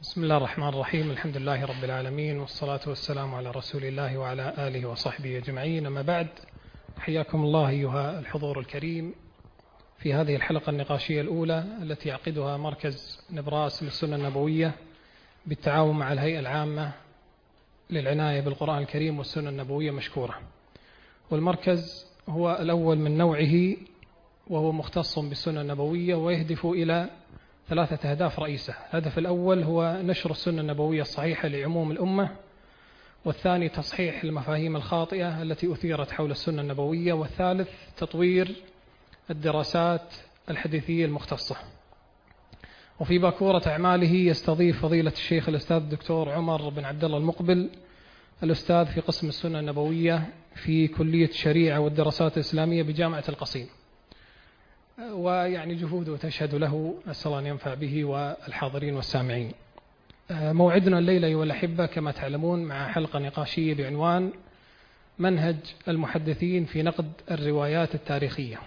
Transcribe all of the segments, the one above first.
بسم الله الرحمن الرحيم. الحمد لله رب العالمين، والصلاة والسلام على رسول الله وعلى آله وصحبه أجمعين. أما بعد، حياكم الله أيها الحضور الكريم في هذه الحلقة النقاشية الأولى التي يعقدها مركز نبراس للسنة النبوية بالتعاون مع الهيئة العامة للعناية بالقرآن الكريم والسنة النبوية مشكورة. والمركز هو الأول من نوعه، وهو مختص بالسنة النبوية ويهدف إلى 3 أهداف رئيسة. الهدف الأول هو نشر السنة النبوية الصحيحة لعموم الأمة، والثاني تصحيح المفاهيم الخاطئة التي أثيرت حول السنة النبوية، والثالث تطوير الدراسات الحديثية المختصة. وفي باكورة أعماله يستضيف فضيلة الشيخ الأستاذ الدكتور عمر بن عبد الله المقبل، الأستاذ في قسم السنة النبوية في كلية الشريعة والدراسات الإسلامية بجامعة القصيم، ويعني جهوده تشهد له، أسأل أن ينفع به والحاضرين والسامعين. موعدنا الليلة أيها الأحبة كما تعلمون مع حلقة نقاشية بعنوان منهج المحدثين في نقد الروايات التاريخية،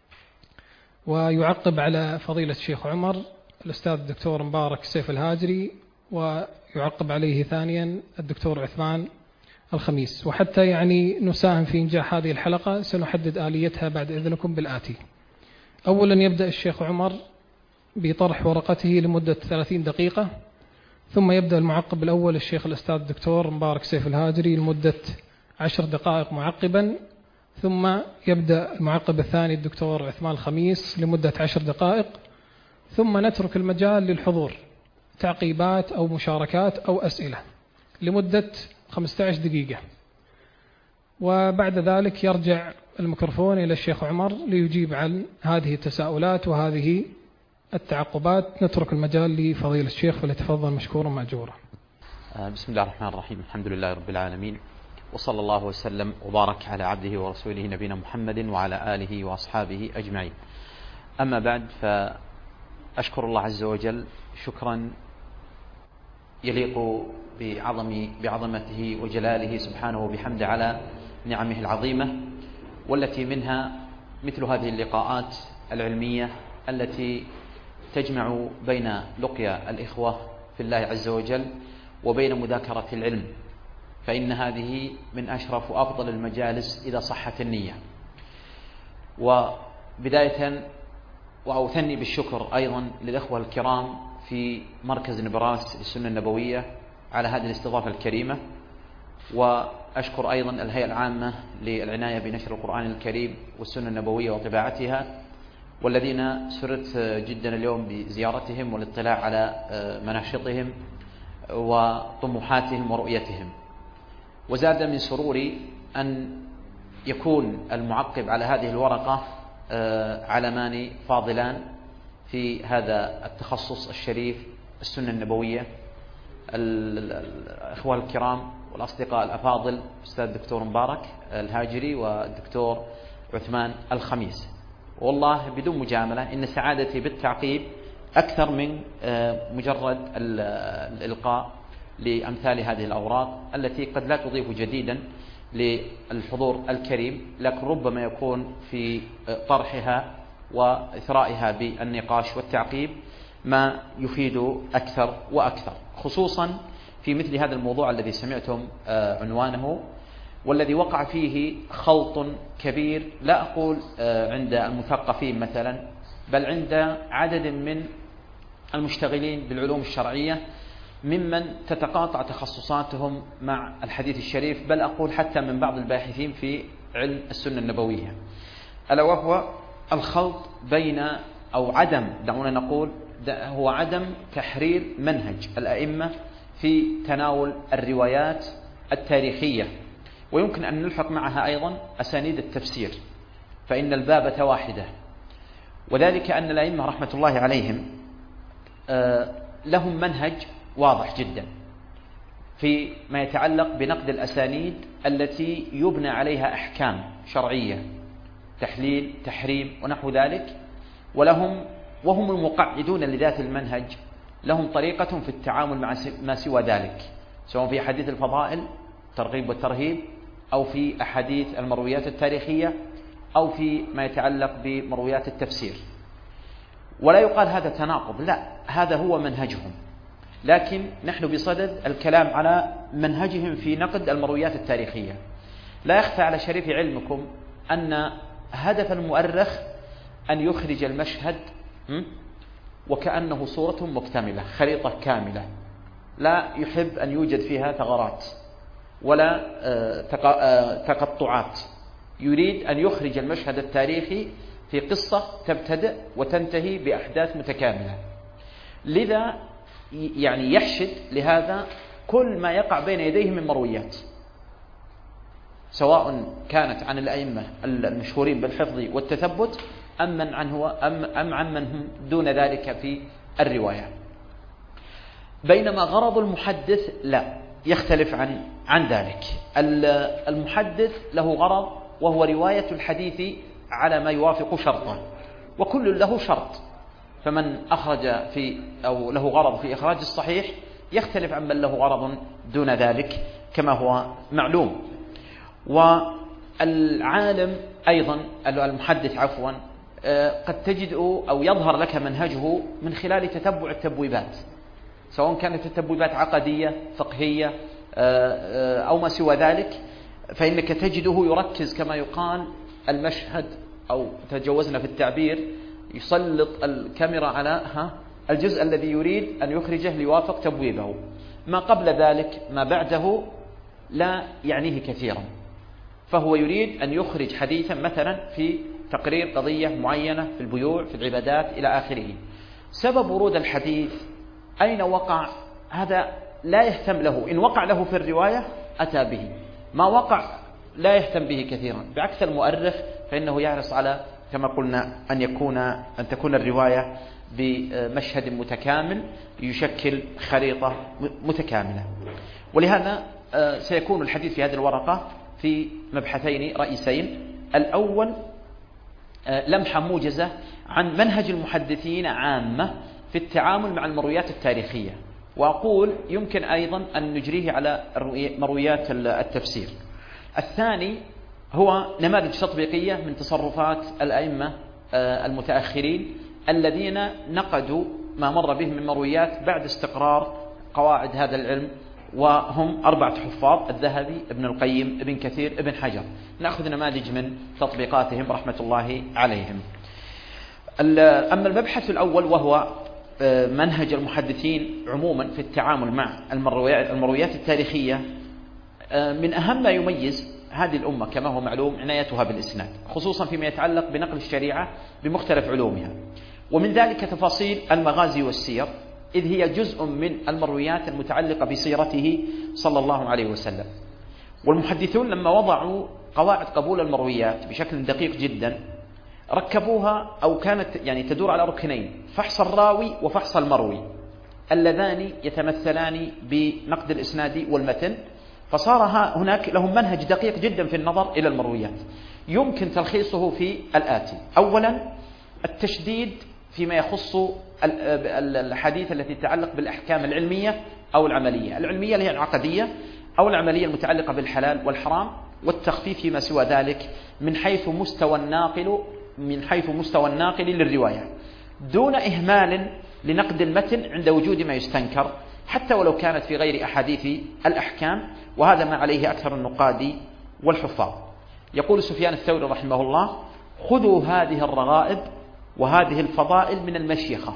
ويعقب على فضيلة الشيخ عمر الأستاذ الدكتور مبارك السيف الهاجري، ويعقب عليه ثانيا الدكتور عثمان الخميس. وحتى يعني نساهم في إنجاح هذه الحلقة سنحدد آليتها بعد إذنكم بالآتي. أولا يبدأ الشيخ عمر بطرح ورقته لمدة 30 دقيقة، ثم يبدأ المعقب الأول الشيخ الأستاذ الدكتور مبارك سيف الهاجري لمدة 10 دقائق معقبا، ثم يبدأ المعقب الثاني الدكتور عثمان الخميس لمدة 10 دقائق، ثم نترك المجال للحضور، تعقيبات أو مشاركات أو أسئلة لمدة 15 دقيقة. وبعد ذلك يرجع الميكروفون إلى الشيخ عمر ليجيب عن هذه التساؤلات وهذه التعقبات. نترك المجال لفضيلة الشيخ، فليتفضل مشكورا مأجورا. بسم الله الرحمن الرحيم. الحمد لله رب العالمين، وصلى الله وسلم وبارك على عبده ورسوله نبينا محمد وعلى آله وأصحابه أجمعين. أما بعد، فأشكر الله عز وجل شكرا يليق بعظمته وجلاله سبحانه وبحمده على نعمه العظيمة، والتي منها مثل هذه اللقاءات العلمية التي تجمع بين لقيا الإخوة في الله عز وجل وبين مذاكرة العلم، فإن هذه من أشرف وأفضل المجالس إذا صحت النية. وبداية وأثني بالشكر أيضا للأخوة الكرام في مركز نبراس للسنة النبوية على هذه الاستضافة الكريمة، وأشكر أيضا الهيئة العامة للعناية بنشر القرآن الكريم والسنة النبوية وطباعتها، والذين سررت جدا اليوم بزيارتهم والاطلاع على مناشطهم وطموحاتهم ورؤيتهم. وزاد من سروري أن يكون المعقب على هذه الورقة علمان فاضلان في هذا التخصص الشريف السنة النبوية، الأخوة الكرام والأصدقاء الأفاضل الأستاذ الدكتور مبارك الهاجري والدكتور عثمان الخميس. والله بدون مجاملة إن سعادتي بالتعقيب أكثر من مجرد الإلقاء لأمثال هذه الأوراق التي قد لا تضيف جديدا للحضور الكريم، لكن ربما يكون في طرحها وإثرائها بالنقاش والتعقيب ما يفيد أكثر وأكثر، خصوصا في مثل هذا الموضوع الذي سمعتم عنوانه، والذي وقع فيه خلط كبير، لا أقول عند المثقفين مثلا، بل عند عدد من المشتغلين بالعلوم الشرعية ممن تتقاطع تخصصاتهم مع الحديث الشريف، بل أقول حتى من بعض الباحثين في علم السنة النبوية، ألا وهو الخلط بين أو عدم، دعونا نقول هو عدم تحرير منهج الأئمة في تناول الروايات التاريخية، ويمكن أن نلحق معها أيضا أسانيد التفسير، فإن البابة واحدة. وذلك أن الأئمة رحمة الله عليهم لهم منهج واضح جدا في ما يتعلق بنقد الأسانيد التي يبنى عليها أحكام شرعية، تحليل، تحريم ونحو ذلك، وهم المقعدون لذات المنهج لهم طريقة في التعامل مع ما سوى ذلك، سواء في أحاديث الفضائل ترغيب والترهيب، أو في أحاديث المرويات التاريخية، أو في ما يتعلق بمرويات التفسير. ولا يقال هذا تناقض، لا، هذا هو منهجهم. لكن نحن بصدد الكلام على منهجهم في نقد المرويات التاريخية. لا يخفى على شريف علمكم أن هدف المؤرخ أن يخرج المشهد وكأنه صورة مكتملة، خريطة كاملة، لا يحب أن يوجد فيها ثغرات ولا تقطعات. يريد أن يخرج المشهد التاريخي في قصة تبتدئ وتنتهي بأحداث متكاملة. لذا يعني يحشد لهذا كل ما يقع بين يديه من مرويات، سواء كانت عن الأئمة المشهورين بالحفظ والتثبت أم عن من هم دون ذلك في الرواية. بينما غرض المحدث لا يختلف عن ذلك. المحدث له غرض وهو رواية الحديث على ما يوافق شرطه، وكل له شرط. فمن أخرج أو له غرض في إخراج الصحيح يختلف عن من له غرض دون ذلك كما هو معلوم. والعالم أيضا المحدث عفوا قد تجد أو يظهر لك منهجه من خلال تتبع التبويبات، سواء كانت التبويبات عقدية فقهية أو ما سوى ذلك، فإنك تجده يركز كما يقال المشهد، أو تجوزنا في التعبير، يسلط الكاميرا على الجزء الذي يريد أن يخرجه ليوافق تبويبه. ما قبل ذلك ما بعده لا يعنيه كثيرا، فهو يريد أن يخرج حديثا مثلا في تقرير قضية معينة في البيوع في العبادات إلى آخره. سبب ورود الحديث أين وقع هذا لا يهتم له، إن وقع له في الرواية أتى به، ما وقع لا يهتم به كثيرا. بعكس المؤرخ فإنه يحرص على كما قلنا أن تكون الرواية بمشهد متكامل يشكل خريطة متكاملة. ولهذا سيكون الحديث في هذه الورقة في مبحثين رئيسين. الأول لمحة موجزة عن منهج المحدثين عامة في التعامل مع المرويات التاريخية، وأقول يمكن أيضا أن نجريه على مرويات التفسير. الثاني هو نماذج تطبيقية من تصرفات الأئمة المتأخرين الذين نقدوا ما مر بهم من مرويات بعد استقرار قواعد هذا العلم، وهم 4 حفاظ: الذهبي، ابن القيم، ابن كثير، ابن حجر. نأخذ نماذج من تطبيقاتهم رحمة الله عليهم. أما المبحث الأول وهو منهج المحدثين عموما في التعامل مع المرويات التاريخية، من أهم ما يميز هذه الأمة كما هو معلوم عنايتها بالإسناد، خصوصا فيما يتعلق بنقل الشريعة بمختلف علومها، ومن ذلك تفاصيل المغازي والسير، إذ هي جزء من المرويات المتعلقة بسيرته صلى الله عليه وسلم. والمحدثون لما وضعوا قواعد قبول المرويات بشكل دقيق جدا ركبوها أو كانت يعني تدور على ركنين: فحص الراوي وفحص المروي، اللذان يتمثلان بنقد الإسناد والمتن. فصار هناك لهم منهج دقيق جدا في النظر إلى المرويات، يمكن تلخيصه في الآتي: أولا التشديد فيما يخص الحديث التي تتعلق بالأحكام العلمية أو العملية، العلمية اللي هي العقدية، أو العملية المتعلقة بالحلال والحرام، والتخفيف فيما سوى ذلك من حيث مستوى الناقل للرواية، دون إهمال لنقد المتن عند وجود ما يستنكر حتى ولو كانت في غير أحاديث الأحكام، وهذا ما عليه أكثر النقاد والحفاظ. يقول سفيان الثوري رحمه الله: خذوا هذه الرغائب وهذه الفضائل من المشيخة،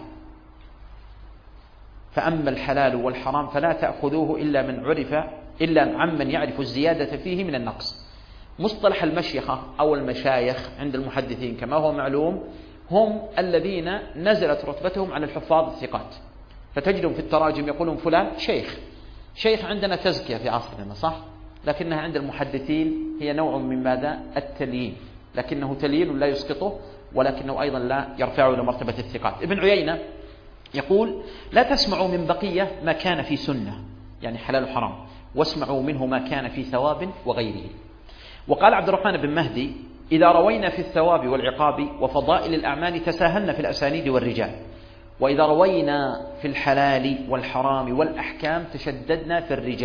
فأما الحلال والحرام فلا تأخذوه إلا عمن يعرف الزيادة فيه من النقص. مصطلح المشيخة أو المشايخ عند المحدثين كما هو معلوم هم الذين نزلت رتبتهم عن الحفاظ الثقات، فتجدهم في التراجم يقولون فلان شيخ عندنا تزكية في عصرنا صح، لكنها عند المحدثين هي نوع من ماذا؟ التليين، لكنه تليين لا يسقطه، ولكنه أيضا لا يرفعه إلى مرتبة الثقات. ابن عيينة يقول: لا تسمعوا من بقية ما كان في سنة، يعني حلال وحرام، واسمعوا منه ما كان في ثواب وغيره. وقال عبد الرحمن بن مهدي: إذا روينا في الثواب والعقاب وفضائل الأعمال تساهلنا في الأسانيد والرجال، وإذا روينا في الحلال والحرام والأحكام تشددنا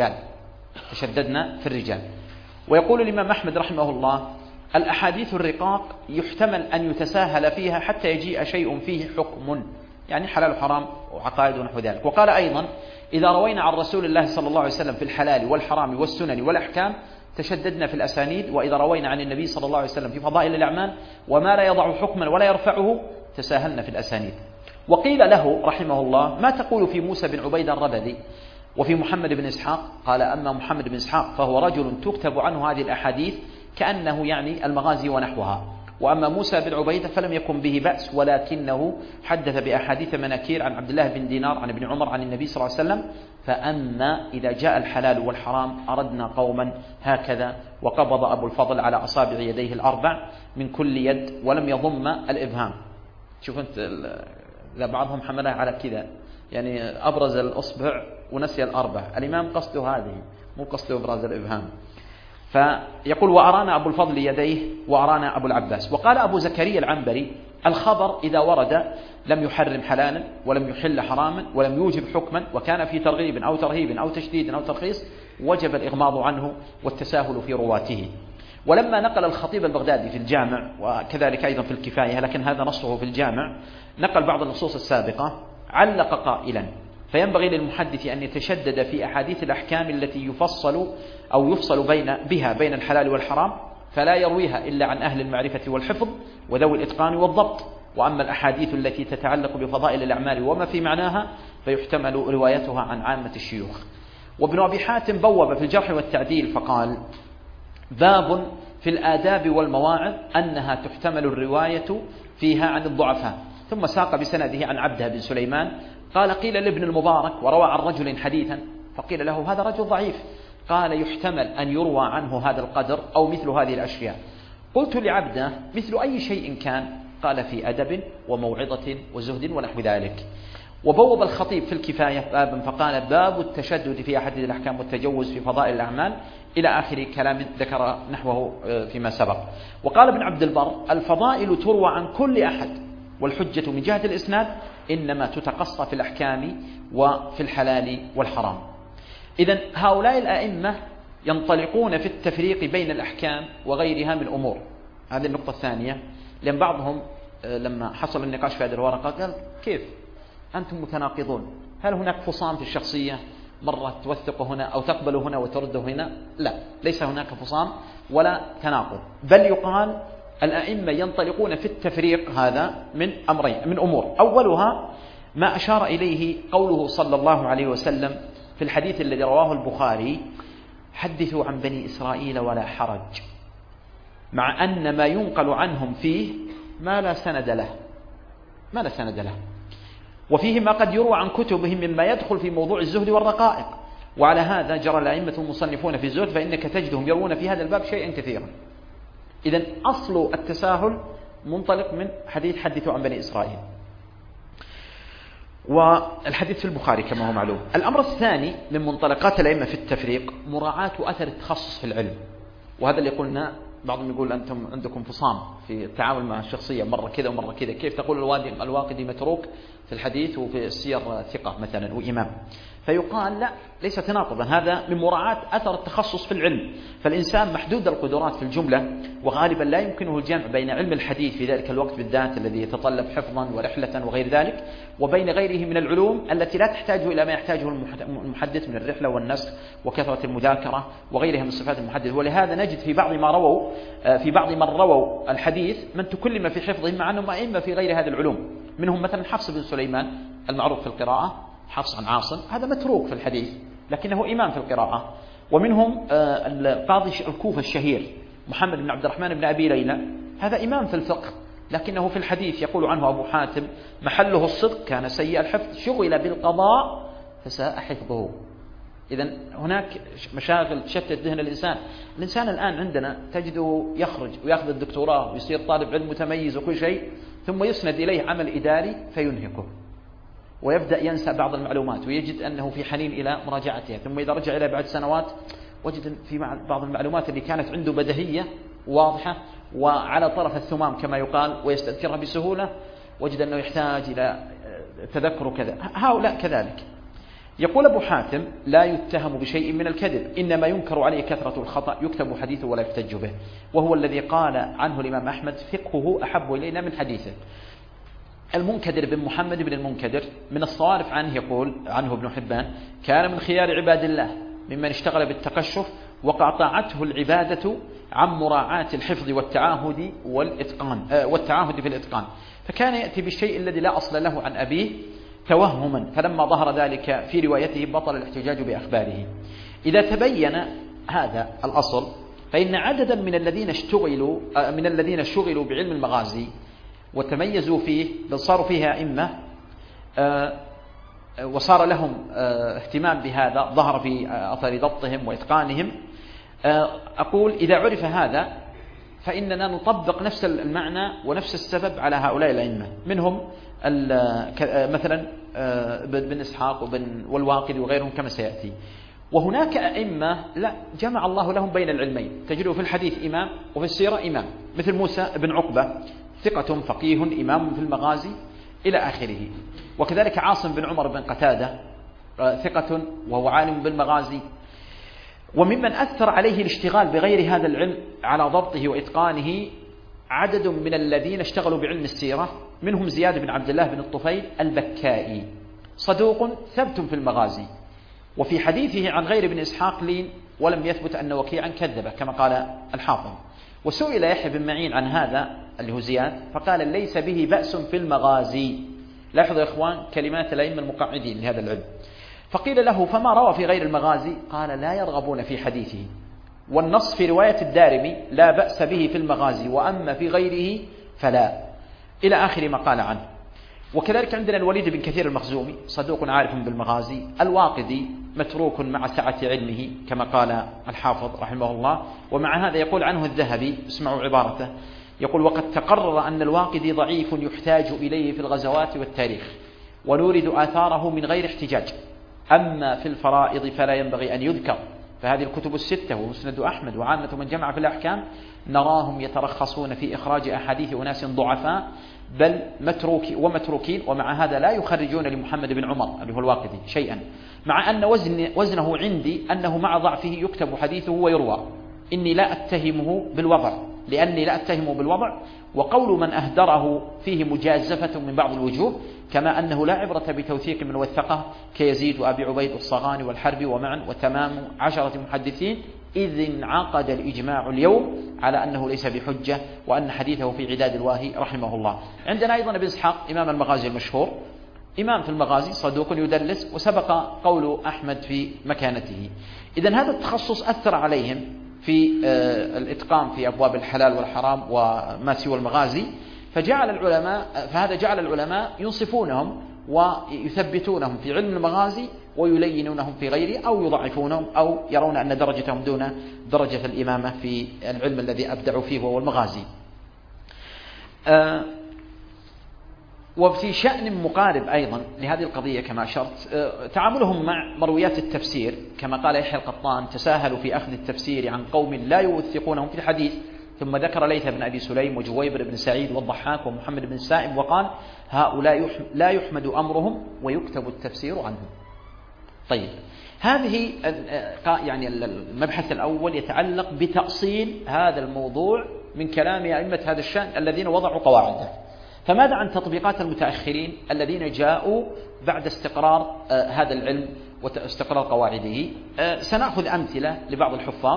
في الرجال. ويقول الإمام أحمد رحمه الله: الأحاديث الرقاق يحتمل أن يتساهل فيها حتى يجيء شيء فيه حكم يعني حلال وحرام وعقائد ونحو ذلك. وقال أيضا: إذا روينا عن رسول الله صلى الله عليه وسلم في الحلال والحرام والسنن والأحكام تشددنا في الأسانيد، وإذا روينا عن النبي صلى الله عليه وسلم في فضائل الأعمال وما لا يضع حكما ولا يرفعه تساهلنا في الأسانيد. وقيل له رحمه الله: ما تقول في موسى بن عبيد الربذي وفي محمد بن إسحاق؟ قال: أما محمد بن إسحاق فهو رجل تكتب عنه هذه الأحاديث كأنه يعني المغازي ونحوها، وأما موسى بن عبيدة فلم يكن به بأس، ولكنه حدث بأحاديث مناكير عن عبد الله بن دينار عن ابن عمر عن النبي صلى الله عليه وسلم. فأما إذا جاء الحلال والحرام أردنا قوما هكذا. وقبض أبو الفضل على أصابع يديه الأربع من كل يد ولم يضم الإبهام. شوف أنت، بعضهم حملها على كذا، يعني أبرز الأصبع ونسي الأربع. الإمام قصده هذه، مو قصده إبراز الإبهام. فيقول: وأرانا أبو الفضل يديه وأرانا أبو العباس. وقال أبو زكريا العنبري: الخبر إذا ورد لم يحرم حلالا ولم يحل حراما ولم يوجب حكما وكان في ترغيب أو ترهيب أو تشديد أو ترخيص وجب الإغماض عنه والتساهل في رواته. ولما نقل الخطيب البغدادي في الجامع، وكذلك أيضا في الكفاية لكن هذا نصه في الجامع، نقل بعض النصوص السابقة، علق قائلا: فينبغي للمحدث أن يتشدد في أحاديث الأحكام التي يفصل بها بين الحلال والحرام، فلا يرويها إلا عن أهل المعرفة والحفظ وذوي الإتقان والضبط. وأما الأحاديث التي تتعلق بفضائل الأعمال وما في معناها فيحتمل روايتها عن عامة الشيوخ. وابن أبي حاتم بوب في الجرح والتعديل فقال: باب في الآداب والمواعظ أنها تحتمل الرواية فيها عن الضعفاء. ثم ساق بسنده عن عبده بن سليمان قال: قيل لابن المبارك وروى عن رجل حديثا فقيل له: هذا رجل ضعيف. قال: يحتمل أن يروى عنه هذا القدر أو مثل هذه الأشياء. قلت لعبده: مثل أي شيء كان؟ قال: في أدب وموعظة وزهد ونحو ذلك. وبوب الخطيب في الكفاية بابا فقال: باب التشدد في أحاديث الأحكام والتجوز في فضائل الأعمال، إلى آخر كلام ذكر نحوه فيما سبق. وقال ابن عبد البر: الفضائل تروى عن كل أحد، والحجة من جهة الإسناد إنما تتقصى في الأحكام وفي الحلال والحرام. إذن هؤلاء الأئمة ينطلقون في التفريق بين الأحكام وغيرها من أمور. هذه النقطة الثانية، لأن بعضهم لما حصل النقاش في هذه الورقة قال: كيف أنتم متناقضون؟ هل هناك فصام في الشخصية؟ مرة توثق هنا أو تقبل هنا وترد هنا؟ لا، ليس هناك فصام ولا تناقض، بل يقال الأئمة ينطلقون في التفريق هذا من أمرين، من أمور. أولها ما أشار إليه قوله صلى الله عليه وسلم في الحديث الذي رواه البخاري: حدثوا عن بني إسرائيل ولا حرج، مع أن ما ينقل عنهم فيه ما لا سند له، وفيه ما قد يروى عن كتبهم مما يدخل في موضوع الزهد والرقائق. وعلى هذا جرى الأئمة المصنفون في الزهد، فإنك تجدهم يروون في هذا الباب شيئا كثيرا. إذن أصل التساهل منطلق من حديث حدثوا عن بني إسرائيل، والحديث في البخاري كما هو معلوم. الأمر الثاني من منطلقات الأئمة في التفريق مراعاة أثر التخصص في العلم، وهذا اللي قلنا. بعضهم يقول: أنتم عندكم فصام في التعامل مع الشخصية، مرة كذا ومرة كذا. كيف تقول الواقدي متروك في الحديث وفي السير ثقة مثلا وإمام؟ فيقال: لا، ليس تناقضا، هذا من مراعاة أثر التخصص في العلم. فالإنسان محدود القدرات في الجملة، وغالبا لا يمكنه الجمع بين علم الحديث في ذلك الوقت بالذات الذي يتطلب حفظا ورحلة وغير ذلك، وبين غيره من العلوم التي لا تحتاج إلى ما يحتاجه المحدث من الرحلة والنسخ وكثرة المذاكرة وغيرها من صفات المحدث. ولهذا نجد في بعض من رووا الحديث من تكلم في حفظهم، مع أنهم أئمة في غير هذه العلوم. منهم مثلا حفص بن سليمان المعروف في القراءة، حفص عن عاصم، هذا متروك في الحديث لكنه إمام في القراءة. ومنهم القاضي الكوفة الشهير محمد بن عبد الرحمن بن أبي ليلى، هذا إمام في الفقه لكنه في الحديث يقول عنه أبو حاتم: محله الصدق كان سيء الحفظ، شغل بالقضاء فساء حفظه. إذن هناك مشاغل شتت ذهن الإنسان الآن عندنا تجده يخرج ويأخذ الدكتوراه ويصير طالب علم متميز وكل شيء، ثم يسند إليه عمل إداري فينهكه، ويبدأ ينسى بعض المعلومات ويجد أنه في حنين إلى مراجعتها. ثم إذا رجع إلى بعد سنوات وجد في بعض المعلومات اللي كانت عنده بديهية واضحة وعلى طرف الثمام كما يقال ويستذكرها بسهولة، وجد أنه يحتاج إلى تذكر كذا. هؤلاء كذلك. يقول أبو حاتم: لا يتهم بشيء من الكذب، إنما ينكر عليه كثرة الخطأ، يكتب حديثه ولا يحتج به، وهو الذي قال عنه الإمام أحمد: فقهه أحب إلينا من حديثه. المنكدر بن محمد بن المنكدر من الصوارف عنه يقول عنه ابن حبان: كان من خيار عباد الله ممن اشتغل بالتقشف وقاطعته العبادة عن مراعاة الحفظ والتعاهد والتعاهد في الإتقان، فكان يأتي بالشيء الذي لا أصل له عن أبيه توهما، فلما ظهر ذلك في روايته بطل الاحتجاج بأخباره. إذا تبين هذا الأصل فإن عددا من الذين شغلوا بعلم المغازي وتميزوا فيه بل صاروا فيها أئمة وصار لهم اهتمام بهذا ظهر في أثر ضبطهم وإتقانهم. أقول إذا عرف هذا فإننا نطبق نفس المعنى ونفس السبب على هؤلاء الأئمة، منهم مثلا بن إسحاق والواقدي وغيرهم كما سيأتي. وهناك أئمة لا جمع الله لهم بين العلمين، تجده في الحديث إمام وفي السيرة إمام، مثل موسى بن عقبة ثقة فقيه إمام في المغازي إلى آخره. وكذلك عاصم بن عمر بن قتادة ثقة وهو عالم بالمغازي. وممن أثر عليه الاشتغال بغير هذا العلم على ضبطه وإتقانه عدد من الذين اشتغلوا بعلم السيرة، منهم زياد بن عبد الله بن الطفيل البكائي، صدوق ثبت في المغازي، وفي حديثه عن غير ابن إسحاق لين ولم يثبت أن وكيعا كذبه كما قال الحافظ. وسئل يحيى بن معين عن هذا اللي هو زياد فقال: ليس به بأس في المغازي. لاحظوا يا إخوان كلمات الأئمة المقعدين لهذا العلم. فقيل له: فما روى في غير المغازي؟ قال: لا يرغبون في حديثه، والنص في رواية الدارمي: لا بأس به في المغازي، وأما في غيره فلا، إلى آخر ما قال عنه. وكذلك عندنا الوليد بن كثير المخزومي صدوق عارف بالمغازي، الواقدي متروك مع سعة علمه كما قال الحافظ رحمه الله. ومع هذا يقول عنه الذهبي، اسمعوا عبارته، يقول: وقد تقرر أن الواقدي ضعيف يحتاج إليه في الغزوات والتاريخ، ونورد آثاره من غير احتجاج، أما في الفرائض فلا ينبغي أن يذكر. فهذه الكتب الستة ومسند أحمد وعامة من جمع في الأحكام نراهم يترخصون في إخراج أحاديث أناس ضعفاء بل ومتروكين، ومع هذا لا يخرجون لمحمد بن عمر اللي هو الواقدي شيئا، مع أن وزنه عندي أنه مع ضعفه يكتب حديثه ويروى. إني لا أتهمه بالوضع، وقول من أهدره فيه مجازفة من بعض الوجوه، كما أنه لا عبرة بتوثيق من وثقه كيزيد وأبي عبيد الصغاني والحربي ومعا وتمام 10 محدثين، إذ انعقد الإجماع اليوم على أنه ليس بحجة، وأن حديثه في عداد الواهي رحمه الله. عندنا أيضا ابن إسحاق إمام المغازي المشهور، إمام في المغازي صدوق يدلس، وسبق قول أحمد في مكانته. إذن هذا التخصص أثر عليهم في الإتقان في أبواب الحلال والحرام وما سوى المغازي، فهذا جعل العلماء ينصفونهم ويثبتونهم في علم المغازي ويلينونهم في غيره، أو يضعفونهم، أو يرون أن درجتهم دون درجة الإمامة في العلم الذي أبدعوا فيه وهو المغازي. وفي شأن مقارب أيضا لهذه القضية كما أشرت، تعاملهم مع مرويات التفسير، كما قال يحيى القطان: تساهلوا في أخذ التفسير عن قوم لا يوثقونهم في الحديث. ثم ذكر ليث بن أبي سليم وجويبر بن سعيد والضحاك ومحمد بن سائب، وقال: هؤلاء لا يحمد أمرهم ويكتب التفسير عنهم. طيب، هذه يعني المبحث الأول يتعلق بتأصيل هذا الموضوع من كلام أئمة هذا الشأن الذين وضعوا قواعده. فماذا عن تطبيقات المتأخرين الذين جاءوا بعد استقرار هذا العلم واستقرار قواعده؟ سنأخذ أمثلة لبعض الحفاظ،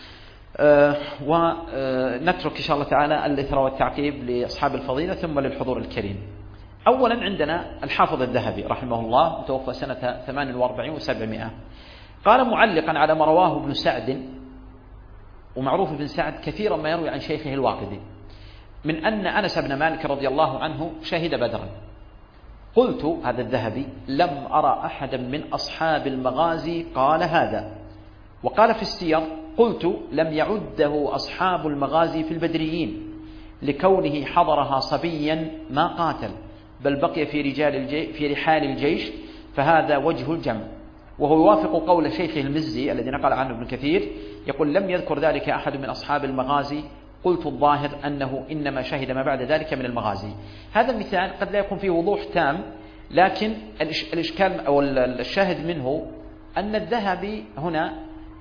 ونترك إن شاء الله تعالى الإثراء والتعقيب لأصحاب الفضيلة ثم للحضور الكريم. أولا عندنا الحافظ الذهبي رحمه الله، متوفى سنة 48 و700، قال معلقا على ما رواه ابن سعد، ومعروف ابن سعد كثيرا ما يروي عن شيخه الواقدي، من أن أنس بن مالك رضي الله عنه شهد بدرا. قلت، هذا الذهبي: لم أرى أحدا من أصحاب المغازي قال هذا. وقال في السير: قلت: لم يعده أصحاب المغازي في البدريين، لكونه حضرها صبيا ما قاتل، بل بقي في رحال الجيش، فهذا وجه الجمع. وهو يوافق قول شيخه المزي الذي نقل عنه ابن كثير، يقول: لم يذكر ذلك أحد من أصحاب المغازي. قلت: الظاهر أنه إنما شهد ما بعد ذلك من المغازي. هذا المثال قد لا يكون فيه وضوح تام، لكن الإشكال أو الشاهد منه أن الذهبي هنا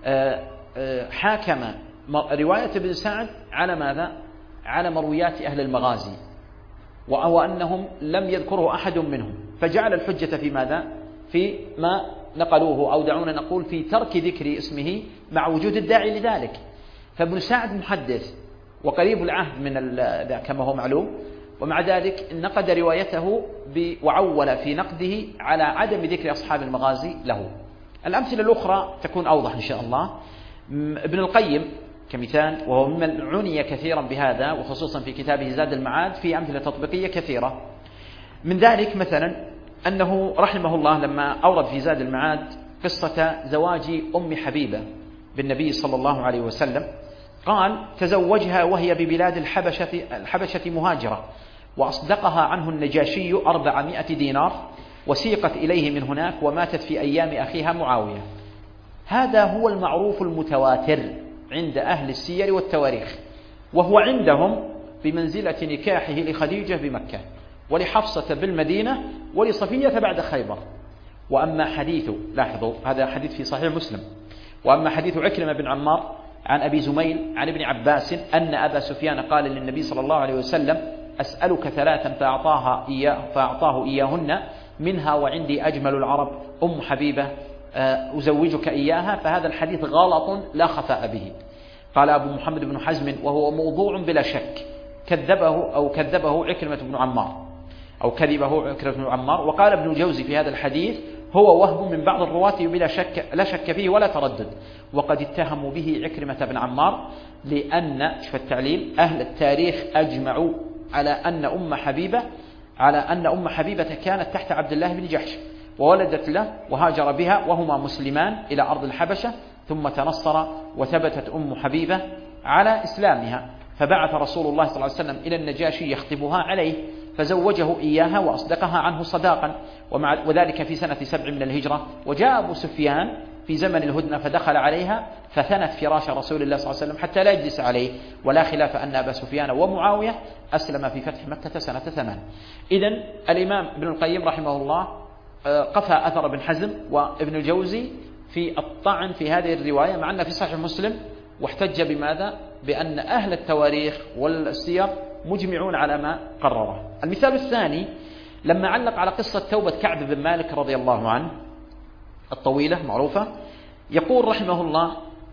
حاكم رواية ابن سعد على ماذا؟ على مرويات أهل المغازي، وأنهم لم يذكره أحد منهم، فجعل الحجة في ماذا؟ في ما نقلوه، أو دعونا نقول في ترك ذكر اسمه مع وجود الداعي لذلك. فابن سعد محدث وقريب العهد من كما هو معلوم، ومع ذلك نقد روايته وعول في نقده على عدم ذكر أصحاب المغازي له. الأمثلة الأخرى تكون أوضح إن شاء الله. ابن القيم كمثال، وهو ممن عني كثيرا بهذا وخصوصا في كتابه زاد المعاد، في أمثلة تطبيقية كثيرة. من ذلك مثلا أنه رحمه الله لما أورد في زاد المعاد قصة زواج أم حبيبة بالنبي صلى الله عليه وسلم، قال تزوجها وهي ببلاد الحبشة مهاجرة، وأصدقها عنه النجاشي 400 دينار، وسيقت إليه من هناك، وماتت في أيام أخيها معاوية. هذا هو المعروف المتواتر عند أهل السير والتواريخ، وهو عندهم بمنزلة نكاحه لخديجة بمكة، ولحفصة بالمدينة، ولصفية بعد خيبر. وأما حديث، لاحظوا هذا حديث في صحيح مسلم، وأما حديث عكرمة بن عمار عن أبي زميل عن ابن عباس أن أبا سفيان قال للنبي صلى الله عليه وسلم أسألك ثلاثا فأعطاه إياهن، منها وعندي أجمل العرب أم حبيبة أزوجك إياها. فهذا الحديث غلط لا خفاء به. قال أبو محمد بن حزم وهو موضوع بلا شك، كذبه عكرمة بن عمار أو كذبه عكرمة بن عمار. وقال ابن الجوزي في هذا الحديث هو وهم من بعض الرواة بلا شك لا شك فيه ولا تردد، وقد اتهموا به عكرمة بن عمار، لأن شوف التعليل أهل التاريخ أجمعوا على أن أم حبيبة كانت تحت عبد الله بن جحش، وولدت له وهاجر بها وهما مسلمان إلى أرض الحبشة، ثم تنصر وثبتت أم حبيبة على إسلامها، فبعث رسول الله صلى الله عليه وسلم إلى النجاشي يخطبها عليه، فزوجه إياها وأصدقها عنه صداقا، وذلك في سنة 7 من الهجرة. وجاء أبو سفيان في زمن الهدنة فدخل عليها فثنت فراش رسول الله صلى الله عليه وسلم حتى لا يجلس عليه، ولا خلاف أن أبا سفيان ومعاوية أسلم في فتح مكة سنة 8. إذن الإمام ابن القيم رحمه الله قفى أثر ابن حزم وابن الجوزي في الطعن في هذه الرواية، مع أن في صحيح مسلم، واحتج بماذا؟ بأن أهل التواريخ والسير مجمعون على ما قرره. المثال الثاني لما علق على قصة توبة كعب بن مالك رضي الله عنه الطويلة معروفة، يقول رحمه الله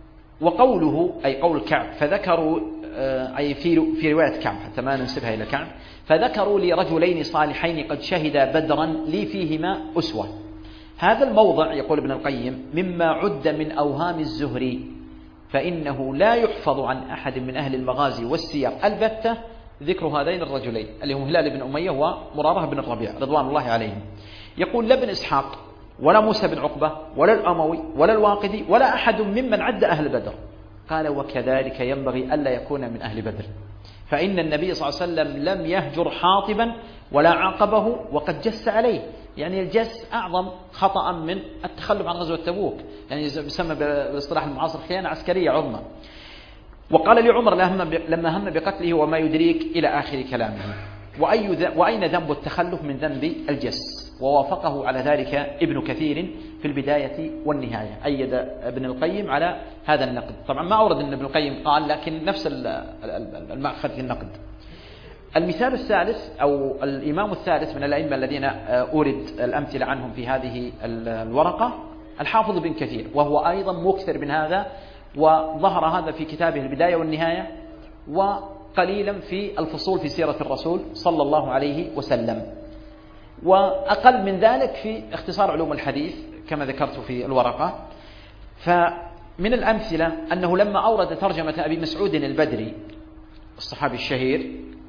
وقوله أي قول كعب، فذكروا أي في رواية كعب حتى ما ننسبها إلى كعب، فذكروا لي رجلين صالحين قد شهدا بدرا لي فيهما أسوة. هذا الموضع يقول ابن القيم مما عد من أوهام الزهري، فإنه لا يحفظ عن أحد من أهل المغازي والسير البتة ذكر هذين الرجلين اللي هم هلال بن أمية ومرارة بن الربيع رضوان الله عليهم. يقول لا ابن إسحاق ولا موسى بن عقبة ولا الأموي ولا الواقدي ولا أحد ممن عد أهل بدر. قال وكذلك ينبغي ألا يكون من أهل بدر، فإن النبي صلى الله عليه وسلم لم يهجر حاطبا ولا عاقبه وقد جس عليه. يعني الجس أعظم خطأ من التخلف عن غزوة تبوك، يعني يسمى بالاصطلاح المعاصر خيانة عسكرية عظمى. وقال لعمر لما هم بقتله وما يدريك إلى آخر كلامه. وأين ذنب التخلف من ذنب الجس؟ ووافقه على ذلك ابن كثير في البداية والنهاية، أيد ابن القيم على هذا النقد. طبعا ما أورد أن ابن القيم قال، لكن نفس المأخذ في النقد. المثال الثالث أو الإمام الثالث من الأئمة الذين أورد الأمثلة عنهم في هذه الورقة الحافظ بن كثير، وهو أيضا مكثر من هذا، وظهر هذا في كتابه البداية والنهاية، وقليلا في الفصول في سيرة الرسول صلى الله عليه وسلم، وأقل من ذلك في اختصار علوم الحديث كما ذكرت في الورقة. فمن الأمثلة أنه لما أورد ترجمة أبي مسعود البدري الصحابي الشهير،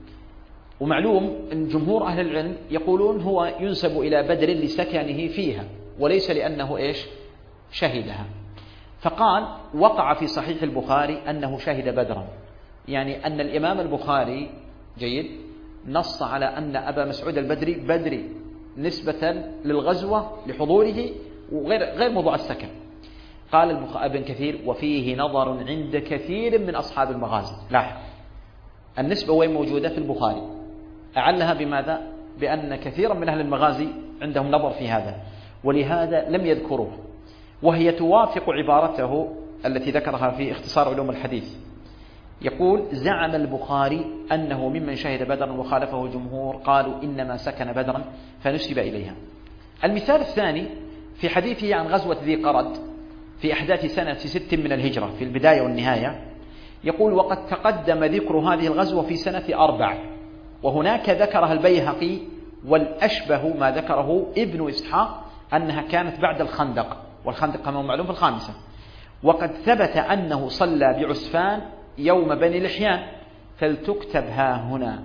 ومعلوم أن جمهور أهل العلم يقولون هو ينسب إلى بدر لسكنه فيها وليس لأنه شهدها، فقال وقع في صحيح البخاري أنه شهد بدرا، يعني أن الإمام البخاري جيد نص على أن أبا مسعود البدري بدري نسبة للغزوة لحضوره وغير موضوع السكن. قال ابن كثير وفيه نظر عند كثير من أصحاب المغازي. لاحظ النسبة وين موجودة في البخاري، أعلها بماذا؟ بأن كثيرا من أهل المغازي عندهم نظر في هذا، ولهذا لم يذكروه، وهي توافق عبارته التي ذكرها في اختصار علوم الحديث. يقول: زعم البخاري أنه ممن شهد بدرا وخالفه الجمهور، قالوا إنما سكن بدرا فنسب إليها. المثال الثاني في حديثه عن غزوة ذي قرد في أحداث سنة 6 من الهجرة في البداية والنهاية، يقول: وقد تقدم ذكر هذه الغزوة في سنة 4، وهناك ذكرها البيهقي، والأشبه ما ذكره ابن إسحاق أنها كانت بعد الخندق، والخندق كما معلوم في 5، وقد ثبت أنه صلى بعسفان يوم بني لحيان، فلتكتب ها هنا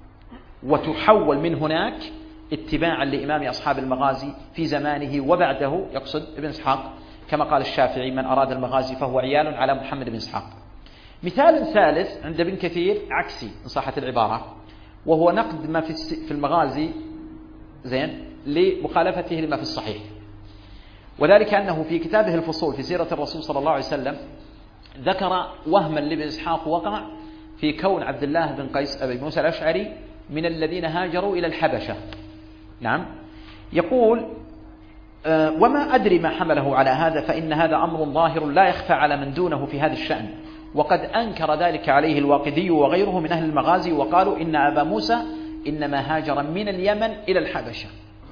وتحول من هناك اتباعا لإمام أصحاب المغازي في زمانه وبعده، يقصد ابن إسحاق، كما قال الشافعي: من أراد المغازي فهو عيال على محمد بن إسحاق. مثال ثالث عند ابن كثير عكسي إن صحت العبارة، وهو نقد ما في المغازي لمخالفته لما في الصحيح، وذلك أنه في كتابه الفصول في سيرة الرسول صلى الله عليه وسلم ذكر وهما لابن إسحاق وقع في كون عبد الله بن قيس أبي موسى الأشعري من الذين هاجروا إلى الحبشة. نعم، يقول: وما أدري ما حمله على هذا، فإن هذا أمر ظاهر لا يخفى على من دونه في هذا الشأن، وقد أنكر ذلك عليه الواقدي وغيره من أهل المغازي، وقالوا إن أبا موسى إنما هاجر من اليمن إلى الحبشة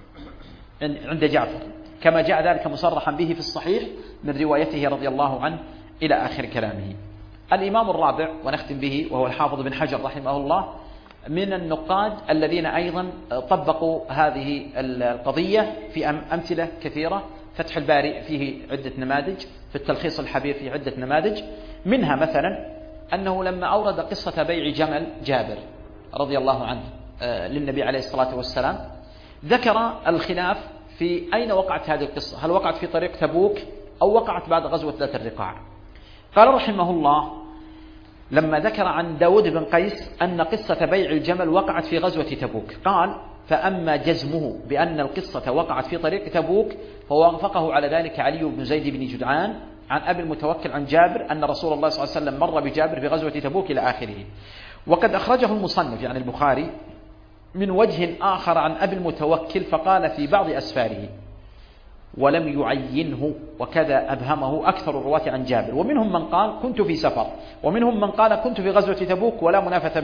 عند جعفر، كما جاء ذلك مصرحا به في الصحيح من روايته رضي الله عنه إلى آخر كلامه. الإمام الرابع ونختم به وهو الحافظ بن حجر رحمه الله، من النقاد الذين أيضا طبقوا هذه القضية في أمثلة كثيرة. فتح الباري فيه عدة نماذج، في التلخيص الحبير فيه عدة نماذج، منها مثلا أنه لما أورد قصة بيع جمل جابر رضي الله عنه للنبي عليه الصلاة والسلام، ذكر الخلاف في أين وقعت هذه القصة، هل وقعت في طريق تبوك أو وقعت بعد غزوة ذات الرقاع. قال رحمه الله: لما ذكر عن داود بن قيس أن قصة بيع الجمل وقعت في غزوة تبوك، قال: فأما جزمه بأن القصة وقعت في طريق تبوك فوافقه على ذلك علي بن زيد بن جدعان عن أبي المتوكل عن جابر أن رسول الله صلى الله عليه وسلم مر بجابر في غزوة تبوك إلى آخره. وقد أخرجه المصنف يعني البخاري من وجه آخر عن أبي المتوكل، فقال في بعض أسفاره: ولم يعينه، وكذا أبهمه أكثر الرواة عن جابر، ومنهم من قال كنت في سفر، ومنهم من قال كنت في غزوة تبوك، ولا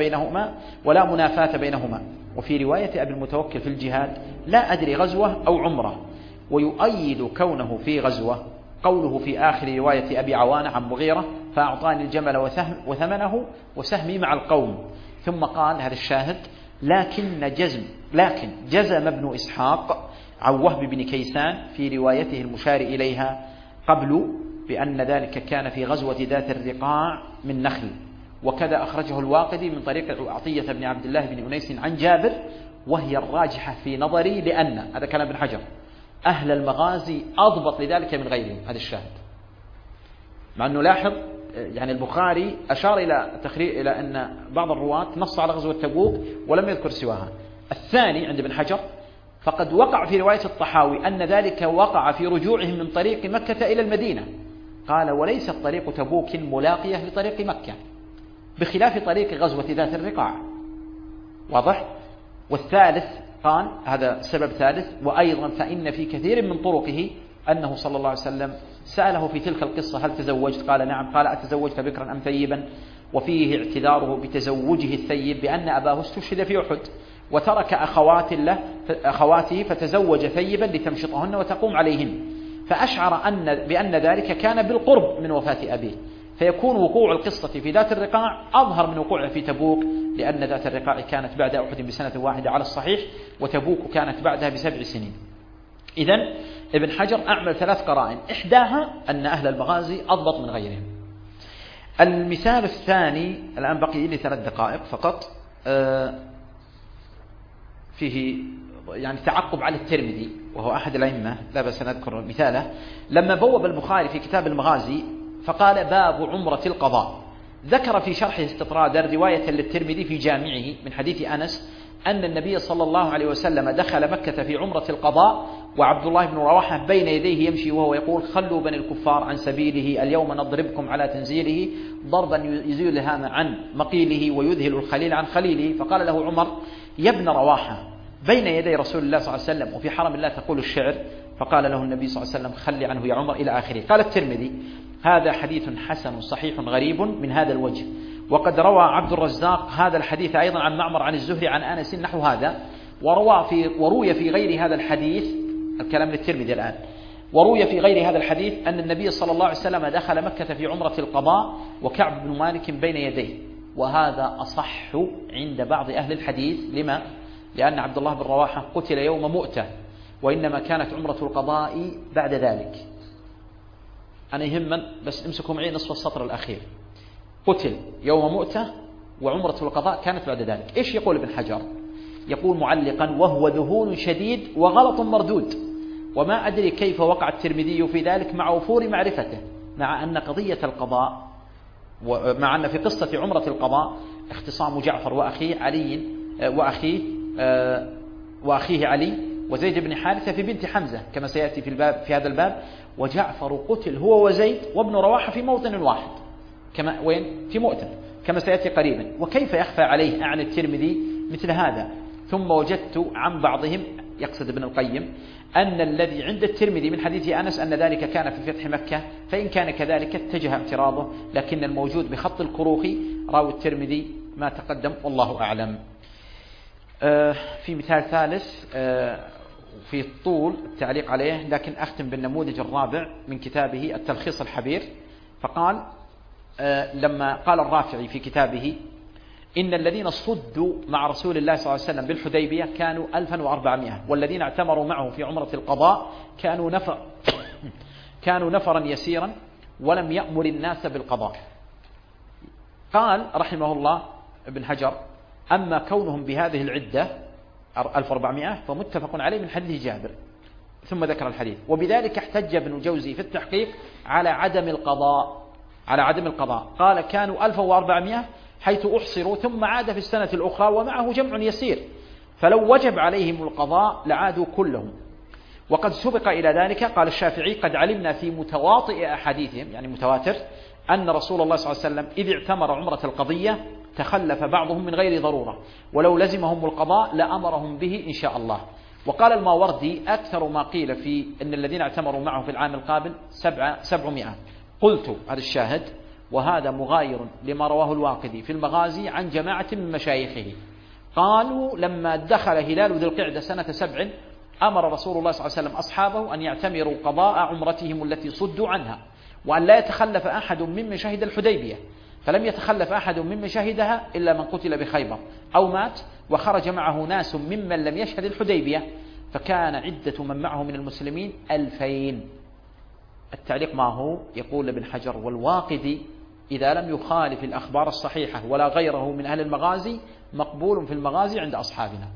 منافاة بينهما. وفي رواية أبي المتوكل في الجهاد: لا أدري غزوة أو عمرة. ويؤيد كونه في غزوة قوله في آخر رواية أبي عوانة عن مغيرة: فأعطاني الجمل وثمنه وسهمي مع القوم. ثم قال هذا الشاهد: لكن جزم ابن إسحاق عن وهب بن كيسان في روايته المشار إليها قبل بأن ذلك كان في غزوة ذات الرقاع من نخل. وكذا أخرجه الواقدي من طريق عطية بن عبد الله بن أنيس عن جابر، وهي الراجحة في نظري، لأن هذا كلام ابن حجر أهل المغازي أضبط لذلك من غيرهم. هذا الشاهد، مع أنه لاحظ يعني البخاري أشار إلى أن بعض الرواة نص على غزوة تبوك ولم يذكر سواها. الثاني عند ابن حجر فقد وقع في رواية الطحاوي أن ذلك وقع في رجوعهم من طريق مكة إلى المدينة، قال: وليس طريق تبوك ملاقية لطريق مكة بخلاف طريق غزوة ذات الرقاع. واضح؟ والثالث قال هذا سبب ثالث: وأيضا فإن في كثير من طرقه أنه صلى الله عليه وسلم سأله في تلك القصة: هل تزوجت؟ قال: نعم. قال: أتزوجت بكرا أم ثيبا؟ وفيه اعتذاره بتزوجه الثيب بأن أباه استشهد في أحد وترك أخواته فتزوج ثيبا لتمشطهن وتقوم عليهن، فأشعر بأن ذلك كان بالقرب من وفاة أبيه، فيكون وقوع القصة في ذات الرقاع أظهر من وقوعها في تبوك، لأن ذات الرقاع كانت بعد أحد بسنة واحدة على الصحيح، وتبوك كانت بعدها ب7 سنين. إذن ابن حجر أعمل 3 قرائن، إحداها أن أهل المغازي أضبط من غيرهم. المثال الثاني، الآن بقي لي 3 دقائق فقط، فيه يعني تعقب على الترمذي وهو أحد الأئمة، لا بأس نذكر مثاله. لما بوب البخاري في كتاب المغازي فقال: باب عمرة القضاء، ذكر في شرحه استطرادا رواية للترمذي في جامعه من حديث أنس أن النبي صلى الله عليه وسلم دخل مكة في عمرة القضاء، وعبد الله بن رواحة بين يديه يمشي وهو يقول: خلوا بني الكفار عن سبيله، اليوم نضربكم على تنزيله ضربا يزيل الهام عن مقيله ويذهل الخليل عن خليله. فقال له عمر: يا ابن رواحة، بين يدي رسول الله صلى الله عليه وسلم وفي حرم الله تقول الشعر. فقال له النبي صلى الله عليه وسلم: خلي عنه يا عمر، إلى آخره. قال الترمذي: هذا حديث حسن صحيح غريب من هذا الوجه، وقد روى عبد الرزاق هذا الحديث أيضا عن معمر عن الزهري عن أنس نحو هذا. وروي في غير هذا الحديث، الكلام للترمذي الآن، وروي في غير هذا الحديث أن النبي صلى الله عليه وسلم دخل مكة في عمرة القضاء وكعب بن مالك بين يديه، وهذا أصح عند بعض أهل الحديث. لما؟ لأن عبد الله بن رواحة قتل يوم مؤتة، وإنما كانت عمرة القضاء بعد ذلك. أنا يهمن بس امسكوا معي نصف السطر الأخير، قتل يوم مؤتة وعمرة القضاء كانت بعد ذلك. إيش يقول ابن حجر؟ يقول معلقا: وهو ذهول شديد وغلط مردود، وما أدري كيف وقع الترمذي في ذلك مع وفور معرفته، مع أن قضية القضاء ومع أن في قصة عمرة القضاء اختصام جعفر وأخيه علي وأخيه علي وزيد بن حارثة في بنت حمزة كما سيأتي في هذا الباب، وجعفر قتل هو وزيد وابن رواحة في موطن واحد، كما وين؟ في مؤتة كما سيأتي قريبا. وكيف يخفى عليه عن الترمذي مثل هذا؟ ثم وجدت عن بعضهم، يقصد ابن القيم، أن الذي عند الترمذي من حديث أنس أن ذلك كان في فتح مكة، فإن كان كذلك اتجه اعتراضه، لكن الموجود بخط الكروخي راوي الترمذي ما تقدم والله أعلم. في مثال ثالث في الطول التعليق عليه، لكن أختم بالنموذج الرابع من كتابه التلخيص الحبير. فقال لما قال الرافعي في كتابه: إن الذين صدوا مع رسول الله صلى الله عليه وسلم بالحديبية كانوا 1400، والذين اعتمروا معه في عمرة القضاء كانوا نفرا يسيرا ولم يأمر الناس بالقضاء. قال رحمه الله ابن حجر: أما كونهم بهذه العدة 1400 فمتفق عليه من حديث جابر. ثم ذكر الحديث. وبذلك احتج ابن الجوزي في التحقيق على عدم القضاء، قال كانوا 1400 حيث أحصروا ثم عاد في السنة الأخرى ومعه جمع يسير، فلو وجب عليهم القضاء لعادوا كلهم. وقد سبق إلى ذلك قال الشافعي: قد علمنا في متواطئ أحاديثهم، يعني متواتر، أن رسول الله صلى الله عليه وسلم إذ اعتمر عمرة القضية تخلف بعضهم من غير ضرورة، ولو لزمهم القضاء لأمرهم به إن شاء الله. وقال الماوردي: أكثر ما قيل في أن الذين اعتمروا معه في العام القابل 700. قلت هذا الشاهد، وهذا مغاير لما رواه الواقدي في المغازي عن جماعة من مشايخه. قالوا: لما دخل هلال ذي القعدة سنة 7 أمر رسول الله صلى الله عليه وسلم أصحابه أن يعتمروا قضاء عمرتهم التي صدوا عنها، وأن لا يتخلف أحد ممن شهد الحديبية، فلم يتخلف أحد ممن شهدها إلا من قتل بخيبر أو مات، وخرج معه ناس ممن لم يشهد الحديبية، فكان عدة من معه من المسلمين 2000. التعليق ما هو؟ يقول ابن حجر: والواقدي إذا لم يخالف الأخبار الصحيحة ولا غيره من أهل المغازي مقبول في المغازي عند أصحابنا.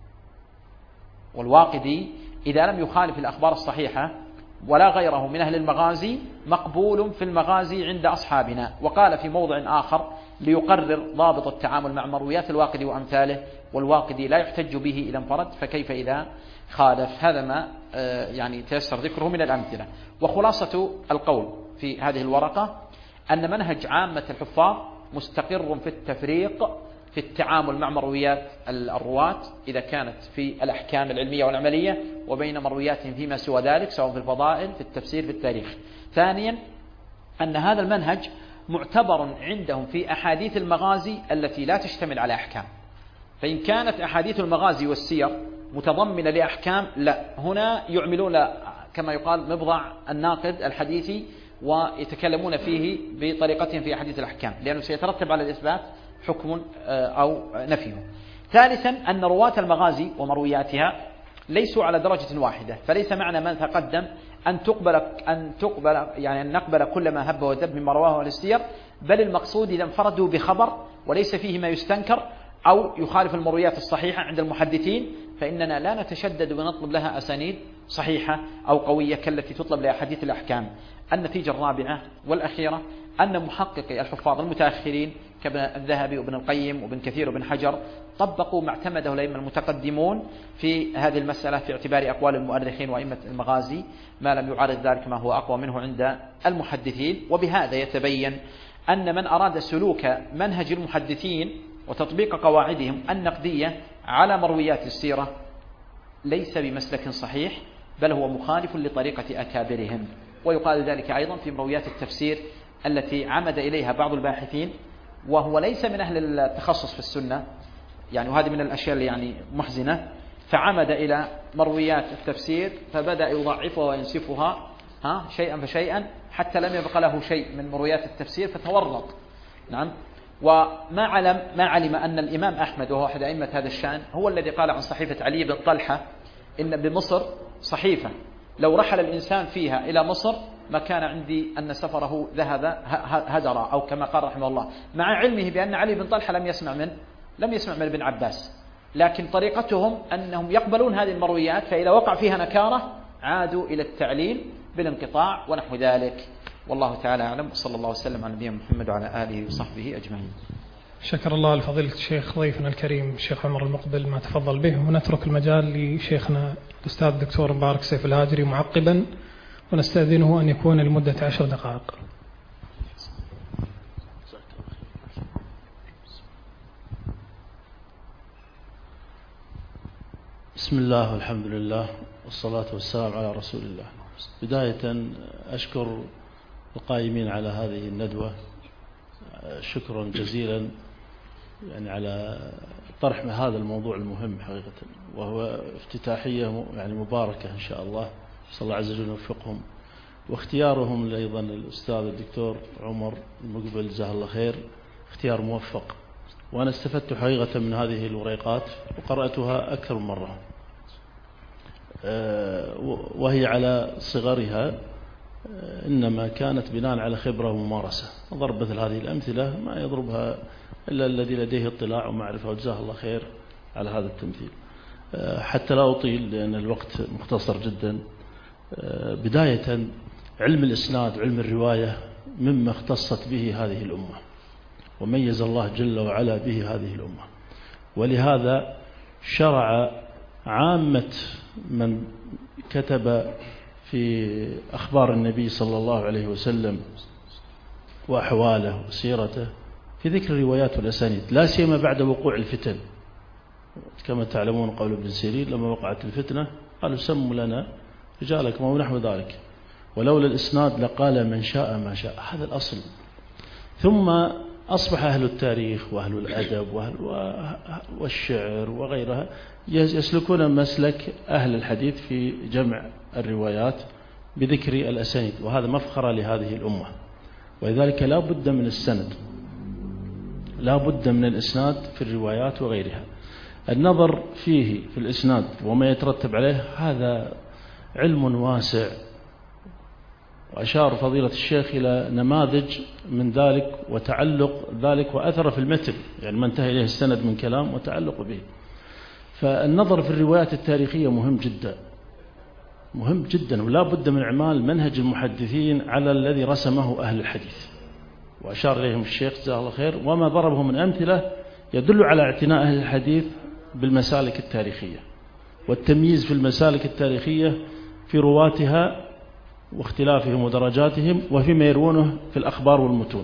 والواقدي إذا لم يخالف الأخبار الصحيحة ولا غيره من أهل المغازي مقبول في المغازي عند أصحابنا. وقال في موضع آخر ليقرر ضابط التعامل مع مرويات الواقدي وأمثاله: والواقدي لا يحتج به إذا انفرد، فكيف إذا خالف؟ هذا ما يعني تيسر ذكره من الأمثلة. وخلاصة القول في هذه الورقة أن منهج عامة الحفاظ مستقر في التفريق في التعامل مع مرويات الرواة إذا كانت في الأحكام العلمية والعملية، وبين مروياتهم فيما سوى ذلك سواء في الفضائل، في التفسير، في التاريخ. ثانيا أن هذا المنهج معتبر عندهم في أحاديث المغازي التي لا تشتمل على أحكام، فإن كانت أحاديث المغازي والسير متضمنة لأحكام، لا، هنا يعملون كما يقال مبضع الناقد الحديثي ويتكلمون فيه بطريقتهم في أحاديث الأحكام، لأنه سيترتب على الإثبات حكم أو نفيه. ثالثا أن رواة المغازي ومروياتها ليسوا على درجة واحدة، فليس معنى من تقدم أن تقبل يعني أن نقبل كل ما هب ودب مما رواه السير، بل المقصود إذا انفردوا بخبر وليس فيه ما يستنكر أو يخالف المرويات الصحيحة عند المحدثين، فإننا لا نتشدد ونطلب لها أسانيد صحيحة أو قوية كالتي تطلب لأحاديث الأحكام. النتيجة الرابعة والأخيرة أن محققي الحفاظ المتأخرين كابن الذهبي وابن القيم وابن كثير وابن حجر طبقوا ما اعتمده الأئمة المتقدمون في هذه المسألة في اعتبار أقوال المؤرخين وأئمة المغازي، ما لم يعارض ذلك ما هو أقوى منه عند المحدثين. وبهذا يتبين أن من أراد سلوك منهج المحدثين وتطبيق قواعدهم النقدية على مرويات السيرة ليس بمسلك صحيح، بل هو مخالف لطريقة أكابرهم. ويقال ذلك أيضا في مرويات التفسير التي عمد إليها بعض الباحثين وهو ليس من أهل التخصص في السنة يعني، وهذه من الأشياء اللي يعني محزنة، فعمد إلى مرويات التفسير فبدأ يضعفها وينسفها شيئا فشيئا حتى لم يبق له شيء من مرويات التفسير فتورط. نعم. وما علم أن الإمام أحمد وهو أحد أئمة هذا الشأن هو الذي قال عن صحيفة علي بن طلحة إن بمصر صحيفة لو رحل الإنسان فيها إلى مصر ما كان عندي أن سفره ذهب هدرا، أو كما قال رحمه الله، مع علمه بأن علي بن طلحة لم يسمع من ابن عباس، لكن طريقتهم أنهم يقبلون هذه المرويات، فإذا وقع فيها نكارة عادوا إلى التعليل بالانقطاع ونحو ذلك. والله تعالى أعلم، صلى الله وسلم على نبينا محمد وعلى آله وصحبه أجمعين. شكر الله لفضيلة الشيخ ضيفنا الكريم الشيخ عمر المقبل ما تفضل به، ونترك المجال لشيخنا الأستاذ الدكتور مبارك سيف الهاجري معقبا، ونستأذنه أن يكون لمدة 10 دقائق. بسم الله والحمد لله والصلاة والسلام على رسول الله. بداية أشكر القائمين على هذه الندوة شكرا جزيلا يعني على طرح هذا الموضوع المهم حقيقة، وهو افتتاحية يعني مباركة إن شاء الله، صلى الله عز وجل يوفقهم، واختيارهم أيضا الأستاذ الدكتور عمر المقبل جزاه الله خير اختيار موفق. وأنا استفدت حقيقة من هذه الوريقات وقرأتها أكثر من مرة، وهي على صغرها إنما كانت بناء على خبرة وممارسة. ضرب مثل هذه الأمثلة ما يضربها إلا الذي لديه اطلاع ومعرفة، وجزاه الله خير على هذا التمثيل. حتى لا أطيل لأن الوقت مختصر جدا، بداية علم الإسناد علم الرواية مما اختصت به هذه الأمة، وميز الله جل وعلا به هذه الأمة، ولهذا شرع عامة من كتب في أخبار النبي صلى الله عليه وسلم وأحواله وسيرته في ذكر الروايات والأسانيد، لا سيما بعد وقوع الفتن. كما تعلمون قول ابن سيرين لما وقعت الفتنة قالوا سموا لنا رجالكم ونحو ذلك، ولولا الإسناد لقال من شاء ما شاء. هذا الأصل. ثم أصبح أهل التاريخ وأهل الأدب والشعر وغيرها يسلكون مسلك أهل الحديث في جمع الروايات بذكر الأسانيد، وهذا مفخرة لهذه الأمة. ولذلك لا بد من السند، لا بد من الإسناد في الروايات وغيرها. النظر فيه في الإسناد وما يترتب عليه هذا علم واسع، وأشار فضيلة الشيخ إلى نماذج من ذلك وتعلق ذلك وأثر في المتن، يعني ما انتهى إليه السند من كلام وتعلق به. فالنظر في الروايات التاريخية مهم جدا، مهم جدا، ولا بد من إعمال منهج المحدثين على الذي رسمه أهل الحديث، وأشار إليهم الشيخ جزاه الله خير، وما ضربه من أمثلة يدل على اعتناء أهل الحديث بالمسالك التاريخية والتمييز في المسالك التاريخية في رواتها واختلافهم ودرجاتهم وفيما يروونه في الأخبار والمتون.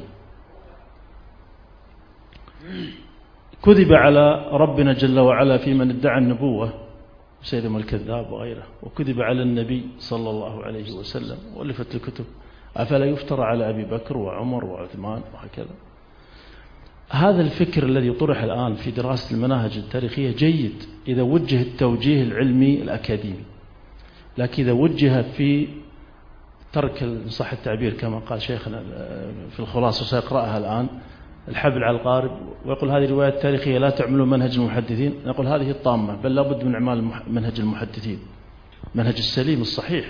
كذب على ربنا جل وعلا في من ادعى النبوة سيدنا الكذاب وغيره، وكذب على النبي صلى الله عليه وسلم وألفت الكتب، أفلا يفترى على أبي بكر وعمر وعثمان وهكذا. هذا الفكر الذي طرح الآن في دراسة المناهج التاريخية جيد إذا وجه التوجيه العلمي الأكاديمي، لكن إذا وجه في ترك صح التعبير كما قال شيخنا في الخلاصة سيقرأها الآن الحبل على القارب ويقول هذه رواية تاريخية لا تعملوا منهج المحدثين، نقول هذه الطامة، بل لابد من إعمال منهج المحدثين، منهج السليم الصحيح.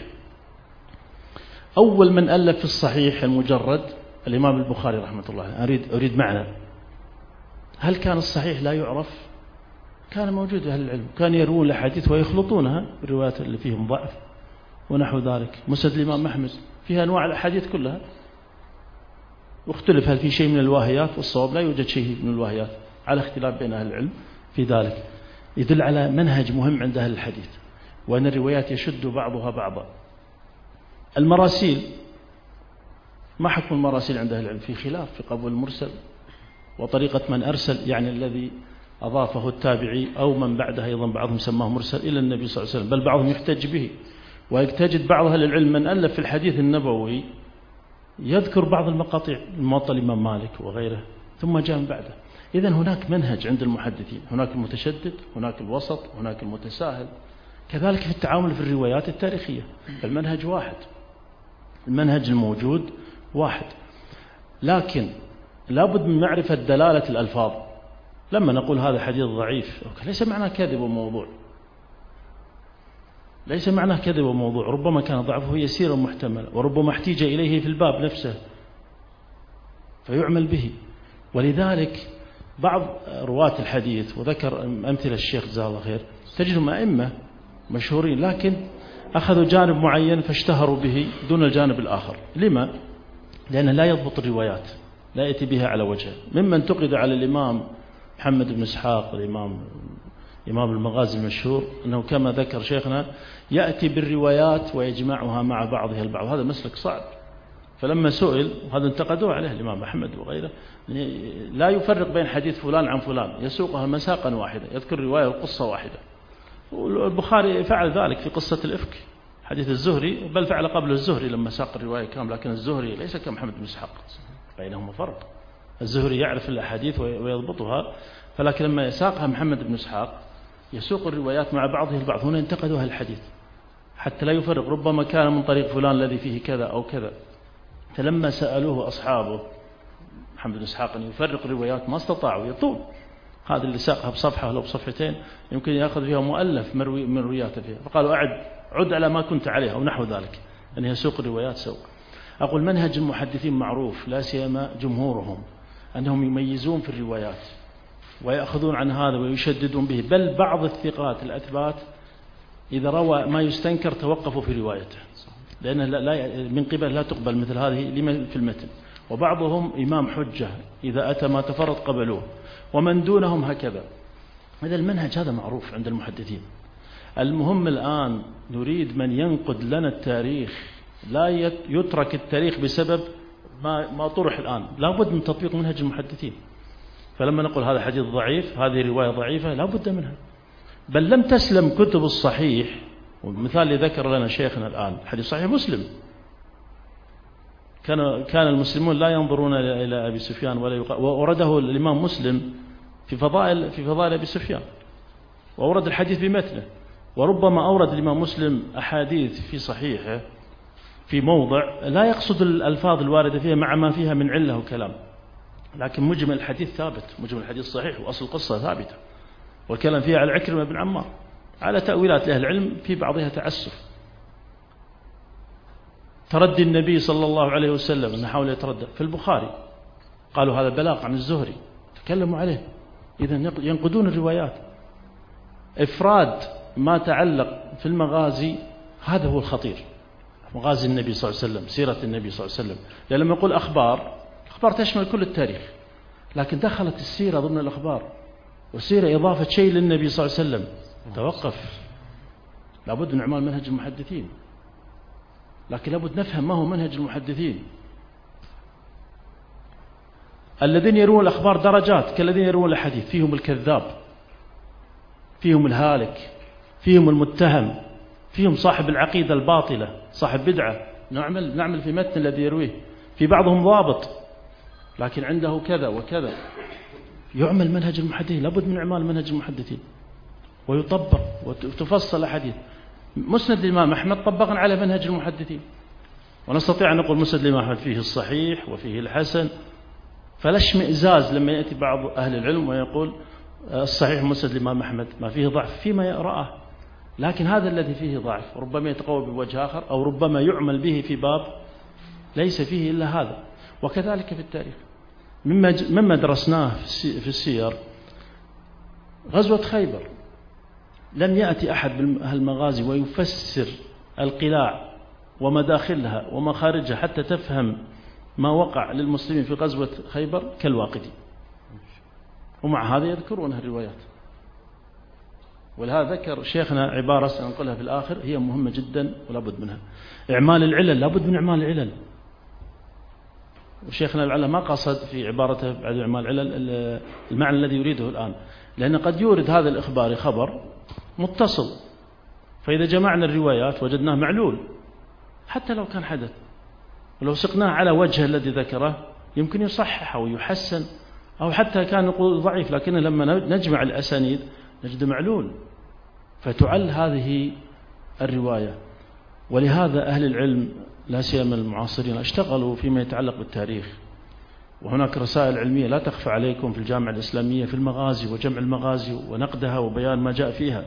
أول من ألف في الصحيح المجرد الإمام البخاري رحمة الله. أريد معنى، هل كان الصحيح لا يعرف؟ كان موجود أهل العلم كان يروون الأحاديث ويخلطونها بالروايات اللي فيهم ضعف ونحو ذلك. مسند الإمام أحمد فيها أنواع الأحاديث كلها، واختلف هل في شيء من الواهيات، والصواب لا يوجد شيء من الواهيات، على اختلاف بين أهل العلم في ذلك. يدل على منهج مهم عند أهل الحديث، وأن الروايات يشد بعضها بعضا. المراسيل، ما حكم المراسيل عند أهل العلم؟ في خلاف في قبول المرسل وطريقة من أرسل، يعني الذي أضافه التابعي أو من بعده، أيضا بعضهم سماه مرسل إلى النبي صلى الله عليه وسلم، بل بعضهم يحتج به. ويجتهد بعض أهل العلم من ألف في الحديث النبوي يذكر بعض المقاطع، موطأ الإمام مالك وغيره ثم جاء من بعده. إذن هناك منهج عند المحدثين، هناك المتشدد، هناك الوسط، هناك المتساهل. كذلك في التعامل في الروايات التاريخية المنهج واحد، المنهج الموجود واحد، لكن لابد من معرفة دلالة الألفاظ. لما نقول هذا حديث ضعيف ليس معناه كذب وموضوع، ليس معناه كذب وموضوع، ربما كان ضعفه يسيرا محتمل، وربما احتيج إليه في الباب نفسه فيعمل به. ولذلك بعض رواة الحديث، وذكر أمثلة الشيخ جزاه الله خير، تجدهم أئمة مشهورين لكن أخذوا جانب معين فاشتهروا به دون الجانب الآخر. لما؟ لأنه لا يضبط الروايات، لا يأتي بها على وجهه. مما انتقد على الإمام محمد بن إسحاق، إمام المغازي المشهور، أنه كما ذكر شيخنا يأتي بالروايات ويجمعها مع بعضها البعض، هذا مسلك صعب. فلما سئل، وهذا انتقدوه عليه الإمام أحمد وغيره، لا يفرق بين حديث فلان عن فلان، يسوقها مساقا واحدة، يذكر رواية وقصة واحدة. والبخاري فعل ذلك في قصة الإفك، حديث الزهري، بل فعل قبل الزهري لما ساق الرواية كاملة، لكن الزهري ليس كمحمد بن إسحاق، بينهما فرق. الزهري يعرف الأحاديث ويضبطها، فلكن لما ساقها محمد بن إسحاق يسوق الروايات مع بعضها البعض. هنا انتقدوا أهل الحديث حتى لا يفرق، ربما كان من طريق فلان الذي فيه كذا أو كذا. فلما سألوه أصحابه محمد بن إسحاق أن يفرق الروايات ما استطاعوا، يطول. هذا اللي ساقها بصفحة ولا بصفحتين يمكن يأخذ فيها مؤلف من رواياته فيها، فقالوا عد على ما كنت عليه أو نحو ذلك، أن يسوق الروايات سوق. أقول منهج المحدثين معروف، لا سيما جمهورهم، أنهم يميزون في الروايات ويأخذون عن هذا ويشددون به، بل بعض الثقات الأثبات إذا روى ما يستنكر توقفوا في روايته، لأن من قبل لا تقبل مثل هذه لمن في المتن. وبعضهم إمام حجة، إذا أتى ما تفرد قبلوه، ومن دونهم هكذا. هذا المنهج هذا معروف عند المحدثين. المهم الآن نريد من ينقد لنا التاريخ، لا يترك التاريخ بسبب ما طرح الآن، لا بد من تطبيق منهج المحدثين. فلما نقول هذا حديث ضعيف، هذه رواية ضعيفة، لا بد منها. بل لم تسلم كتب الصحيح، والمثال اللي ذكر لنا شيخنا الآن حديث صحيح مسلم، كان المسلمون لا ينظرون إلى أبي سفيان وأورده الإمام مسلم في فضائل أبي سفيان، وأورد الحديث بمتنه. وربما أورد الإمام مسلم أحاديث في صحيحه في موضع لا يقصد الألفاظ الواردة فيها مع ما فيها من علة وكلام، لكن مجمل الحديث ثابت، مجمل الحديث صحيح، وأصل القصة ثابتة. والكلام فيها على عكرمة بن عمار، على تأويلات لأهل العلم في بعضها تعسف. تردي النبي صلى الله عليه وسلم أنه حاول يتردد في البخاري، قالوا هذا بلاغ عن الزهري، تكلموا عليه. إذن ينقدون الروايات. إفراد ما تعلق في المغازي هذا هو الخطير، مغازي النبي صلى الله عليه وسلم، سيرة النبي صلى الله عليه وسلم. لأن لما يقول أخبار تشمل كل التاريخ، لكن دخلت السيرة ضمن الأخبار، والسيرة إضافة شيء للنبي صلى الله عليه وسلم. توقف، لابد من إعمال منهج المحدثين، لكن لابد نفهم ما هو منهج المحدثين. الذين يروون الأخبار درجات كالذين يروون الحديث، فيهم الكذاب، فيهم الهالك، فيهم المتهم، فيهم صاحب العقيدة الباطلة، صاحب بدعة. نعمل في متن الذي يرويه. في بعضهم ضابط لكن عنده كذا وكذا. يعمل منهج المحدثين، لابد من إعمال منهج المحدثين ويطبق وتفصل أحاديث. مسند الإمام أحمد طبقا على منهج المحدثين، ونستطيع أن نقول مسند الإمام أحمد فيه الصحيح وفيه الحسن، فلا اشمئزاز لما يأتي بعض أهل العلم ويقول الصحيح مسند الإمام أحمد ما فيه ضعف فيما يراه، لكن هذا الذي فيه ضعف ربما يتقوى بوجه آخر، أو ربما يعمل به في باب ليس فيه إلا هذا. وكذلك في التاريخ مما درسناه في السير، غزوة خيبر لم يأتي أحد من أهل المغازي ويفسر القلاع ومداخلها ومخارجها حتى تفهم ما وقع للمسلمين في غزوة خيبر كالواقدي، ومع هذا يذكرونها الروايات. ولهذا ذكر شيخنا عبارة سنقولها في الآخر هي مهمة جدا ولا بد منها، إعمال العلل، لا بد من إعمال العلل. وشيخنا العلل ما قصد في عبارته بعد إعمال العلل المعنى الذي يريده الآن، لأن قد يورد هذا الإخبار خبر متصل، فإذا جمعنا الروايات وجدناه معلول حتى لو كان حدث، ولو سقناه على وجه الذي ذكره يمكن يصحح ويحسن أو حتى كان نقول ضعيف، لكن لما نجمع الأسانيد نجد معلول، فتعل هذه الرواية. ولهذا أهل العلم لا سيما المعاصرين اشتغلوا فيما يتعلق بالتاريخ، وهناك رسائل علمية لا تخفى عليكم في الجامعة الإسلامية في المغازي وجمع المغازي ونقدها وبيان ما جاء فيها.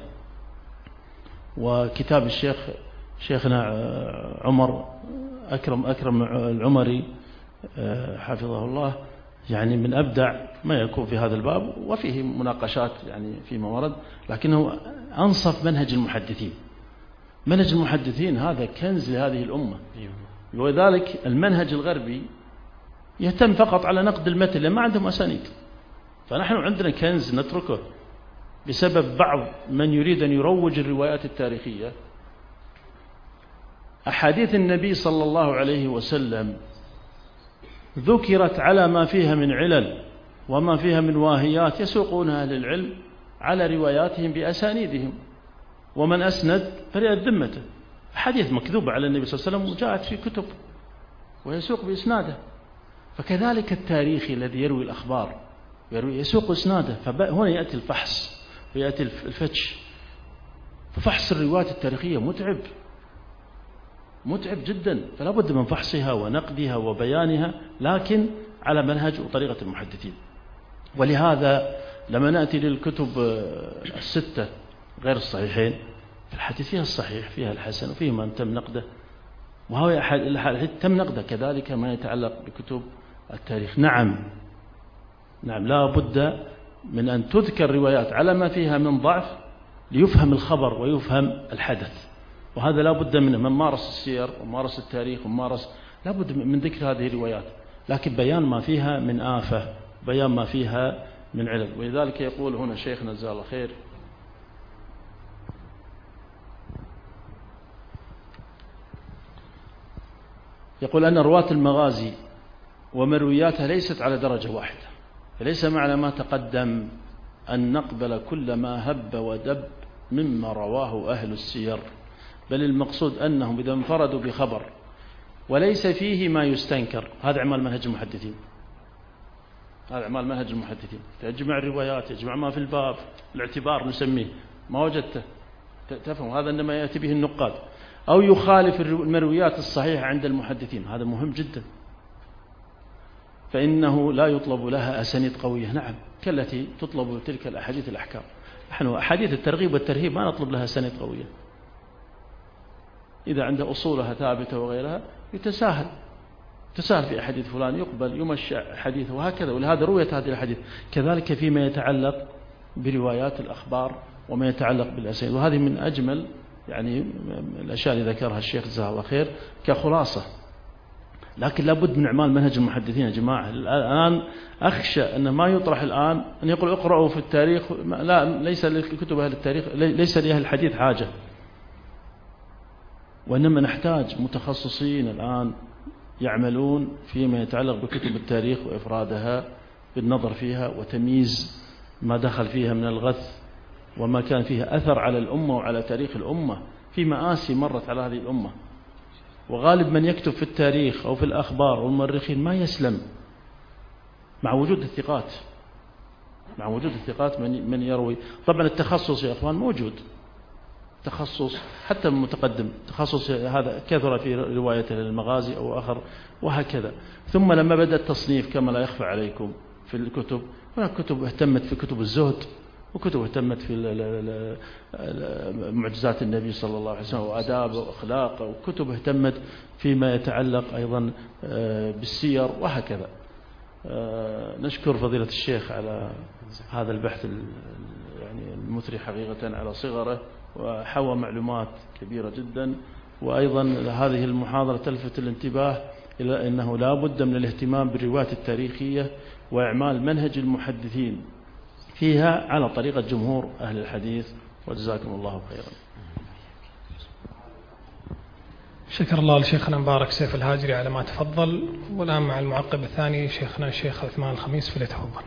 وكتاب شيخنا عمر أكرم العمري حفظه الله يعني من أبدع ما يكون في هذا الباب، وفيه مناقشات يعني فيما ورد، لكنه أنصف منهج المحدثين. منهج المحدثين هذا كنز لهذه الأمة، ولذلك المنهج الغربي يهتم فقط على نقد المتن لأن ما عندهم أسانيد. فنحن عندنا كنز نتركه بسبب بعض من يريد أن يروج الروايات التاريخية. أحاديث النبي صلى الله عليه وسلم ذكرت على ما فيها من علل وما فيها من واهيات يسوقونها أهل العلم على رواياتهم بأسانيدهم، ومن أسند فريد ذمته. حديث مكذوبة على النبي صلى الله عليه وسلم وجاءت في كتب ويسوق بإسناده. فكذلك التاريخي الذي يروي الأخبار يسوق إسناده. فهنا يأتي الفحص ويأتي الفتش. ففحص الروايات التاريخية متعب جدا، فلا بد من فحصها ونقدها وبيانها، لكن على منهج وطريقة المحدثين. ولهذا لما نأتي للكتب الستة غير الصحيحين، الحديث فيها الصحيح فيها الحسن وفيه من تم نقده، وهو الحديث تم نقده. كذلك ما يتعلق بكتب التاريخ. نعم لا بد من أن تذكر روايات على ما فيها من ضعف ليفهم الخبر ويفهم الحدث، وهذا لا بد منه. من مارس السير ومارس التاريخ ومارس لا بد من ذكر هذه الروايات، لكن بيان ما فيها من آفة، بيان ما فيها من علل. ولذلك يقول هنا شيخنا جزاه الله خير: يقول أن رواة المغازي ومروياتها ليست على درجة واحدة، فليس معنى ما تقدم أن نقبل كل ما هب ودب مما رواه أهل السير، بل المقصود أنهم إذا انفردوا بخبر وليس فيه ما يستنكر. هذا أعمال منهج المحدثين، هذا أعمال منهج المحدثين. تجمع الروايات، يجمع ما في الباب، الاعتبار نسميه، ما وجدته تفهم، هذا إنما يأتي به النقاد. أو يخالف المرويات الصحيحة عند المحدثين، هذا مهم جدا، فإنه لا يطلب لها أسانيد قوية. نعم، كالتي تطلب تلك الأحاديث الأحكام. نحن أحاديث الترغيب والترهيب ما نطلب لها أسانيد قوية، إذا عند أصولها ثابتة وغيرها يتساهل في أحاديث فلان، يقبل يمشى حديثه وهكذا. ولهذا رويت هذه الأحاديث. كذلك فيما يتعلق بروايات الأخبار وما يتعلق بالأسانيد، وهذه من أجمل يعني الأشياء اللي ذكرها الشيخ جزاه الله خير كخلاصة. لكن لابد من إعمال منهج المحدثين يا جماعة. الآن أخشى أن ما يطرح الآن أن يقول اقرأوا في التاريخ، لا، ليس لكتب أهل التاريخ، ليس لأهل الحديث حاجة، وإنما نحتاج متخصصين الآن يعملون فيما يتعلق بكتب التاريخ وإفرادها بالنظر فيها وتمييز ما دخل فيها من الغث وما كان فيها أثر على الأمة وعلى تاريخ الأمة. في مآسي مرت على هذه الأمة، وغالب من يكتب في التاريخ أو في الأخبار والمؤرخين ما يسلم مع وجود الثقات، من يروي. طبعا التخصص يا أخوان موجود، تخصص حتى المتقدم، تخصص هذا كثر في روايته للمغازي أو آخر وهكذا. ثم لما بدأ التصنيف كما لا يخفى عليكم في الكتب، هناك كتب اهتمت في كتب الزهد، وكتب اهتمت في معجزات النبي صلى الله عليه وسلم وآدابه وأخلاقه، وكتب اهتمت فيما يتعلق أيضا بالسير وهكذا. نشكر فضيلة الشيخ على هذا البحث يعني المثري حقيقة على صغره، وحوى معلومات كبيرة جدا. وأيضا هذه المحاضرة تلفت الانتباه إلى أنه لا بد من الاهتمام بالروايات التاريخية وإعمال منهج المحدثين فيها على طريقة جمهور أهل الحديث، وجزاكم الله خيرا. شكر الله لشيخنا مبارك سيف الهاجري على ما تفضل. والآن مع المعقب الثاني شيخنا الشيخ عثمان الخميس، فليتفضل.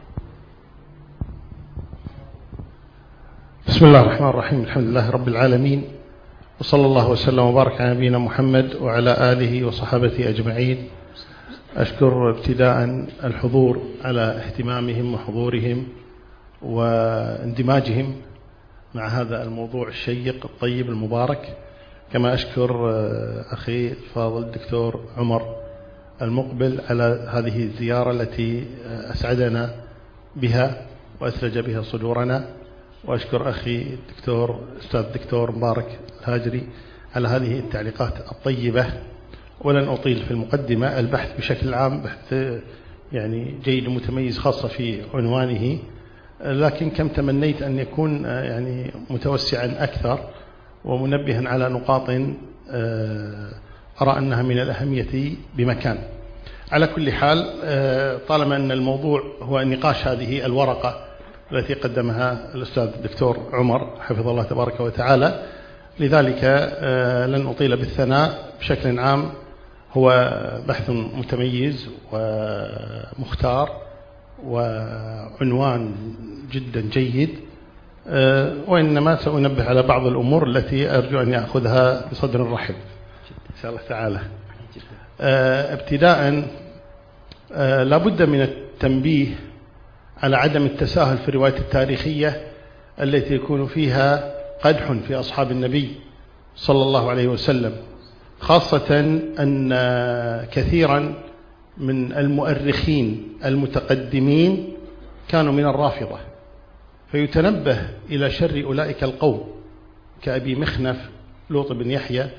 بسم الله الرحمن الرحيم. الحمد لله رب العالمين، وصلى الله وسلم وبارك على نبينا محمد وعلى آله وصحابته أجمعين. أشكر ابتداء الحضور على اهتمامهم وحضورهم واندماجهم مع هذا الموضوع الشيق الطيب المبارك. كما أشكر أخي الفاضل الدكتور عمر المقبل على هذه الزيارة التي أسعدنا بها وأسرج بها صدورنا، وأشكر أخي أستاذ الدكتور مبارك الهاجري على هذه التعليقات الطيبة. ولن أطيل في المقدمة. البحث بشكل عام بحث يعني جيد ومتميز خاصة في عنوانه، لكن كم تمنيت أن يكون يعني متوسعا أكثر ومنبها على نقاط أرى أنها من الأهمية بمكان. على كل حال، طالما أن الموضوع هو نقاش هذه الورقة التي قدمها الأستاذ الدكتور عمر حفظه الله تبارك وتعالى، لذلك لن أطيل بالثناء. بشكل عام هو بحث متميز ومختار وعنوان جدا جيد، وإنما سأنبه على بعض الأمور التي أرجو أن يأخذها بصدر رحب إن شاء الله تعالى. ابتداء لا بد من التنبيه على عدم التساهل في الرواية التاريخية التي يكون فيها قدح في أصحاب النبي صلى الله عليه وسلم، خاصة أن كثيرا من المؤرخين المتقدمين كانوا من الرافضة، فيتنبه إلى شر أولئك القوم كأبي مخنف لوط بن يحيى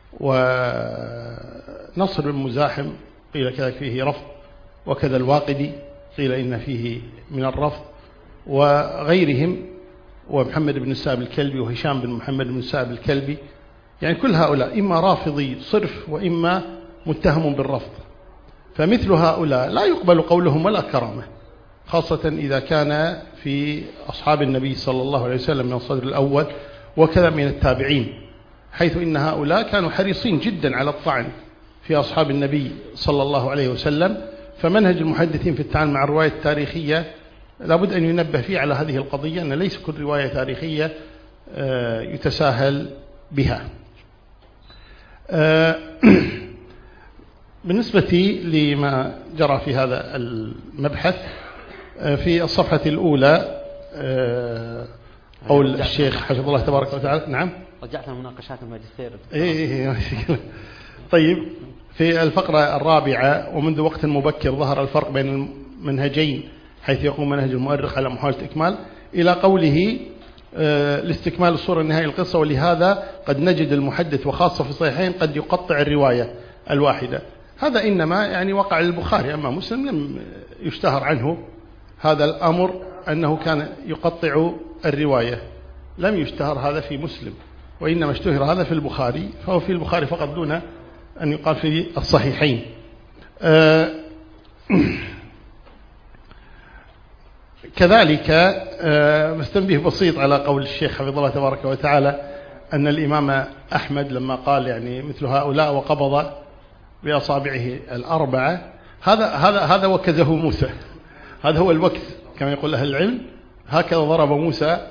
ونصر بن مزاحم قيل كذلك فيه رفض، وكذا الواقدي قيل إن فيه من الرفض، وغيرهم، ومحمد بن السائب الكلبي وهشام بن محمد بن السائب الكلبي. يعني كل هؤلاء إما رافضي صرف وإما متهم بالرفض، فمثل هؤلاء لا يقبل قولهم ولا كرامة، خاصة إذا كان في أصحاب النبي صلى الله عليه وسلم من الصدر الأول، وكذا من التابعين، حيث إن هؤلاء كانوا حريصين جدا على الطعن في أصحاب النبي صلى الله عليه وسلم. فمنهج المحدثين في التعامل مع الرواية التاريخية لابد أن ينبه فيه على هذه القضية، أن ليس كل رواية تاريخية يتساهل بها. بالنسبة لما جرى في هذا المبحث، في الصفحة الأولى قول الشيخ حفظه الله تبارك وتعالى. نعم، رجعت مناقشات الماجستير. طيب، في الفقرة الرابعة: ومنذ وقت مبكر ظهر الفرق بين المنهجين حيث يقوم منهج المؤرخ على محاولة إكمال، إلى قوله لاستكمال الصورة النهائية القصة، ولهذا قد نجد المحدث وخاصة في الصحيحين قد يقطع الرواية الواحدة. هذا إنما يعني وقع للبخاري، أما مسلم لم يشتهر عنه هذا الأمر أنه كان يقطع الرواية، لم يشتهر هذا في مسلم، وإنما اشتهر هذا في البخاري، فهو في البخاري فقط دون أن يقال في الصحيحين. كذلك مستنبه بسيط على قول الشيخ حفظه الله تبارك وتعالى أن الإمام أحمد لما قال يعني مثل هؤلاء وقبض بأصابعه الأربعة، هذا وكزه موسى، هذا هو الوكز كما يقول أهل العلم، هكذا ضرب موسى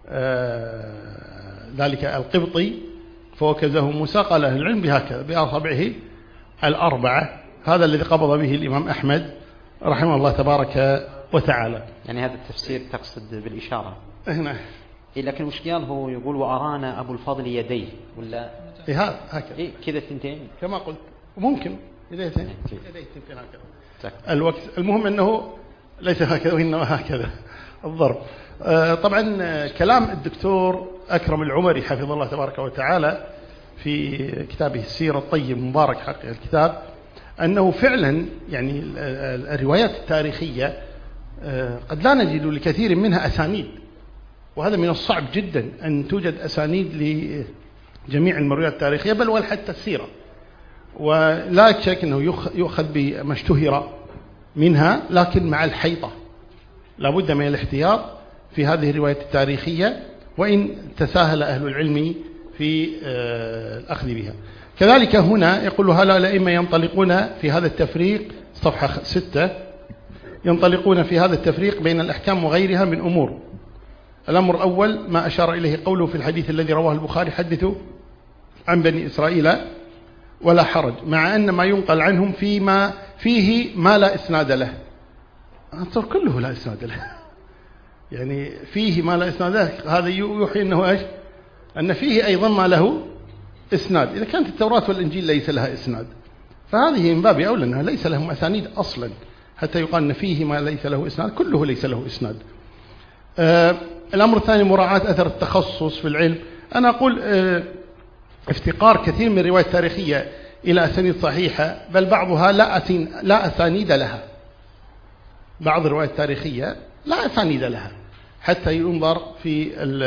ذلك القبطي فوكزه موسى، قال أهل العلم بهكذا بأصابعه الأربعة. هذا الذي قبض به الإمام أحمد رحمه الله تبارك وتعالى. يعني هذا التفسير تقصد بالإشارة هنا، لكن المشكلة هو يقول وأرانا أبو الفضل يديه، ولا هكذا كذا الثنتين كما قلت، ممكن يديتين هكذا الوقت. المهم أنه ليس هكذا وإنما هكذا الضرب. طبعا كلام الدكتور أكرم العمري حفظه الله تبارك وتعالى في كتابه السيرة الطيب المبارك حق الكتاب، أنه فعلا يعني الروايات التاريخية قد لا نجد لكثير منها أسانيد، وهذا من الصعب جدا أن توجد أسانيد لجميع المرويات التاريخية بل ولا حتى السيرة، ولا شك أنه يؤخذ بما اشتهر منها، لكن مع الحيطة لابد من الاحتياط في هذه الروايات التاريخية، وإن تساهل أهل العلم في الأخذ بها. كذلك هنا يقول هؤلاء الأئمة ينطلقون في هذا التفريق، صفحة 6، ينطلقون في هذا التفريق بين الأحكام وغيرها من أمور. الأمر الأول ما أشار إليه قوله في الحديث الذي رواه البخاري: حدثوا عن بني إسرائيل ولا حرج، مع أن ما ينقل عنهم فيه ما لا إسناد له. أنظر كله لا إسناد له، يعني فيه ما لا إسناد له، هذا يوحي أنه إيش؟ أن فيه أيضا ما له إسناد. إذا كانت التوراة والإنجيل ليس لها إسناد، فهذه من باب أولى أنها ليس لهم أسانيد أصلا حتى يقال أن فيه ما ليس له إسناد، كله ليس له إسناد. الأمر الثاني مراعاة أثر التخصص في العلم. أنا أقول افتقار كثير من الروايات التاريخية إلى أسانيد صحيحة، بل بعضها لا أسانيد لها. بعض الروايات التاريخية لا أسانيد لها، حتى ينظر في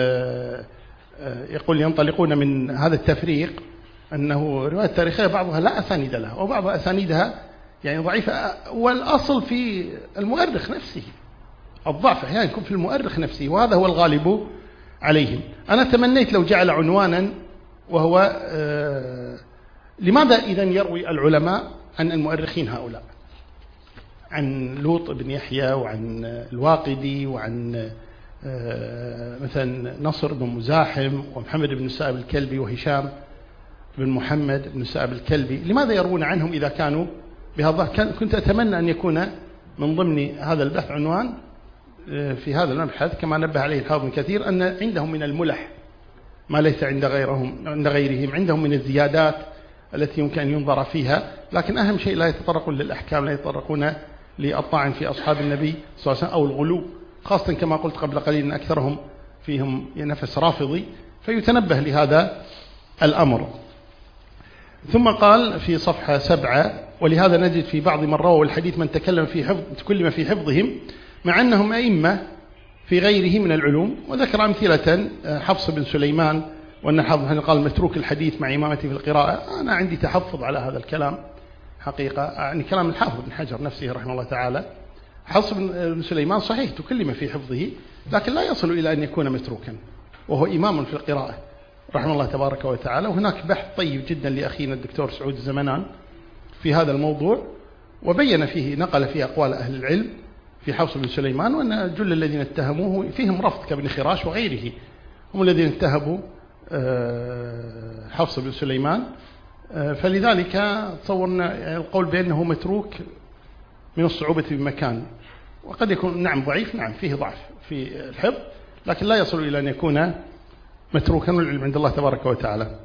يقول ينطلقون من هذا التفريق أنه رواية تاريخية بعضها لا أسانيد لها، وبعض أسانيدها يعني ضعيفة. والأصل في المؤرخ نفسه، الضعف أحيانا يكون في المؤرخ نفسه، وهذا هو الغالب عليهم. أنا تمنيت لو جعل عنوانا وهو لماذا إذا يروي العلماء عن المؤرخين هؤلاء، عن لوط بن يحيى وعن الواقدي وعن مثلا نصر بن مزاحم ومحمد بن السائب الكلبي وهشام بن محمد بن السائب الكلبي، لماذا يروون عنهم إذا كانوا بهذا؟ كنت أتمنى أن يكون من ضمن هذا البحث عنوان في هذا المبحث كما نبه عليه الحافظ ابن كثير، أن عندهم من الملح ما ليس عند غيرهم، عندهم من الزيادات التي يمكن أن ينظر فيها، لكن أهم شيء لا يتطرقون للأحكام، لا يتطرقون للطعن في أصحاب النبي صلى الله عليه وسلم أو الغلو، خاصة كما قلت قبل قليل أن أكثرهم فيهم نفس رافضي، فيتنبه لهذا الأمر. ثم قال في صفحة 7: ولهذا نجد في بعض من رووا الحديث من تكلم في حفظهم مع أنهم أئمة في غيره من العلوم، وذكر أمثلة حفص بن سليمان، وأن الحافظ قال متروك الحديث مع إمامته في القراءة. أنا عندي تحفظ على هذا الكلام حقيقة، يعني كلام الحافظ بن حجر نفسه رحمه الله تعالى. حفص بن سليمان صحيح تكلم في حفظه، لكن لا يصل إلى أن يكون متروكا، وهو إمام في القراءة رحمه الله تبارك وتعالى. وهناك بحث طيب جدا لأخينا الدكتور سعود الزمنان في هذا الموضوع، وبين فيه نقل فيه أقوال أهل العلم في حفص بن سليمان، وأن جل الذين اتهموه فيهم رفض كابن خراش وغيره، هم الذين اتهموا حفص بن سليمان. فلذلك تصورنا القول بأنه متروك من الصعوبة بمكان، وقد يكون نعم ضعيف، نعم فيه ضعف في الحفظ، لكن لا يصل إلى أن يكون متروكا، والعلم عند الله تبارك وتعالى.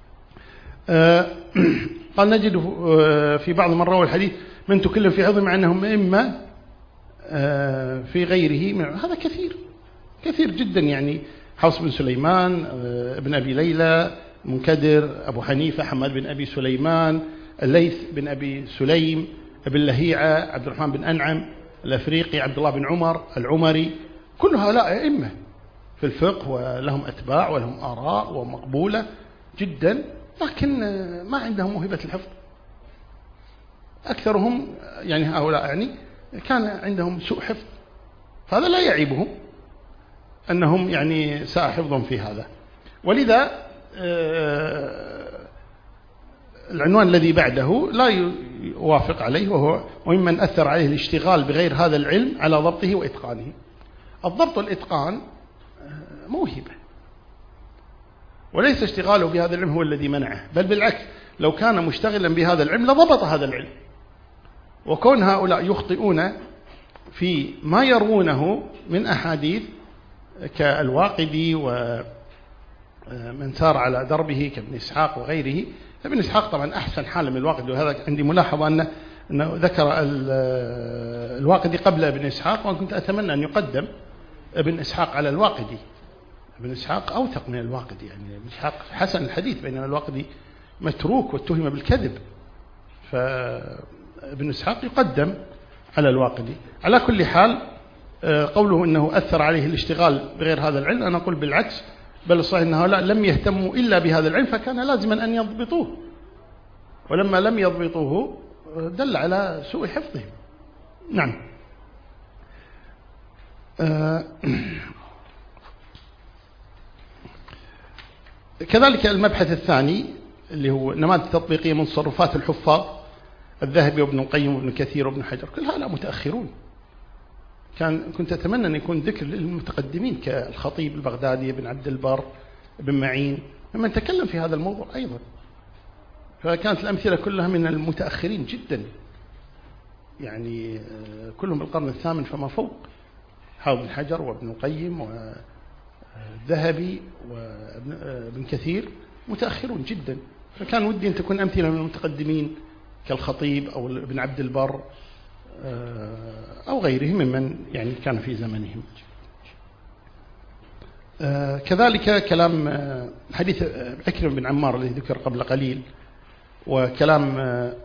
قال نجد في بعض من روى الحديث من تكلم في حفظه مع أنهم إما في غيره، هذا كثير جدا، يعني حفص بن سليمان، ابن أبي ليلى، منكدر، أبو حنيفة، حماد بن أبي سليمان، الليث بن أبي سليم، ابن لهيعة، عبد الرحمن بن أنعم الأفريقي، عبد الله بن عمر العمري، كل هؤلاء أئمة في الفقه ولهم أتباع ولهم آراء ومقبولة جدا، لكن ما عندهم موهبة الحفظ. أكثرهم يعني هؤلاء يعني كان عندهم سوء حفظ، فهذا لا يعيبهم أنهم يعني ساء حفظهم في هذا. ولذا العنوان الذي بعده لا يوافق عليه، وهو وممن أثر عليه الاشتغال بغير هذا العلم على ضبطه وإتقانه. الضبط والإتقان موهبة، وليس اشتغاله بهذا العلم هو الذي منعه، بل بالعكس لو كان مشتغلا بهذا العلم لضبط هذا العلم. وكون هؤلاء يخطئون في ما يروونه من أحاديث كالواقدي ومن سار على دربه كابن إسحاق وغيره. ابن إسحاق طبعا أحسن حالا من الواقدي، وهذا عندي ملاحظة أنه ذكر الواقدي قبل ابن إسحاق، وأنا كنت أتمنى أن يقدم ابن إسحاق على الواقدي. ابن إسحاق أوثق من الواقدي، يعني ابن إسحاق حسن الحديث، بينما الواقدي متروك واتهم بالكذب، فابن إسحاق يقدم على الواقدي. على كل حال قوله أنه أثر عليه الاشتغال بغير هذا العلم، أنا أقول بالعكس، بل الصحيح أن هؤلاء لم يهتموا إلا بهذا العلم، فكان لازما أن يضبطوه، ولما لم يضبطوه دل على سوء حفظهم. نعم. كذلك المبحث الثاني اللي هو نماذج تطبيقية من تصرفات الحفاظ، الذهبي وابن القيم وابن كثير وابن حجر، كل هؤلاء متأخرون. كنت أتمنى أن يكون ذكر للمتقدمين كالخطيب البغدادي، ابن عبد البر، ابن معين، ممن تكلم في هذا الموضوع أيضا. فكانت الأمثلة كلها من المتأخرين جدا، يعني كلهم بالقرن الثامن فما فوق، حافظ بن حجر وابن القيم والذهبي وابن كثير متأخرون جدا. فكان ودي أن تكون أمثلة من المتقدمين كالخطيب أو ابن عبد البر أو غيرهم ممن يعني كان في زمنهم. كذلك كلام حديث عكرمة بن عمار الذي ذكر قبل قليل، وكلام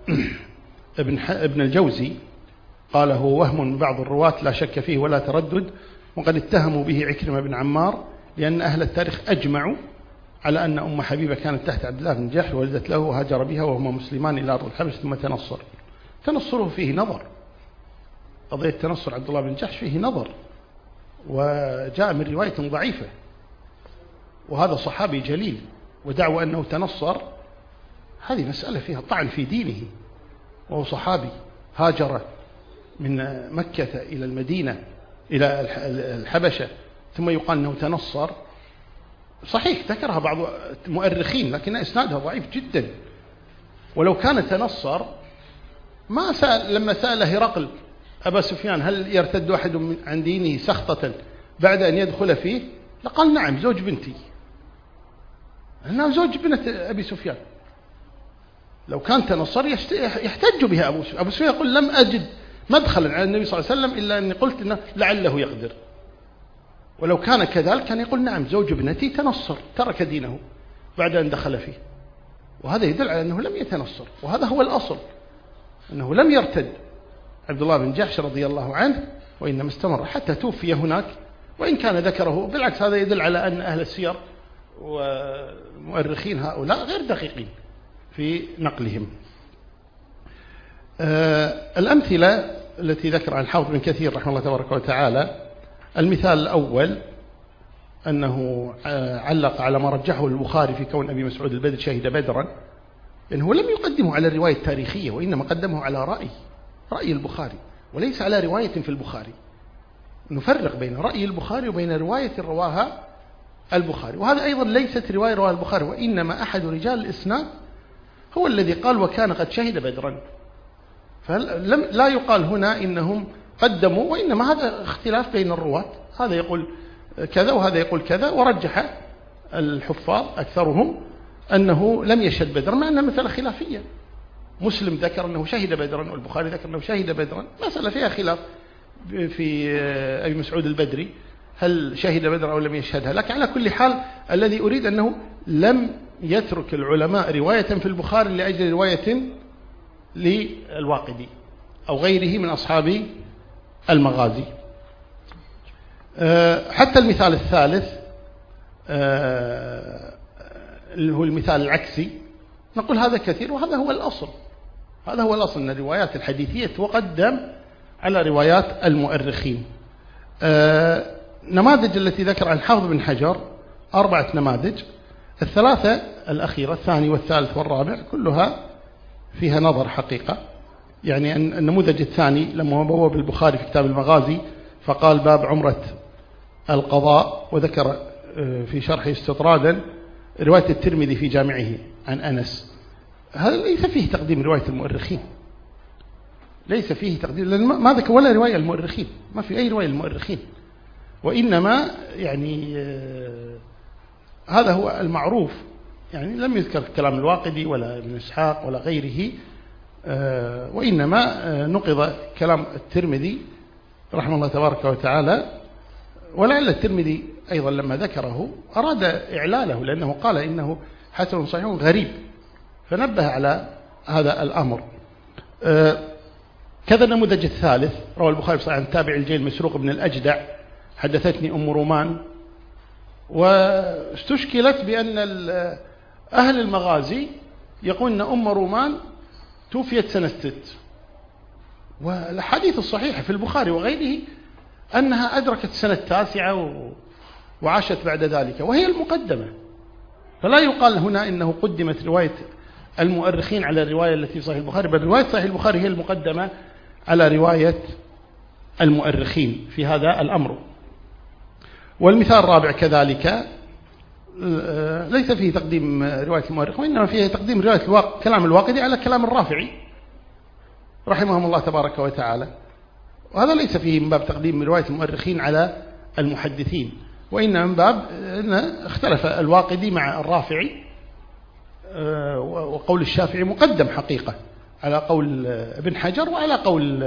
ابن الجوزي قال هو وهم من بعض الرواة لا شك فيه ولا تردد، وقد اتهموا به عكرمة بن عمار لأن أهل التاريخ أجمعوا على أن أم حبيبة كانت تحت عبد الله بن جحش وولدت له وهاجر بها وهما مسلمان إلى أرض الحبش ثم تنصر. تنصره فيه نظر، قضية تنصر عبد الله بن جحش فيه نظر، وجاء من رواية ضعيفة، وهذا صحابي جليل، ودعوى أنه تنصر هذه مسألة فيها طعن في دينه، وهو صحابي هاجر من مكة إلى المدينة إلى الحبشة ثم يقال أنه تنصر. صحيح ذكرها بعض المؤرخين لكن إسنادها ضعيف جدا. ولو كان تنصر ما سأل، لما سأل هرقل أبا سفيان هل يرتد أحد عن دينه سخطة بعد أن يدخل فيه، لقال نعم زوج بنتي، أنه زوج بنت أبي سفيان. لو كان تنصر يحتج بها أبو سفيان يقول لم أجد مدخلا على النبي صلى الله عليه وسلم إلا أني قلت إنه لعله يقدر. ولو كان كذلك كان يقول نعم زوج ابنتي تنصر ترك دينه بعد أن دخل فيه، وهذا يدل على أنه لم يتنصر، وهذا هو الأصل أنه لم يرتد عبد الله بن جحش رضي الله عنه، وإنما استمر حتى توفي هناك، وإن كان ذكره بالعكس هذا يدل على أن أهل السير ومؤرخين هؤلاء غير دقيقين في نقلهم. الأمثلة التي ذكرها الحافظ بن كثير رحمه الله تبارك وتعالى، المثال الأول أنه علق على ما رجحه البخاري في كون أبي مسعود البدري شهد بدرا، لأنه لم يقدمه على الرواية التاريخية، وإنما قدمه على رأي البخاري وليس على رواية في البخاري. نفرق بين رأي البخاري وبين رواية رواها البخاري، وهذا أيضا ليست رواية رواها البخاري، وإنما أحد رجال الإسناد هو الذي قال وكان قد شهد بدرا. فلا يقال هنا إنهم قدموا، وإنما هذا اختلاف بين الرواة، هذا يقول كذا وهذا يقول كذا، ورجح الحفاظ أكثرهم أنه لم يشهد بدرا، مع أنها مسألة خلافية. مسلم ذكر أنه شهد بدرا والبخاري ذكر أنه شهد بدرا، مسألة فيها خلاف في أبي مسعود البدري هل شهد بدرا أو لم يشهدها. لكن على كل حال الذي أريد أنه لم يترك العلماء رواية في البخاري لأجل رواية للواقدي أو غيره من أصحاب المغازي. حتى المثال الثالث اللي هو المثال العكسي نقول هذا كثير، وهذا هو الأصل. هذا هو الأصل أن الروايات الحديثية تقدم على روايات المؤرخين. نماذج التي ذكر الحافظ بن حجر 4 نماذج، الثلاثة الأخيرة الثاني والثالث والرابع كلها فيها نظر حقيقة. يعني النموذج الثاني لما بوب البخاري في كتاب المغازي فقال باب عمرة القضاء، وذكر في شرحه استطرادا رواية الترمذي في جامعه عن أنس، هذا ليس فيه تقديم رواية المؤرخين، ليس فيه تقديم، لأن ما ذكر ولا رواية المؤرخين، ما في أي رواية المؤرخين، وإنما يعني هذا هو المعروف. يعني لم يذكر كلام الواقدي ولا ابن إسحاق ولا غيره، وإنما نقض كلام الترمذي رحمه الله تبارك وتعالى. ولعل الترمذي أيضا لما ذكره أراد إعلاله، لأنه قال إنه حسن صحيح غريب، فنبه على هذا الأمر. كذا النموذج الثالث روى البخاري عن تابع الجيل مسروق بن الأجدع حدثتني أم رومان، واستشكلت بأن أهل المغازي يقول أن أم رومان توفيت سنة 6، والحديث الصحيح في البخاري وغيره أنها أدركت سنة 9 وعاشت بعد ذلك، وهي المقدمة. فلا يقال هنا إنه قدمت رواية المؤرخين على الرواية التي في صحيح البخاري، بل رواية صحيح البخاري هي المقدمة على رواية المؤرخين في هذا الأمر. والمثال الرابع كذلك ليس فيه تقديم رواية المؤرخ، وإنما فيه تقديم رواية كلام الواقدي على كلام الرافعي. رحمهم الله تبارك وتعالى. وهذا ليس فيه من باب تقديم رواية المؤرخين على المحدثين، وإنما من باب أن اختلف الواقدي مع الرافعي، وقول الشافعي مقدم حقيقة على قول ابن حجر وعلى قول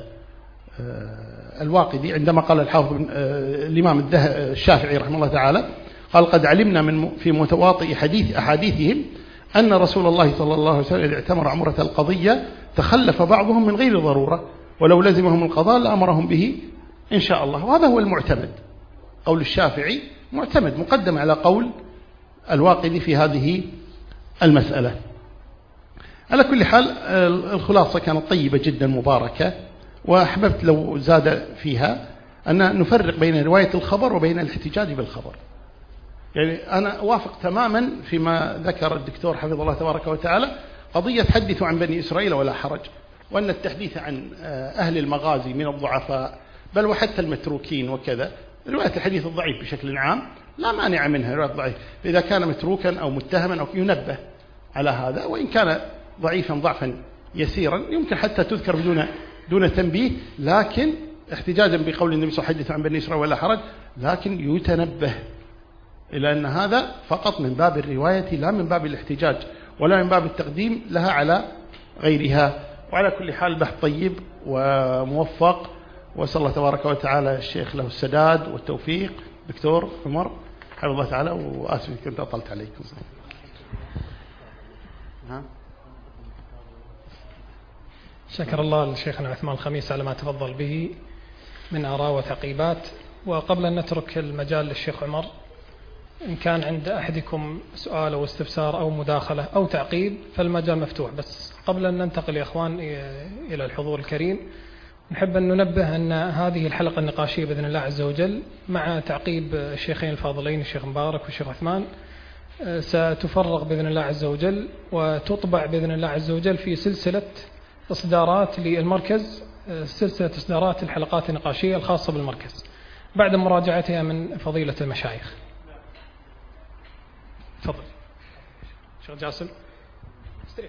الواقدي، عندما قال الحافظ الإمام الشافعي رحمه الله تعالى قال: قد علمنا في متواطئ أحاديثهم أن رسول الله صلى الله عليه وسلم إذا اعتمر عمرة القضية تخلف بعضهم من غير ضرورة، ولو لزمهم القضاء لأمرهم به إن شاء الله. وهذا هو المعتمد، قول الشافعي معتمد مقدم على قول الواقدي في هذه المسألة. على كل حال الخلاصة كانت طيبة جدا مباركة، وأحببت لو زاد فيها أن نفرق بين رواية الخبر وبين الاحتجاج بالخبر. يعني أنا وافق تماما فيما ذكر الدكتور حفظه الله تبارك وتعالى، قضية حدثوا عن بني إسرائيل ولا حرج، وأن التحديث عن أهل المغازي من الضعفاء بل وحتى المتروكين وكذا، رواية الحديث الضعيف بشكل عام لا مانع منها، رواية ضعيف إذا كان متروكا أو متهما أو ينبه على هذا، وإن كان ضعيفا ضعفا يسيرا يمكن حتى تذكر دون تنبيه، لكن احتجاجا بقول النبي صلى الله عليه وسلم عن بني إسرائيل ولا حرج، لكن يتنبه إلى أن هذا فقط من باب الرواية لا من باب الاحتجاج ولا من باب التقديم لها على غيرها. وعلى كل حال بحث طيب وموفق، وأسأل الله تبارك وتعالى الشيخ له السداد والتوفيق. دكتور عمر حفظه الله تعالى، وآسف كنت أطلت عليكم. شكر الله لشيخنا عثمان الخميس على ما تفضل به من آراء وتعقيبات. وقبل أن نترك المجال للشيخ عمر، إن كان عند أحدكم سؤال أو استفسار أو مداخلة أو تعقيب فالمجال مفتوح. بس قبل أن ننتقل يا أخوان إلى الحضور الكريم، نحب أن ننبه أن هذه الحلقة النقاشية بإذن الله عز وجل مع تعقيب الشيخين الفاضلين الشيخ مبارك والشيخ عثمان ستفرغ بإذن الله عز وجل وتطبع بإذن الله عز وجل في سلسلة إصدارات للمركز، سلسلة إصدارات الحلقات النقاشية الخاصة بالمركز بعد مراجعتها من فضيلة المشايخ. تفضل شيخ جاسم. استريح.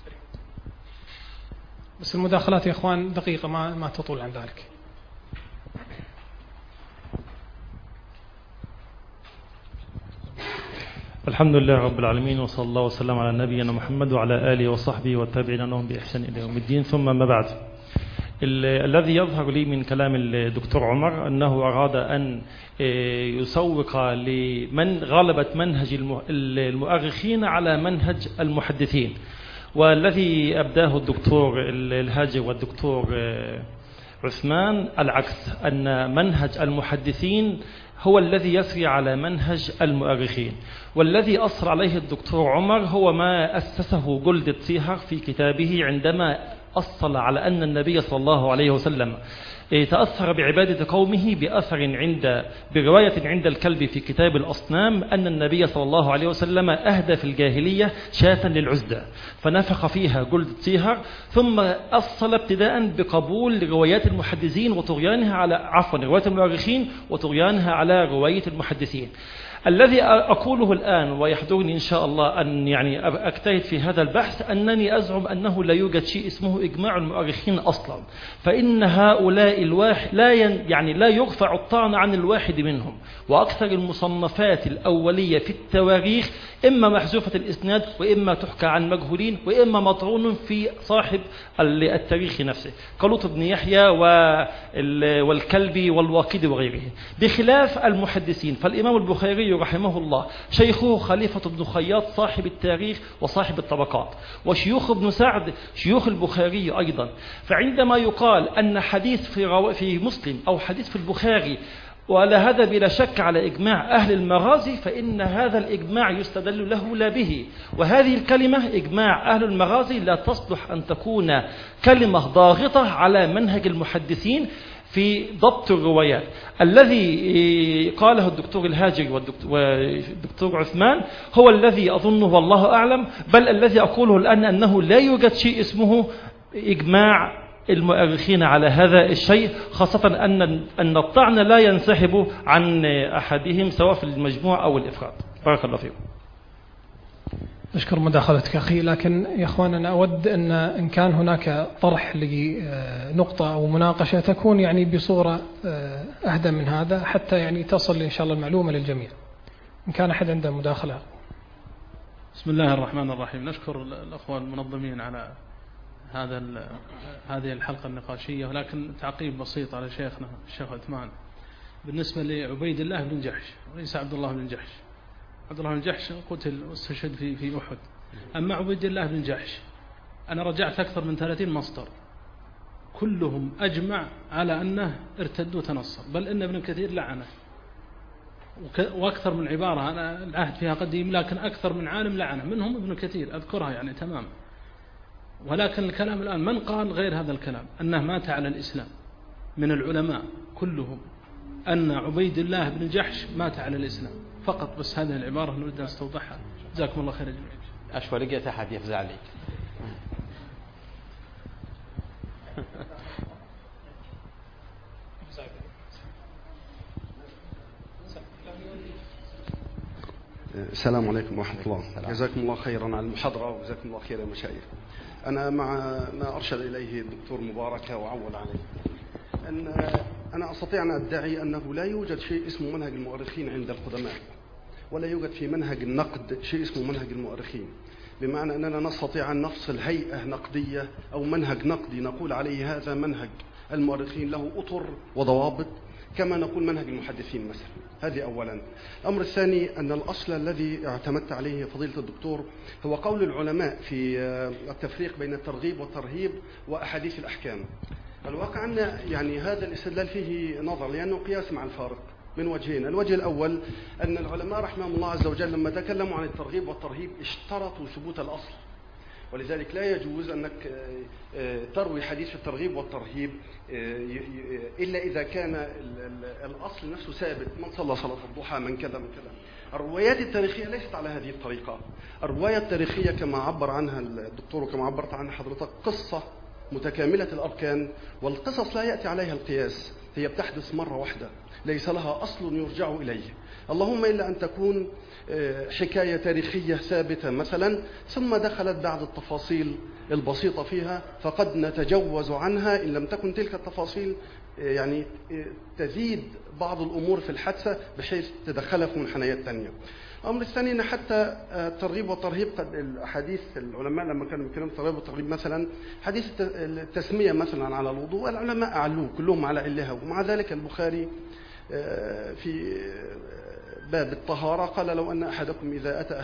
بس المداخلات يا اخوان دقيقة ما تطول عن ذلك. الحمد لله رب العالمين، وصلى الله وسلم على نبينا محمد وعلى آله وصحبه والتابعين لهم بإحسان إلى يوم الدين. ثم ما بعد، الذي يظهر لي من كلام الدكتور عمر أنه أراد أن يسوق لمن غلبت منهج المؤرخين على منهج المحدثين، والذي أبداه الدكتور الهاجر والدكتور عثمان العكس، أن منهج المحدثين هو الذي يسري على منهج المؤرخين. والذي أصر عليه الدكتور عمر هو ما أسسه جلدة سيهر في كتابه عندما أصل على أن النبي صلى الله عليه وسلم تأثر بعبادة قومه برواية عند الكلب في كتاب الأصنام أن النبي صلى الله عليه وسلم أهدى في الجاهلية شاة للعزة فنفخ فيها جلد سيهر، ثم أصل ابتداء بقبول روايات المحدثين وطغيانها على روايات المؤرخين وطغيانها على رواية المحدثين. الذي أقوله الآن ويحضرني إن شاء الله أن أجتهد في هذا البحث، أنني أزعم أنه لا يوجد شيء اسمه إجماع المؤرخين أصلا، فإن هؤلاء الواحد لا يرفع الطعن عن الواحد منهم، وأكثر المصنفات الأولية في التواريخ إما محذوفة الإسناد وإما تحكى عن مجهولين وإما مطعون في صاحب التاريخ نفسه كلوط بن يحيى والكلبي والواقدي وغيره، بخلاف المحدثين. فالإمام البخاري رحمه الله شيخه خليفة بن خياط صاحب التاريخ وصاحب الطبقات، وشيوخ ابن سعد شيوخ البخاري أيضا. فعندما يقال أن حديث في مسلم أو حديث في البخاري ولا هذا بلا شك على إجماع أهل المغازي، فإن هذا الإجماع يستدل له لا به، وهذه الكلمة إجماع أهل المغازي لا تصلح أن تكون كلمة ضاغطة على منهج المحدثين في ضبط الروايات. الذي قاله الدكتور الهاجري والدكتور عثمان هو الذي أظنه والله أعلم، بل الذي أقوله الآن أنه لا يوجد شيء اسمه إجماع المؤرخين على هذا الشيء، خاصة أن الطعن لا ينسحب عن أحدهم سواء في المجموع أو الإفراد. بارك الله فيكم. أشكر مداخلتك أخي، لكن يا أخوان أنا أود أن إن كان هناك طرح لنقطة أو مناقشة تكون يعني بصورة أهدى من هذا، حتى يعني تصل إن شاء الله المعلومة للجميع. إن كان أحد عنده مداخلة. بسم الله الرحمن الرحيم. نشكر الأخوة المنظمين على هذه الحلقة النقاشية، ولكن تعقيب بسيط على شيخنا الشيخ عثمان بالنسبة لعبيد الله بن جحش وليس عبد الله بن جحش. عبد الله بن جحش قتل واستشهد في أحد. أما عبيد الله بن جحش أنا رجعت أكثر من 30 مصدر كلهم أجمع على أنه ارتد وتنصر، بل إن ابن كثير لعنه، وأكثر من عبارة أنا العهد فيها قديم، لكن أكثر من عالم لعنه منهم ابن كثير أذكرها يعني تمام. ولكن الكلام الآن من قال غير هذا الكلام أنه مات على الإسلام من العلماء كلهم أن عبيد الله بن جحش مات على الإسلام فقط. بس هذه العبارة نريد أن نستوضحها. جزاكم الله خير يا جميع. أشوى لقيت أحد يفزع لي. السلام عليكم ورحمة الله. جزاكم الله خيرا على المحاضرة وجزاكم الله خير يا مشايخ. أنا مع ما أرشد إليه الدكتور مبارك وعول عليه أنا أستطيع أن أدعي أنه لا يوجد شيء اسمه منهج المؤرخين عند القدماء، ولا يوجد في منهج النقد شيء اسمه منهج المؤرخين، بمعنى أننا نستطيع أن نفصل هيئة نقدية أو منهج نقدي نقول عليه هذا منهج المؤرخين له أطر وضوابط كما نقول منهج المحدثين مثلا. هذه أولا. الأمر الثاني أن الأصل الذي اعتمدت عليه فضيلة الدكتور هو قول العلماء في التفريق بين الترغيب والترهيب وأحاديث الأحكام. الواقع أن يعني هذا الاستدلال فيه نظر، لأنه قياس مع الفارق من وجهين. الوجه الأول أن العلماء رحمهم الله عز وجل لما تكلموا عن الترغيب والترهيب اشترطوا ثبوت الأصل، ولذلك لا يجوز أنك تروي حديث الترغيب والترهيب إلا إذا كان الأصل نفسه ثابت، من صلى صلاة الضحى، من كذا من كذا. الروايات التاريخية ليست على هذه الطريقة. الرواية التاريخية كما عبر عنها الدكتور وكما عبرت عنها حضرتك قصة متكاملة الأركان، والقصص لا يأتي عليها القياس، هي بتحدث مرة واحدة ليس لها أصل يرجع إليه، اللهم إلا أن تكون حكاية تاريخية ثابتة مثلا ثم دخلت بعض التفاصيل البسيطة فيها فقد نتجوز عنها إن لم تكن تلك التفاصيل يعني تزيد بعض الأمور في الحادثة بحيث تدخلها في منحنيات تانية. الأمر الثاني أن حتى الترغيب والترهيب قد الحديث العلماء لما كانوا بيتكلموا الترغيب والترهيب مثلا حديث التسمية مثلا على الوضوء العلماء أعلوه كلهم على علها، ومع ذلك البخاري في باب الطهارة قال لو أن أحدكم إذا أتى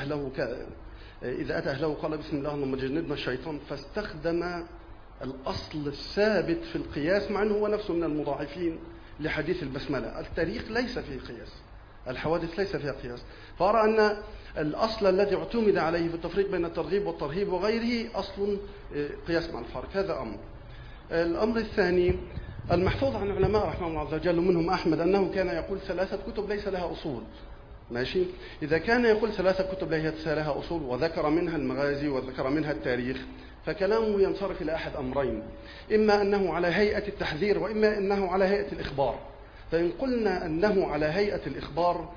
أهله قال بسم الله اللهم جنبنا الشيطان، فاستخدم الأصل الثابت في القياس مع أنه هو نفسه من المضاعفين لحديث البسملة. التاريخ ليس فيه قياس، الحوادث ليس فيها قياس، فأرى أن الأصل الذي اعتمد عليه في التفريق بين الترغيب والترهيب وغيره أصل قياس مع الفارق. هذا أمر. الأمر الثاني المحفوظ عن العلماء رحمه الله عز وجل ومنهم أحمد أنه كان يقول 3 كتب ليس لها أصول. ماشي، إذا كان يقول 3 كتب ليس لها أصول وذكر منها المغازي وذكر منها التاريخ فكلامه ينصرف إلى أحد أمرين، إما أنه على هيئة التحذير وإما أنه على هيئة الإخبار. فإن قلنا أنه على هيئة الإخبار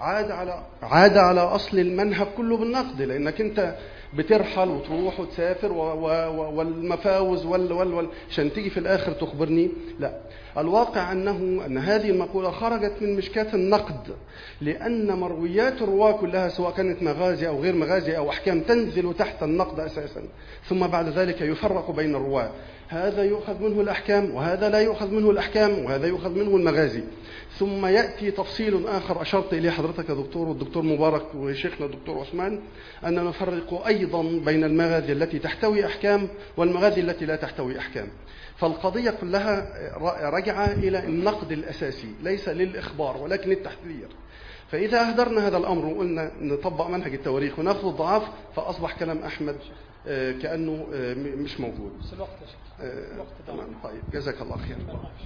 عاد على أصل المنهج كله بالنقد، لأنك أنت بترحل وتروح وتسافر والمفاوز عشان تيجي في الآخر تخبرني. لا، الواقع أن هذه المقولة خرجت من مشكاة النقد، لأن مرويات الرواة كلها سواء كانت مغازي أو غير مغازي أو أحكام تنزل تحت النقد أساسا، ثم بعد ذلك يفرق بين الرواة، هذا يؤخذ منه الأحكام وهذا لا يؤخذ منه الأحكام وهذا يؤخذ منه المغازي. ثم يأتي تفصيل آخر أشرت إليه حضرتك يا دكتور والدكتور مبارك وشيخنا الدكتور عثمان، أن نفرق أيضا بين المغازي التي تحتوي أحكام والمغازي التي لا تحتوي أحكام. فالقضية كلها رجع إلى النقد الأساسي ليس للإخبار ولكن للتحذير. فإذا أهدرنا هذا الأمر وقلنا نطبق منهج التواريخ ونأخذ الضعاف فأصبح كلام أحمد كأنه مش موجود. تمام. طيب جزاك الله خير.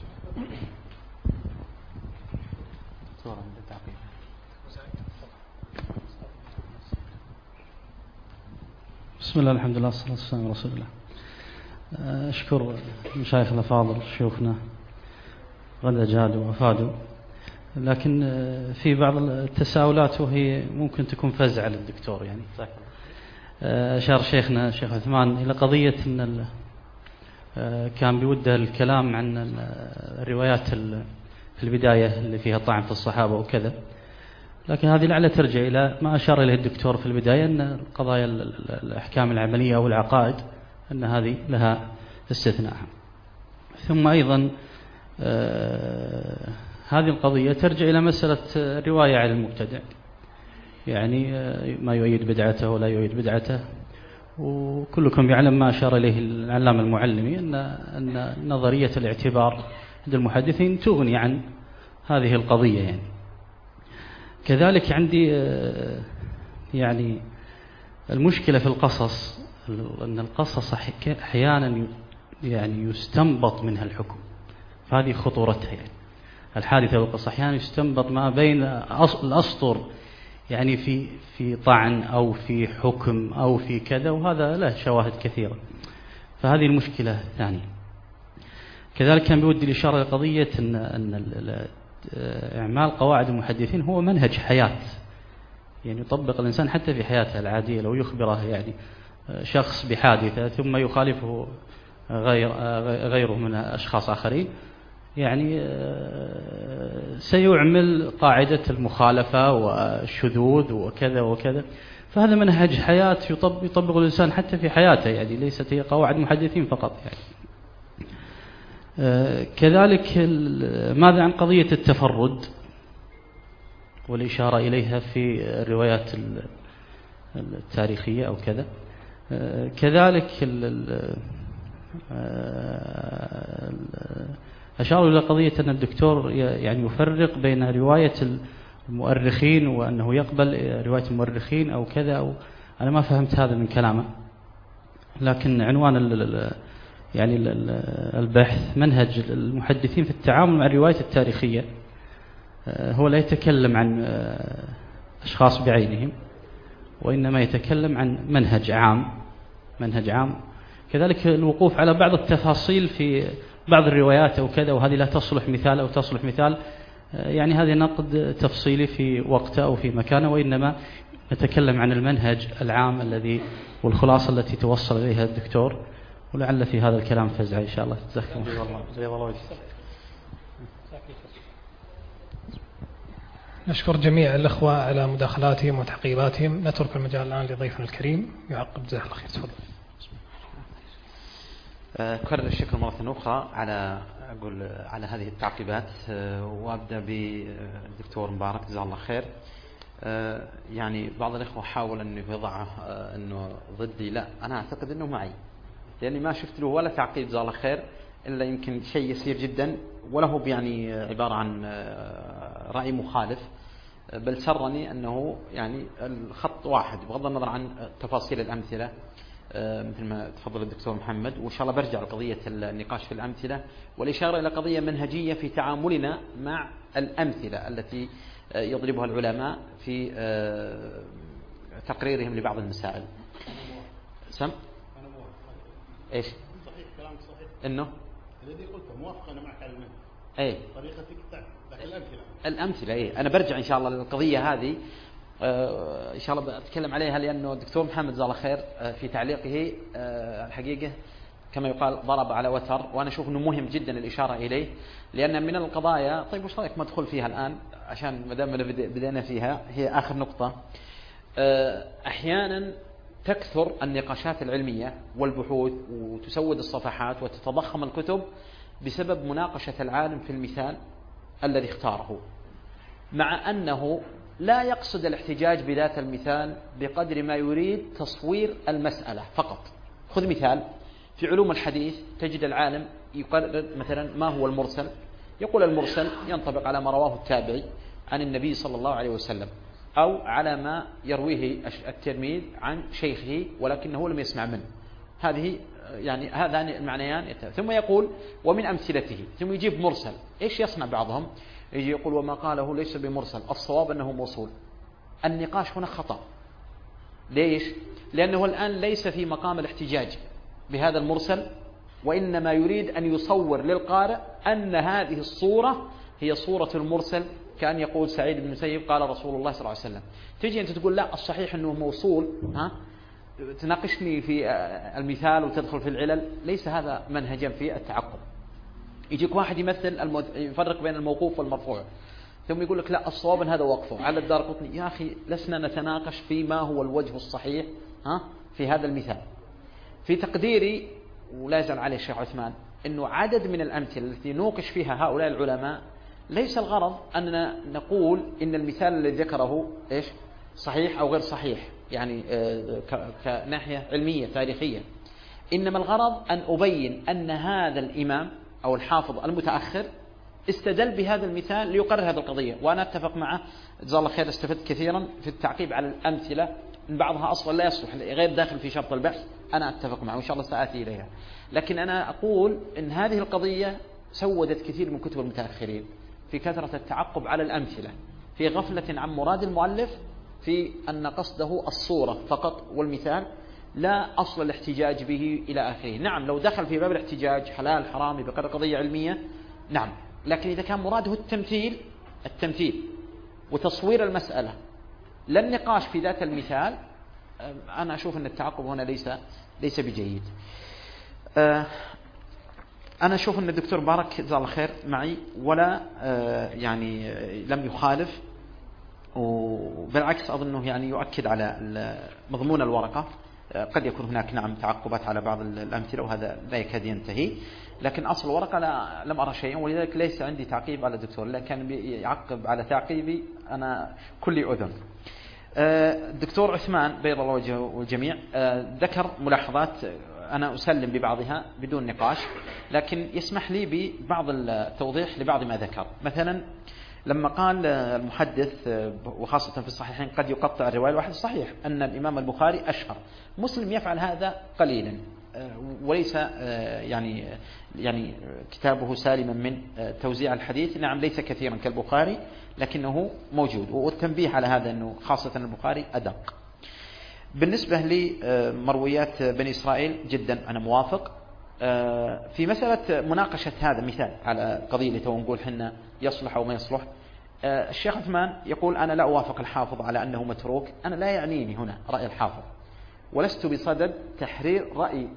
بسم الله الحمد لله والصلاة والسلام على رسول الله. أشكر مشايخ الأفاضل شيوخنا قد أجادوا وأفادوا، لكن في بعض التساؤلات وهي ممكن تكون فزعة للدكتور يعني. أشار شيخنا الشيخ عثمان إلى قضية أن كان بوده الكلام عن الروايات في البداية اللي فيها طعن في الصحابة وكذا، لكن هذه لعل ترجع إلى ما أشار إليه الدكتور في البداية، أن قضايا الأحكام العملية والعقائد أن هذه لها استثناء. ثم أيضا هذه القضية ترجع إلى مسألة الرواية على المبتدع، يعني ما يؤيد بدعته ولا يؤيد بدعته، وكلكم يعلم ما أشار إليه العلامة المعلمي أن نظرية الاعتبار عند المحدثين تغني عن هذه القضية. يعني كذلك عندي يعني المشكلة في القصص، أن القصص أحيانا يعني يستنبط منها الحكم، فهذه خطورتها. يعني الحادثة والقصة أحيانا يستنبط ما بين الأسطر، يعني في طعن أو في حكم أو في كذا، وهذا له شواهد كثيرة، فهذه المشكلة الثانية. كذلك كان بودي الإشارة لقضية أن إعمال قواعد المحدثين هو منهج حياة، يعني يطبق الإنسان حتى في حياته العادية. لو يخبره يعني شخص بحادثة ثم يخالفه غيره من أشخاص آخرين، يعني سيعمل قاعدة المخالفة والشذوذ وكذا وكذا، فهذا منهج حياة يطبق الإنسان حتى في حياته، يعني ليست هي قواعد محدثين فقط. يعني كذلك ماذا عن قضية التفرد والإشارة إليها في الروايات التاريخية أو كذا. كذلك أشاروا إلى قضية أن الدكتور يعني يفرق بين رواية المؤرخين وأنه يقبل رواية المؤرخين أو كذا، أو أنا ما فهمت هذا من كلامه، لكن عنوان يعني البحث منهج المحدثين في التعامل مع الرواية التاريخية، هو لا يتكلم عن أشخاص بعينهم، وإنما يتكلم عن منهج عام. كذلك الوقوف على بعض التفاصيل في بعض الروايات أو كذا، وهذه لا تصلح مثال أو تصلح مثال، يعني هذا نقد تفصيلي في وقته أو في مكانه، وإنما نتكلم عن المنهج العام الذي والخلاصة التي توصل إليها الدكتور، ولعل في هذا الكلام فزع إن شاء الله. جزاكم الله. نشكر جميع الأخوة على مداخلاتهم وتعقيباتهم. نترك المجال الآن لضيفنا الكريم يعقب. جزاه الله خير. تفضل. أكرر الشكر مرة أخرى على هذه التعقيبات، وأبدأ بالدكتور مبارك جزاه الله خير. يعني بعض الأخوة حاول أنه يضع أنه ضدي، لا، أنا أعتقد أنه معي، لأني ما شفت له ولا تعقيب جزاه الله خير إلا يمكن شيء يسير جدا، وله يعني عبارة عن رأي مخالف، بل سرني أنه يعني الخط واحد بغض النظر عن تفاصيل الأمثلة مثل ما تفضل الدكتور محمد. وإن شاء الله برجع لقضية النقاش في الأمثلة والإشارة إلى قضية منهجية في تعاملنا مع الأمثلة التي يضربها العلماء في تقريرهم لبعض المسائل. سم؟ إيش؟ صحيح كلامك صحيح. إنه الذي قلته موافق أنا معك على المنهج. إيه. طريقتك الأمثلة. الأمثلة إيه. أنا برجع إن شاء الله للقضية هذه إن شاء الله بتكلم عليها، لأنه الدكتور محمد جزاه الله خير في تعليقه الحقيقة كما يقال ضرب على وتر، وأنا أشوف أنه مهم جدا الإشارة إليه، لأن من القضايا. طيب وش رأيك ما ندخل فيها الآن عشان ما دام بدأنا فيها، هي آخر نقطة. أحيانا تكثر النقاشات العلمية والبحوث وتسود الصفحات وتتضخم الكتب بسبب مناقشة العالم في المثال الذي اختاره، مع أنه لا يقصد الاحتجاج بذات المثال بقدر ما يريد تصوير المسألة فقط. خذ مثال في علوم الحديث، تجد العالم يقرر مثلا ما هو المرسل، يقول المرسل ينطبق على ما رواه التابعي عن النبي صلى الله عليه وسلم، أو على ما يرويه التلميذ عن شيخه ولكنه لم يسمع منه. هذه يعني هذان المعنيان. ثم يقول ومن أمثلته، ثم يجيب مرسل. إيش يصنع بعضهم؟ يجي يقول وما قاله ليس بمرسل، الصواب أنه موصول. النقاش هنا خطأ. ليش؟ لأنه الآن ليس في مقام الاحتجاج بهذا المرسل، وإنما يريد أن يصور للقارئ أن هذه الصورة هي صورة المرسل، كأن يقول سعيد بن المسيب قال رسول الله صلى الله عليه وسلم. تجي أنت تقول لا، الصحيح أنه موصول، تناقشني في المثال وتدخل في العلل، ليس هذا منهجا في التعقب. يجيك واحد يمثل يفرق بين الموقوف والمرفوع، ثم يقول لك لا الصواب هذا وقفه على الدارقطني. يا أخي لسنا نتناقش في ما هو الوجه الصحيح في هذا المثال. في تقديري ولا يزال عليه الشيخ عثمان أنه عدد من الأمثلة التي نوقش فيها هؤلاء العلماء ليس الغرض أننا نقول إن المثال الذي ذكره إيش صحيح أو غير صحيح، يعني كناحية علمية تاريخية، إنما الغرض أن أبين أن هذا الإمام أو الحافظ المتأخر استدل بهذا المثال ليقرر هذه القضية. وأنا أتفق معه جزاه الله خير، استفدت كثيرا في التعقيب على الأمثلة، من بعضها أصلا لا يصلح غير داخل في شرط البحث، أنا أتفق معه وإن شاء الله سآتي إليها. لكن أنا أقول إن هذه القضية سودت كثير من كتب المتأخرين في كثرة التعقب على الأمثلة، في غفلة عن مراد المؤلف في أن قصده الصورة فقط والمثال، لا أصل الاحتجاج به إلى آخره. نعم لو دخل في باب الاحتجاج حلال حرام بقدر قضية علمية نعم، لكن إذا كان مراده التمثيل وتصوير المسألة لا النقاش في ذات المثال، أنا أشوف أن التعقب هنا ليس بجيد. أنا أشوف أن الدكتور بارك جزاه الله خير معي ولا يعني لم يخالف، وبالعكس أظنه يعني يؤكد على مضمون الورقة. قد يكون هناك نعم تعقبات على بعض الأمثلة وهذا لا يكاد ينتهي، لكن أصل الورقة لم أرى شيئا، ولذلك ليس عندي تعقيب على الدكتور، لكن يعقب على تعقيبي أنا كل أذن. الدكتور عثمان بيض الله وجهه والجميع ذكر ملاحظات أنا أسلم ببعضها بدون نقاش، لكن يسمح لي ببعض التوضيح لبعض ما ذكر. مثلا لما قال المحدث وخاصة في الصحيحين قد يقطع الرواية الواحد، صحيح أن الإمام البخاري أشهر، مسلم يفعل هذا قليلا وليس يعني كتابه سالما من توزيع الحديث، نعم ليس كثيرا كالبخاري لكنه موجود، والتنبيه على هذا أنه خاصة البخاري أدق. بالنسبة لمرويات بني إسرائيل جدا أنا موافق في مسألة مناقشة هذا مثال على قضية اللي تو نقول حنا يصلح أو ما يصلح. الشيخ عثمان يقول أنا لا أوافق الحافظ على أنه متروك، أنا لا يعنيني هنا رأي الحافظ، ولست بصدد تحرير رأي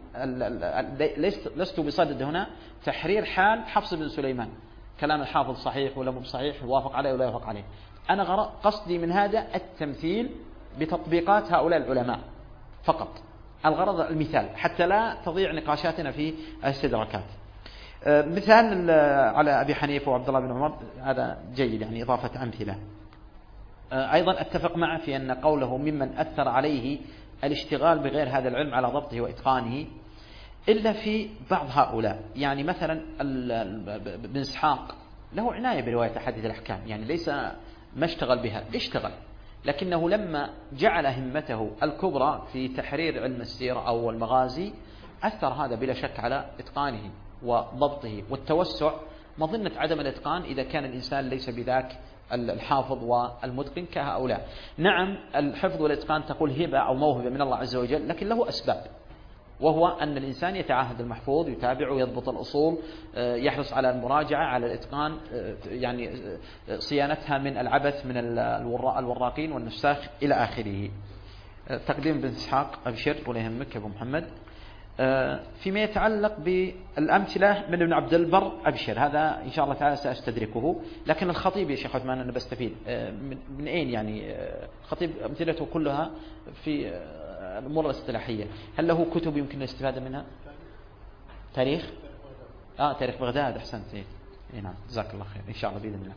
لست بصدد هنا تحرير حال حفص بن سليمان، كلام الحافظ صحيح ولا مو صحيح، يوافق عليه ولا يوافق عليه. أنا قصدي من هذا التمثيل بتطبيقات هؤلاء العلماء فقط، الغرض المثال حتى لا تضيع نقاشاتنا في الاستدراكات. مثال على أبي حنيفة وعبد الله بن عمر هذا جيد، يعني إضافة أمثلة. أيضا أتفق معه في أن قوله ممن أثر عليه الاشتغال بغير هذا العلم على ضبطه وإتقانه، إلا في بعض هؤلاء، يعني مثلا بن إسحاق له عناية برواية أحاديث الأحكام، يعني ليس ما اشتغل بها، اشتغل، لكنه لما جعل همته الكبرى في تحرير علم السيرة أو المغازي أثر هذا بلا شك على إتقانه وضبطه والتوسع، مظنة عدم الإتقان إذا كان الإنسان ليس بذاك الحافظ والمتقن كهؤلاء. نعم الحفظ والإتقان تقول هبة أو موهبة من الله عز وجل، لكن له أسباب، وهو أن الإنسان يتعاهد المحفوظ، يتابع ويضبط الأصول، يحرص على المراجعة، على الإتقان، يعني صيانتها من العبث من الوراقين والنساخ إلى آخره. تقديم بن إسحاق أبشر ولا يهمك أبو محمد. فيما يتعلق بالأمثلة من ابن عبد البر أبشر، هذا إن شاء الله تعالى سأستدركه. لكن الخطيب يا شيخ عثمان أنا بستفيد من أين، يعني الخطيب أمثلته كلها في الأمور الاصطلاحية، هل له كتب يمكن الاستفادة منها؟ تاريخ تاريخ بغداد، أحسنت. نعم جزاك الله خير إن شاء الله بإذن الله.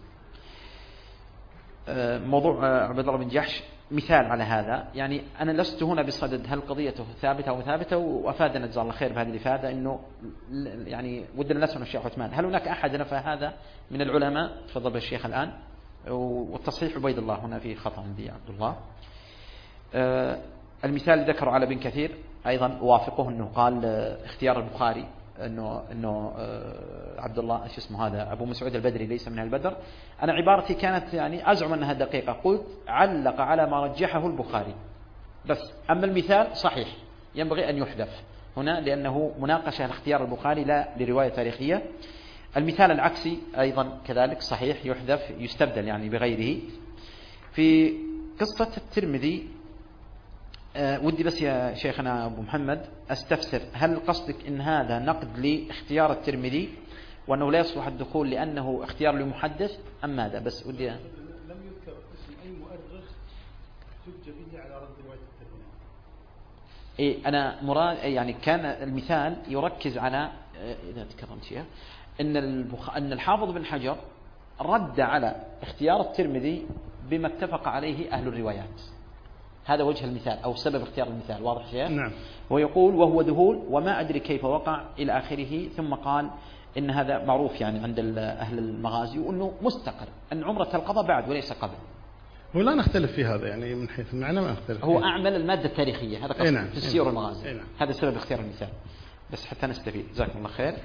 موضوع عبد الله بن جحش مثال على هذا، يعني أنا لست هنا بصدد هل قضيته ثابتة أو ثابتة، وأفادنا جزاه الله خير بهذه الإفادة إنه يعني ودنا نسأل الشيخ عثمان هل هناك أحد نفى هذا من العلماء؟ تفضل بالشيخ الآن. والتصحيح عبيد الله هنا في خطأ عندي عبد الله. المثال ذكره على بن كثير أيضا أوافقه، أنه قال اختيار البخاري أنه عبد الله شو اسمه هذا أبو مسعود البدري ليس من البدر. أنا عبارتي كانت يعني أزعم أنها دقيقة، قلت علق على ما رجحه البخاري بس، أما المثال صحيح ينبغي أن يحذف هنا لأنه مناقشة لاختيار البخاري لا لرواية تاريخية. المثال العكسي أيضا كذلك صحيح يحذف يستبدل يعني بغيره. في قصة الترمذي ودي بس يا شيخنا أبو محمد أستفسر، هل قصدك إن هذا نقد لاختيار الترمذي وأنه لا يصلح الدخول لأنه اختيار لمحدث أم ماذا؟ بس ودي لم يذكر اسم أي مؤرخ حج به على رد رواية الترمذي. إيه أنا مراد يعني كان المثال يركز على إذا تكرمت شيء أن الحافظ بن حجر رد على اختيار الترمذي بما اتفق عليه أهل الروايات. هذا وجه المثال أو سبب اختيار المثال، واضح شيء؟ نعم. ويقول وهو ذهول وما أدري كيف وقع إلى آخره، ثم قال إن هذا معروف يعني عند أهل المغازي وأنه مستقر أن عمرة القضاء بعد وليس قبل. ولا نختلف في هذا يعني من حيث المعنى ما نختلف. هو أعمل المادة التاريخية، هذا قصد نعم. في السير والمغازي. نعم. هذا سبب اختيار المثال بس حتى نستفيد. جزاكم الله خير.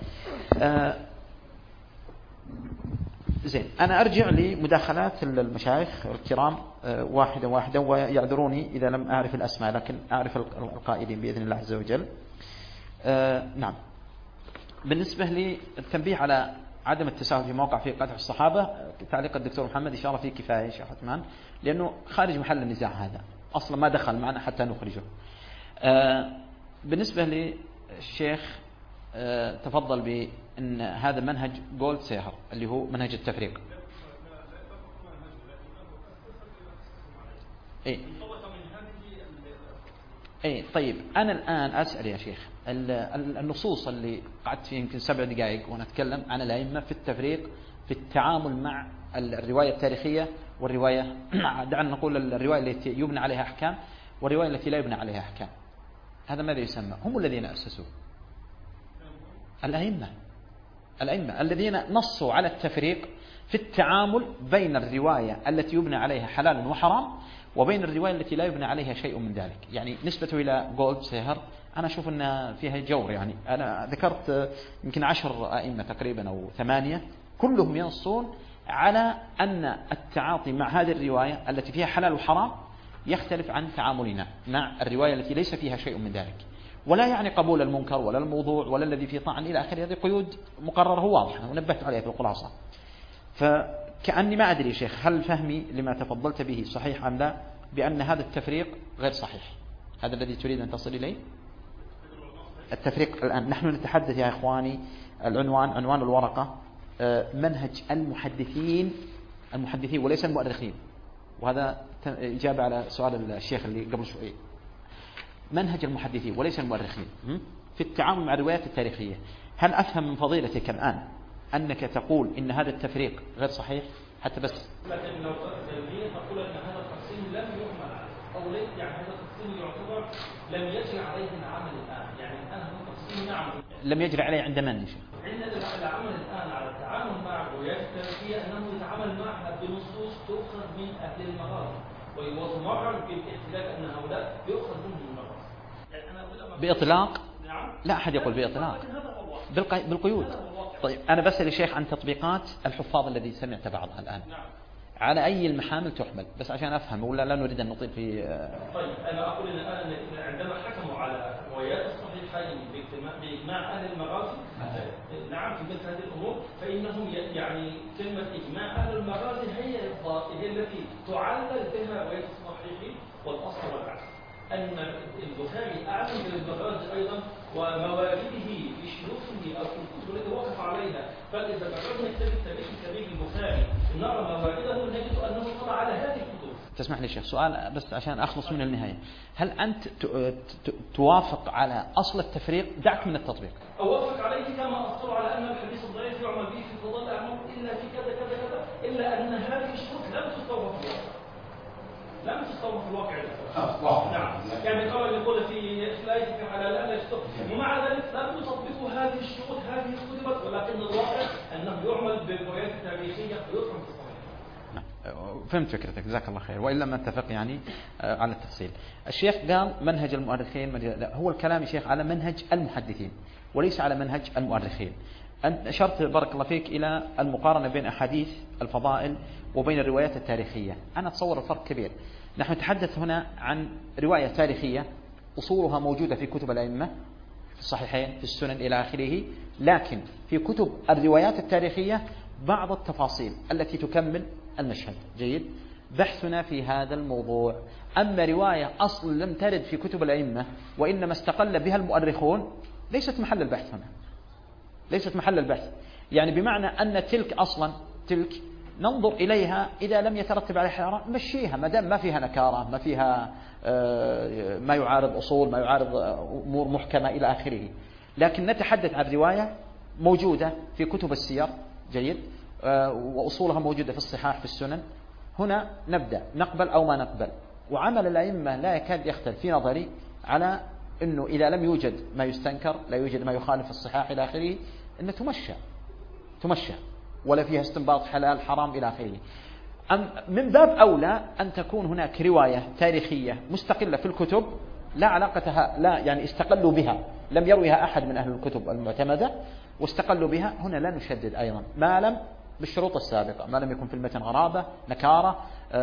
زين، أنا أرجع لمداخلات المشايخ الكرام واحدة واحدة، ويعذروني إذا لم أعرف الأسماء لكن أعرف القائلين بإذن الله عز وجل. نعم، بالنسبة للتنبيه على عدم التساهل في موقع في قدح الصحابة، تعليق الدكتور محمد إشارة فيه كفاية شيخ عثمان، لأنه خارج محل النزاع، هذا أصلا ما دخل معنا حتى نخرجه. بالنسبة للشيخ تفضل بأن هذا منهج جولد سيهر اللي هو منهج التفريق. اي طيب، أنا الآن أسأل يا شيخ، النصوص اللي قعدت فيه يمكن 7 دقائق وأنا أتكلم عن الأئمة في التفريق في التعامل مع الرواية التاريخية والرواية دعنا نقول الرواية التي يبنى عليها أحكام والرواية التي لا يبنى عليها أحكام، هذا ماذا يسمى؟ هم الذين أسسوا الأئمة الذين نصوا على التفريق في التعامل بين الرواية التي يبنى عليها حلال وحرام وبين الرواية التي لا يبنى عليها شيء من ذلك. يعني نسبته إلى جولد سيهر أنا أشوف أن فيها جور. يعني أنا ذكرت يمكن 10 أئمة تقريبا أو 8 كلهم ينصون على أن التعاطي مع هذه الرواية التي فيها حلال وحرام يختلف عن تعاملنا مع الرواية التي ليس فيها شيء من ذلك، ولا يعني قبول المنكر ولا الموضوع ولا الذي فيه طعن إلى آخره. هذه قيود مقررة واضحة ونبهت عليها في الخلاصة. فكأني ما أدري شيخ هل فهمي لما تفضلت به صحيح أم لا، بأن هذا التفريق غير صحيح؟ هذا الذي تريد أن تصل إليه؟ التفريق الآن نحن نتحدث يا إخواني، عنوان الورقة منهج المحدثين وليس المؤرخين، وهذا إجابة على سؤال الشيخ اللي قبل شوي. منهج المحدثين وليس المؤرخين في التعامل مع الروايات التاريخية. هل أفهم من فضيلتك الآن أنك تقول إن هذا التفريق غير صحيح حتى بس؟ لكن لو تقول أن هذا التقسيم لم يعمل أو ليس، يعني هذا التقسيم يعتبر لم يجري عليه العمل الآن، يعني الآن هذا التقسيم نعم لم يجري عليه عند من يا شيخ؟ عند العمل الآن على التعامل مع الروايات التاريخية أنه يتعامل معها بنصوص تؤخذ من أهل المغازي وتمرر بالاختلاف أن هؤلاء يؤخذ منهم المغازي. يعني بإطلاق؟ نعم. لا أحد يقول بإطلاق، بالقيود. طيب أنا بسأل الشيخ عن تطبيقات الحفاظ الذي سمعت بعضها الآن. نعم. على أي المحامل تحمل بس عشان أفهم، ولا لا نريد أن نطيل في طيب أنا أقول إن الآن عندما حكموا على روايات الصحيحين بإجماع أهل المغازي نعم في مثل هذه الأمور، فإنهم يعني كلمة إجماع أهل المغازي هي التي تعلل بها روايات الصحيحين، والأصل والعكس أن البخاري أعلم بالمغازي أيضا وموارده بشيوخه أو الكتب التي وقف عليها. فإذا قررنا كتاب التاريخ الكبير البخاري نرى موارده نجد أنه طلع على هذه الكتب. تسمح لي شيخ سؤال بس عشان أخلص من النهاية، هل أنت توافق على أصل التفريق؟ دعك من التطبيق. أوافق عليه كما أصدر على أن الحديث الضعيف يعمل به في فضائل الأعمال إلا في كذا كذا كذا، إلا أن هذه الشروط لم تستوفى في الواقع. لم تستوفى في الواقع. نعم. يعني قال يقول في لا على لا يستوفى، ومع ذلك لم يطبقوا هذه الشروط، هذه كتبت، ولكن الواقع أنه يعمل بالروايات التاريخية ويطعم في الصحيح. فهمت فكرتك جزاك الله خير، وإلا ما اتفق يعني على التفصيل. الشيخ قال منهج المؤرخين، لا هو الكلام يا شيخ على منهج المحدثين وليس على منهج المؤرخين. أنت أشرت بارك الله فيك إلى المقارنة بين أحاديث الفضائل وبين الروايات التاريخية. أنا أتصور الفرق كبير. نحن نتحدث هنا عن رواية تاريخية أصولها موجودة في كتب الأئمة في الصحيحين في السنن إلى آخره، لكن في كتب الروايات التاريخية بعض التفاصيل التي تكمل المشهد. جيد. بحثنا في هذا الموضوع. أما رواية أصل لم ترد في كتب الأئمة وإنما استقل بها المؤرخون ليست محل البحث هنا، ليست محل البحث. يعني بمعنى أن تلك أصلا تلك ننظر إليها إذا لم يترتب عليها حرام مشيها، ما دام ما فيها نكارة، ما فيها ما يعارض أصول، ما يعارض أمور محكمة إلى آخره. لكن نتحدث عن رواية موجودة في كتب السير جيد، وأصولها موجودة في الصحاح في السنن، هنا نبدأ نقبل أو ما نقبل. وعمل الأئمة لا يكاد يختلف في نظري على أنه إذا لم يوجد ما يستنكر، لا يوجد ما يخالف الصحاح إلى آخره، أنه تمشى ولا فيها استنباط حلال حرام إلى آخره. من باب أولى أن تكون هناك رواية تاريخية مستقلة في الكتب لا علاقتها، لا يعني استقلوا بها، لم يرويها أحد من أهل الكتب المعتمدة واستقلوا بها، هنا لا نشدد أيضا ما لم بالشروط السابقة، ما لم يكن في المتن غرابة، نكارة،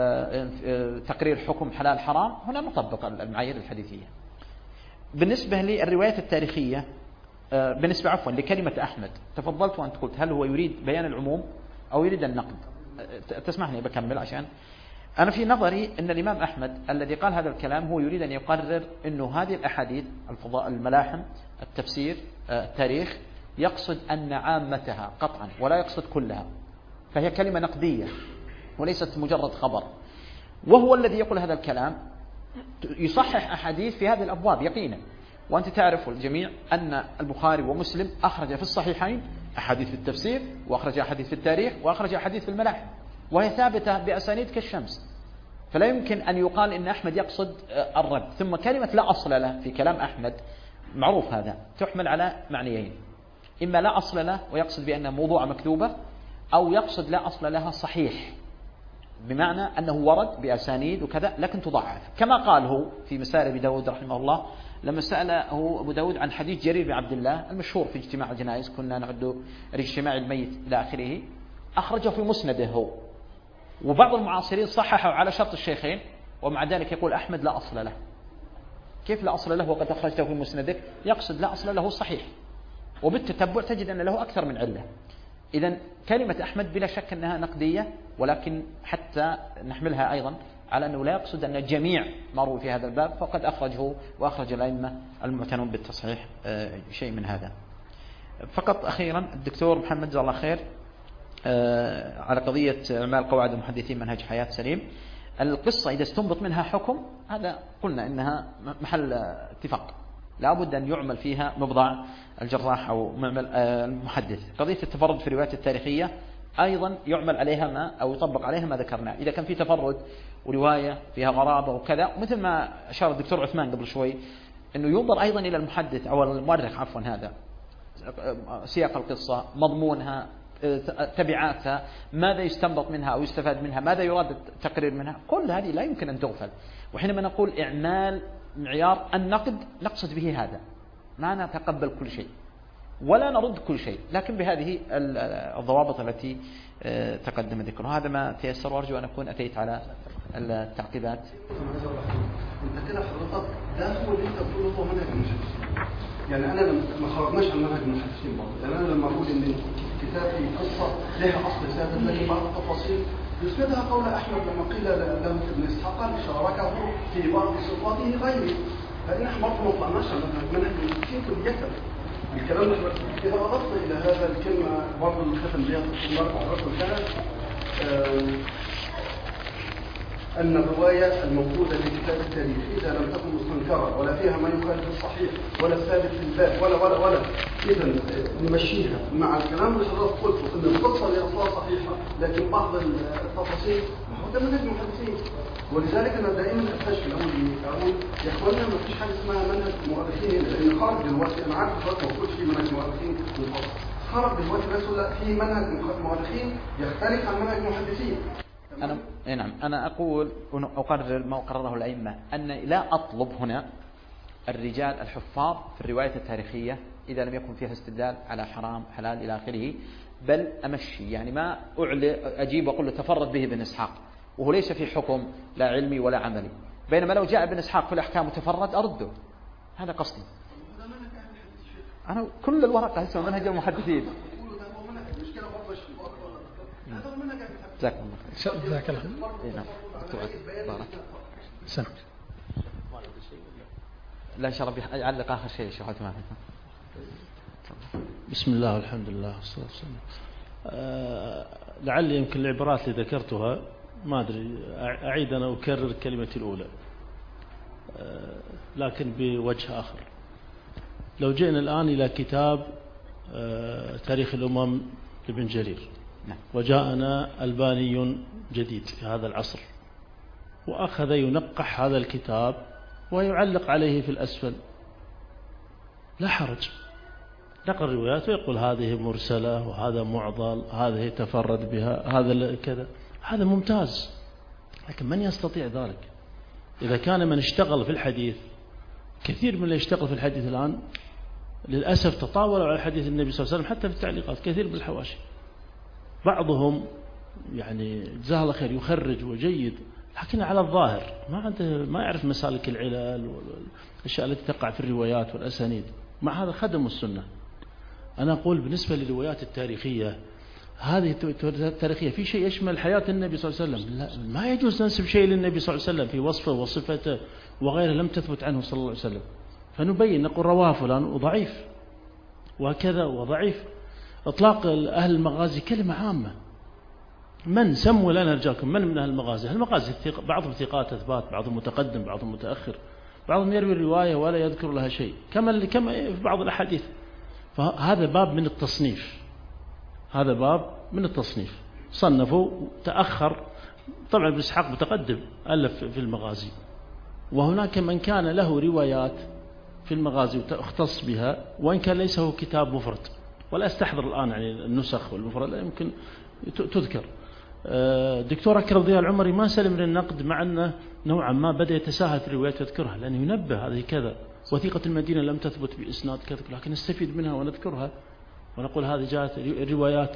تقرير حكم حلال حرام، هنا نطبق المعايير الحديثية. بالنسبة للروايات التاريخية، بالنسبة عفوا لكلمة أحمد، تفضلت وأنت قلت هل هو يريد بيان العموم أو يريد النقد؟ تسمحني بكمل، عشان أنا في نظري أن الإمام أحمد الذي قال هذا الكلام هو يريد أن يقرر أنه هذه الأحاديث الفضاء، الملاحم، التفسير، التاريخ، يقصد أن عامتها قطعا ولا يقصد كلها، فهي كلمة نقدية وليست مجرد خبر. وهو الذي يقول هذا الكلام يصحح أحاديث في هذه الأبواب يقينا. وأنت تعرف الجميع أن البخاري ومسلم أخرج في الصحيحين أحاديث في التفسير، وأخرج أحاديث في التاريخ، وأخرج أحاديث في الملاحم، وهي ثابتة بأسانيد كالشمس، فلا يمكن أن يقال إن أحمد يقصد الرد. ثم كلمة لا أصل له في كلام أحمد معروف هذا تحمل على معنيين، إما لا أصل له ويقصد بأنها موضوع مكذوبة، أو يقصد لا أصل لها صحيح، بمعنى أنه ورد بأسانيد وكذا لكن تضعف، كما قال هو في مسائل أبي داود رحمه الله لما سأله أبو داود عن حديث جرير بن عبد الله المشهور في اجتماع الجنائز، كنا نعد اجتماع الميت إلى آخره، أخرجه في مسنده هو، وبعض المعاصرين صححوا على شرط الشيخين، ومع ذلك يقول أحمد لا أصل له. كيف لا أصل له وقد أخرجته في مسندك؟ يقصد لا أصل له صحيح، وبالتتبع تجد أن له أكثر من علة. إذن كلمة أحمد بلا شك أنها نقدية، ولكن حتى نحملها أيضا على أنه لا يقصد أن الجميع مروا في هذا الباب، فقد أخرجه وأخرج الأئمة المعتنون بالتصحيح شيء من هذا. فقط أخيرا الدكتور محمد جزاه الله خير على قضية إعمال قواعد المحدثين منهج حياة سليم، القصة إذا استنبط منها حكم هذا قلنا إنها محل اتفاق، لا بد أن يعمل فيها مبضع الجراح أو معمل المحدث. قضية التفرد في الروايات التاريخية أيضا يعمل عليها ما أو يطبق عليها ما ذكرناه، إذا كان في تفرد ورواية فيها غرابة وكذا، مثل ما أشار الدكتور عثمان قبل شوي أنه ينظر أيضا إلى المحدث أو المؤرخ عفوا، هذا سياق القصة، مضمونها، تبعاتها، ماذا يستنبط منها أو يستفاد منها، ماذا يراد التقرير منها، كل هذه لا يمكن أن تغفل. وحينما نقول إعمال معيار النقد نقصد به هذا، ما نتقبل كل شيء ولا نرد كل شيء، لكن بهذه الضوابط التي تقدم ذكرها. هذا ما تيسر، وأرجو أن أكون أتيت على التعقيبات. انت كده حضرتك ده هو اللي انت بتقوله هو منهج المحدثين، يعني انا ما خرجناش عن منهج المحدثين برضه، يعني انا لما اقول ان كتاب في قصه لها اصل ثابت لكن بعض التفاصيل يسندها قول احمد لما قيل له ابن اسحاق شاركه في بعض صفاته غيره، فان احنا برضه ما طلعناش عن منهج المحدثين كلية. الكلام ده اذا اضفنا الى هذا الكلمه برضه اللي ختم بها الدكتور مرة كانت أن الرواية الموجودة في كتاب التاريخ إذا لم تكن مستنكرة ولا فيها ما يخالف الصحيح ولا الثابت في الباب ولا إذا نمشيها مع الكلام اللي حضرتك قلته أن القصة اللي أصلها صحيحة لكن بعض التفاصيل ما هو ده منهج المحدثين. ولذلك أنا دائما أستشكل أقول يا إخواننا ما فيش حاجة اسمها منهج مؤرخين، لأن خرج دلوقتي أنا عارف حضرتك ما قلتش في منهج مؤرخين منفصل، خرج دلوقتي بس لا في منهج مؤرخين يختلف عن منهج المحدثين. أنا أقول أقرر ما قرره الأئمة، أن لا أطلب هنا الرجال الحفاظ في الرواية التاريخية إذا لم يكن فيها استدلال على حرام حلال إلى آخره، بل أمشي، يعني ما أجيب وأقول له تفرد به ابن إسحاق وهو ليس في حكم لا علمي ولا عملي، بينما لو جاء ابن إسحاق في الأحكام متفرد أرده، هذا قصدي. أنا كل الورقة اسمها منهج المحدثين. جزاكم الله خير. جزاك الله. نعم دكتور بارك. سم. لا إن شاء الله بيعلق آخر شيء شيخ عثمان. بسم الله والحمد لله والصلاة والسلام. لعل يمكن العبارات اللي ذكرتها ما أدري أعيد أنا أكرر كلمتي الأولى لكن بوجه آخر. لو جئنا الآن إلى كتاب تاريخ الأمم لابن جرير وجاءنا ألباني جديد في هذا العصر وأخذ ينقح هذا الكتاب ويعلق عليه في الأسفل، لا حرج، نقل الروايات ويقول هذه مرسلة وهذا معضل، هذه تفرد بها، هذا كذا، هذا ممتاز. لكن من يستطيع ذلك؟ إذا كان من اشتغل في الحديث، كثير من اللي يشتغل في الحديث الآن للأسف تطاولوا على حديث النبي صلى الله عليه وسلم حتى في التعليقات، كثير من الحواشي. بعضهم يعني جزاه الله خير يخرج وجيد لكن على الظاهر ما يعرف مسالك العلل والأشياء التي تقع في الروايات والأسانيد. مع هذا خدموا السنة. أنا أقول بالنسبة للروايات التاريخية، هذه التاريخية في شيء يشمل حياة النبي صلى الله عليه وسلم، لا ما يجوز ننسب شيء للنبي صلى الله عليه وسلم في وصفه وصفته وغيره لم تثبت عنه صلى الله عليه وسلم، فنبين نقول رواه فلان وضعيف وكذا وضعيف. إطلاق أهل المغازي كلمة عامة. من سموا لنا رجالكم من أهل المغازي؟ أهل المغازي بعضهم ثقات أثبات، بعضهم متقدم، بعضهم متأخر، بعضهم يروي الرواية ولا يذكر لها شيء كما في بعض الأحاديث. فهذا باب من التصنيف، هذا باب من التصنيف. صنفوا تأخر، طبعا ابن إسحاق متقدم ألف في المغازي، وهناك من كان له روايات في المغازي واختص بها وإن كان ليس هو كتاب مفرد، ولا استحضر الآن يعني النسخ والمفرد لا يمكن تذكر. دكتور أكرم ضياء العمري ما سلم من النقد، مع أنه نوعا ما بدأ يتساهل في الروايات يذكرها، لأنه ينبه هذه كذا، وثيقة المدينة لم تثبت بإسناد كذا، لكن نستفيد منها ونذكرها ونقول هذه جاءت روايات.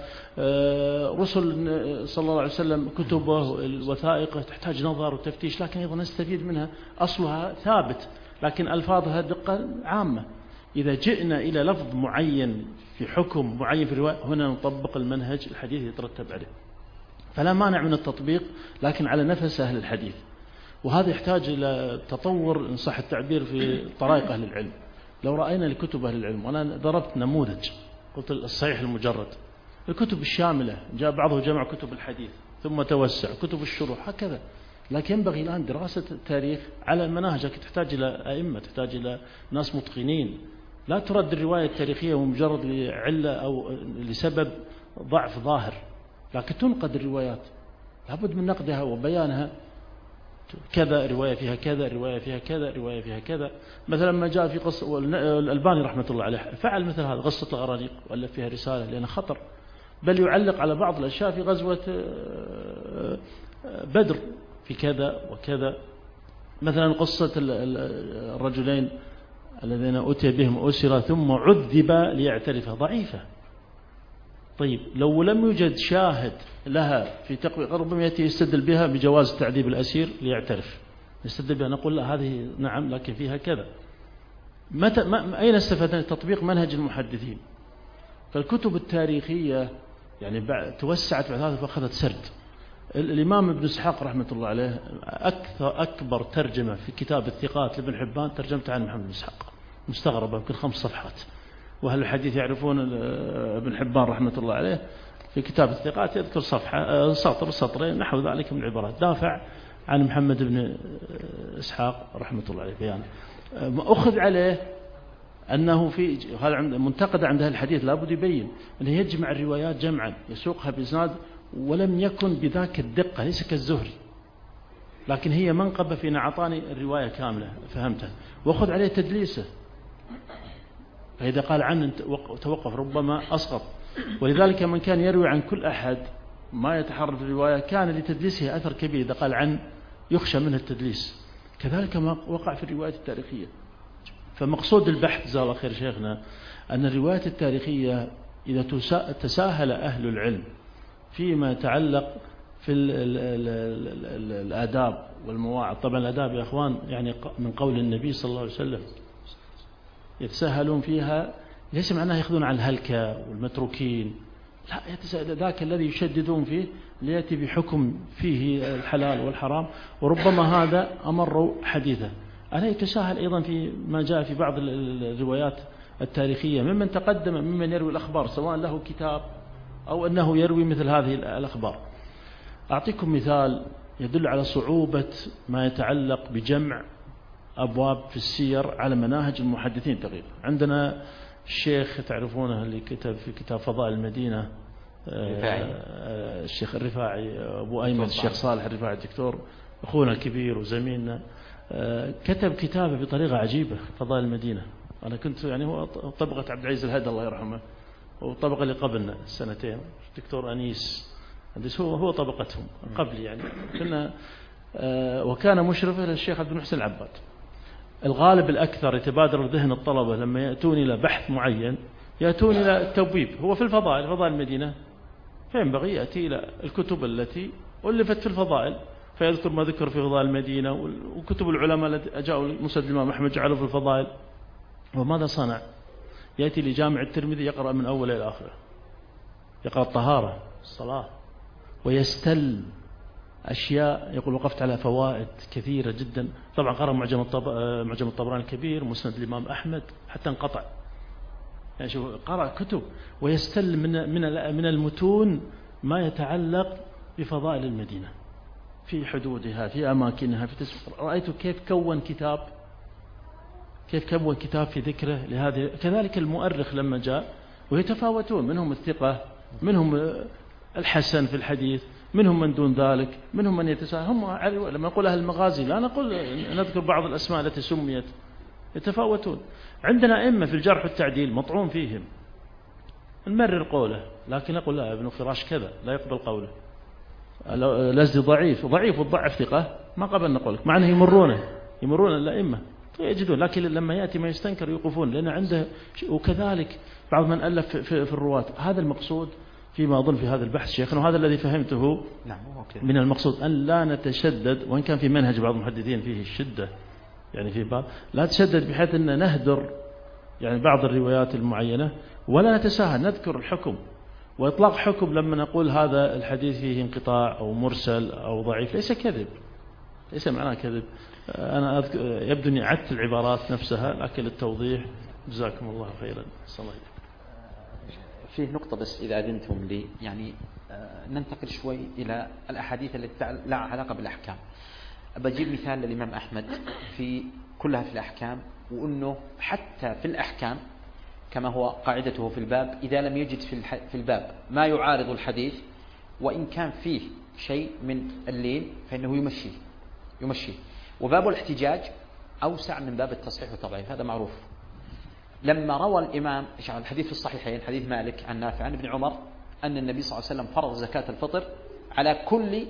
رسل صلى الله عليه وسلم كتبه الوثائق تحتاج نظر وتفتيش، لكن أيضا نستفيد منها، أصلها ثابت لكن ألفاظها دقة عامة. إذا جئنا إلى لفظ معين في حكم معين في الرواية، هنا نطبق المنهج الحديث يترتب عليه، فلا مانع من التطبيق لكن على نفس أهل الحديث. وهذا يحتاج إلى تطور إن صح التعبير في طرائق أهل العلم. لو رأينا لكتب أهل العلم، وأنا ضربت نموذج قلت الصحيح المجرد، الكتب الشاملة، جاء بعضه جمع كتب الحديث ثم توسع كتب الشروح هكذا. لكن ينبغي الآن دراسة التاريخ على مناهجك، تحتاج إلى أئمة، تحتاج إلى ناس متقنين. لا ترد الرواية التاريخية ومجرد لعلة أو لسبب ضعف ظاهر، لكن تنقد الروايات، لابد من نقدها وبيانها. كذا رواية فيها كذا، رواية فيها كذا، رواية فيها كذا. مثلا ما جاء في قصة الألباني رحمة الله عليه فعل مثل هذا، قصة الغرانيق وألف فيها رسالة لأنها خطر، بل يعلق على بعض الأشياء في غزوة بدر في كذا وكذا. مثلا قصة الرجلين الذين أتي بهم أسرى ثم عذب ليعترف، ضعيفة. طيب لو لم يوجد شاهد لها في تقوية، ربما يأتي يستدل بها بجواز تعذيب الأسير ليعترف، يستدل بها، نقول لا هذه نعم لكن فيها كذا. أين استفدنا؟ تطبيق منهج المحدثين. فالكتب التاريخية يعني توسعت بعد هذا فأخذت سرد. الإمام ابن إسحاق رحمة الله عليه أكبر ترجمة في كتاب الثقات لابن حبان ترجمت عن محمد بن إسحاق، مستغربة يمكن 5 صفحات. وأهل الحديث يعرفون ابن حبان رحمة الله عليه في كتاب الثقات يذكر صفحة سطر سطرين نحو ذلك من العبارات، دافع عن محمد بن إسحاق رحمة الله عليه بيانه. أخذ عليه أنه في هذا منتقد عند أهل الحديث لابد يبين أنه يجمع الروايات جمعا يسوقها بإسناد، ولم يكن بذاك الدقة، ليس كالزهري، لكن هي منقبة في أن أعطاني الرواية كاملة فهمتها. وأخذ عليه تدليسه، فإذا قال عنه توقف ربما أسقط. ولذلك من كان يروي عن كل أحد ما يتحرر في الرواية كان لتدليسه أثر كبير، إذا قال عن يخشى منه التدليس. كذلك ما وقع في الروايات التاريخية. فمقصود البحث جزاه الله خير شيخنا أن الروايات التاريخية إذا تساهل أهل العلم فيما يتعلق في الآداب والمواعظ، طبعا الآداب يا أخوان يعني من قول النبي صلى الله عليه وسلم، يتساهلون فيها ليس معناه يأخذون عن الهلكة والمتروكين، لا، ذاك الذي يشددون فيه ليأتي بحكم فيه الحلال والحرام، وربما هذا أمر حديثه. ألا يتساهل أيضا في ما جاء في بعض الروايات التاريخية ممن تقدم ممن يروي الأخبار، سواء له كتاب أو أنه يروي مثل هذه الأخبار. أعطيكم مثال يدل على صعوبة ما يتعلق بجمع أبواب في السير على مناهج المحدثين تقريبا. عندنا الشيخ تعرفونه اللي كتب في كتاب فضائل المدينة، الشيخ الرفاعي أبو أيمن، الشيخ صالح الرفاعي الدكتور أخونا الكبير وزميلنا، كتب كتابه بطريقة عجيبة فضائل المدينة. أنا كنت يعني هو طبقة عبد العزيز الهدى الله يرحمه، وطبقة اللي قبلنا سنتين الدكتور أنيس هو طبقتهم قبل يعني كنا، وكان مشرفه للشيخ عبد المحسن العباد. الغالب الأكثر يتبادر ذهن الطلبة لما يأتون إلى بحث معين يأتون إلى التبويب، هو في الفضائل، فضائل المدينة، فينبغي يأتي إلى الكتب التي ألفت في الفضائل فيذكر ما ذكر في فضائل المدينة، وكتب العلماء الذي جاءوا مسند الإمام أحمد جعلوا في الفضائل. وماذا صنع؟ يأتي لجامع الترمذي يقرأ من أوله إلى آخره، يقرأ الطهارة الصلاة، ويستل أشياء يقول وقفت على فوائد كثيرة جدا. طبعا قرأ معجم الطبراني الكبير، مسند الإمام أحمد، حتى انقطع يعني شوف قرأ كتب، ويستل من المتون ما يتعلق بفضائل المدينة في حدودها في أماكنها في رأيت كيف كون كتاب في ذكره لهذه. كذلك المؤرخ لما جاء، ويتفاوتون، منهم الثقة، منهم الحسن في الحديث، منهم من دون ذلك، منهم من يتساهل. هم لما نقول أهل المغازي لا نقول نذكر بعض الأسماء التي سميت، يتفاوتون. عندنا أئمة في الجرح والتعديل مطعون فيهم، نمرر قوله، لكن نقول لا ابن فراش كذا لا يقبل قوله، الأزدي ضعيف وتضعف ثقة ما قبلنا قولك، مع أنه يمرون الأئمة يجدون، لكن لما يأتي ما يستنكر يوقفون، لأن عنده. وكذلك بعض من ألف في الرواة. هذا المقصود فيما أظن في هذا البحث شيخنا، وهذا الذي فهمته من المقصود أن لا نتشدد، وإن كان في منهج بعض المحدثين فيه الشدة يعني في بعض، لا تشدد بحيث أن نهدر يعني بعض الروايات المعينة، ولا نتساهل نذكر الحكم وإطلاق حكم لما نقول هذا الحديث فيه انقطاع أو مرسل أو ضعيف، ليس كذب، ليس معناه كذب. أنا يبدو أني عدت العبارات نفسها لكن للتوضيح. جزاكم الله خيرا. صلى الله عليه وسلم. فيه نقطة بس إذا أذنتم لي، يعني ننتقل شوي إلى الأحاديث التي لها علاقة بالأحكام. بجيب مثال للإمام أحمد في كلها في الأحكام، وأنه حتى في الأحكام كما هو قاعدته في الباب، إذا لم يجد في الباب ما يعارض الحديث وإن كان فيه شيء من اللين فإنه يمشيه. وباب الاحتجاج أوسع من باب التصحيح والتضعيف، هذا معروف. لما روى الإمام الحديث في الصحيحين حديث مالك عن نافع عن ابن عمر أن النبي صلى الله عليه وسلم فرض زكاة الفطر على كل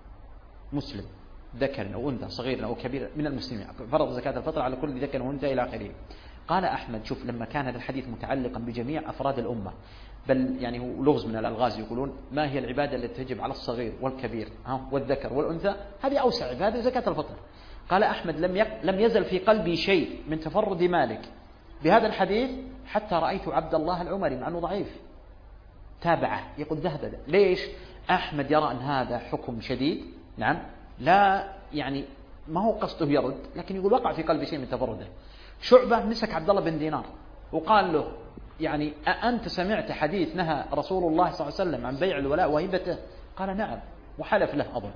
مسلم ذكر أو أنثى صغير أو كبير من المسلمين، فرض زكاة الفطر على كل ذكر وأنثى إلى آخره. قال أحمد شوف لما كان هذا الحديث متعلقا بجميع أفراد الأمة، بل يعني هو لغز من الألغاز يقولون ما هي العبادة التي تجب على الصغير والكبير والذكر والأنثى، هذه أوسع عبادة زكاة الفطر. قال أحمد لم يزل في قلبي شيء من تفرد مالك بهذا الحديث حتى رأيت عبد الله العمري مع أنه ضعيف تابعه يقول ذهب. ليش؟ أحمد يرى أن هذا حكم شديد، نعم، لا يعني ما هو قصده يرد، لكن يقول وقع في قلبي شيء من تفرده. شعبة مسك عبد الله بن دينار وقال له يعني أنت سمعت حديث نهى رسول الله صلى الله عليه وسلم عن بيع الولاء وهبته؟ قال نعم، وحلف له أظن.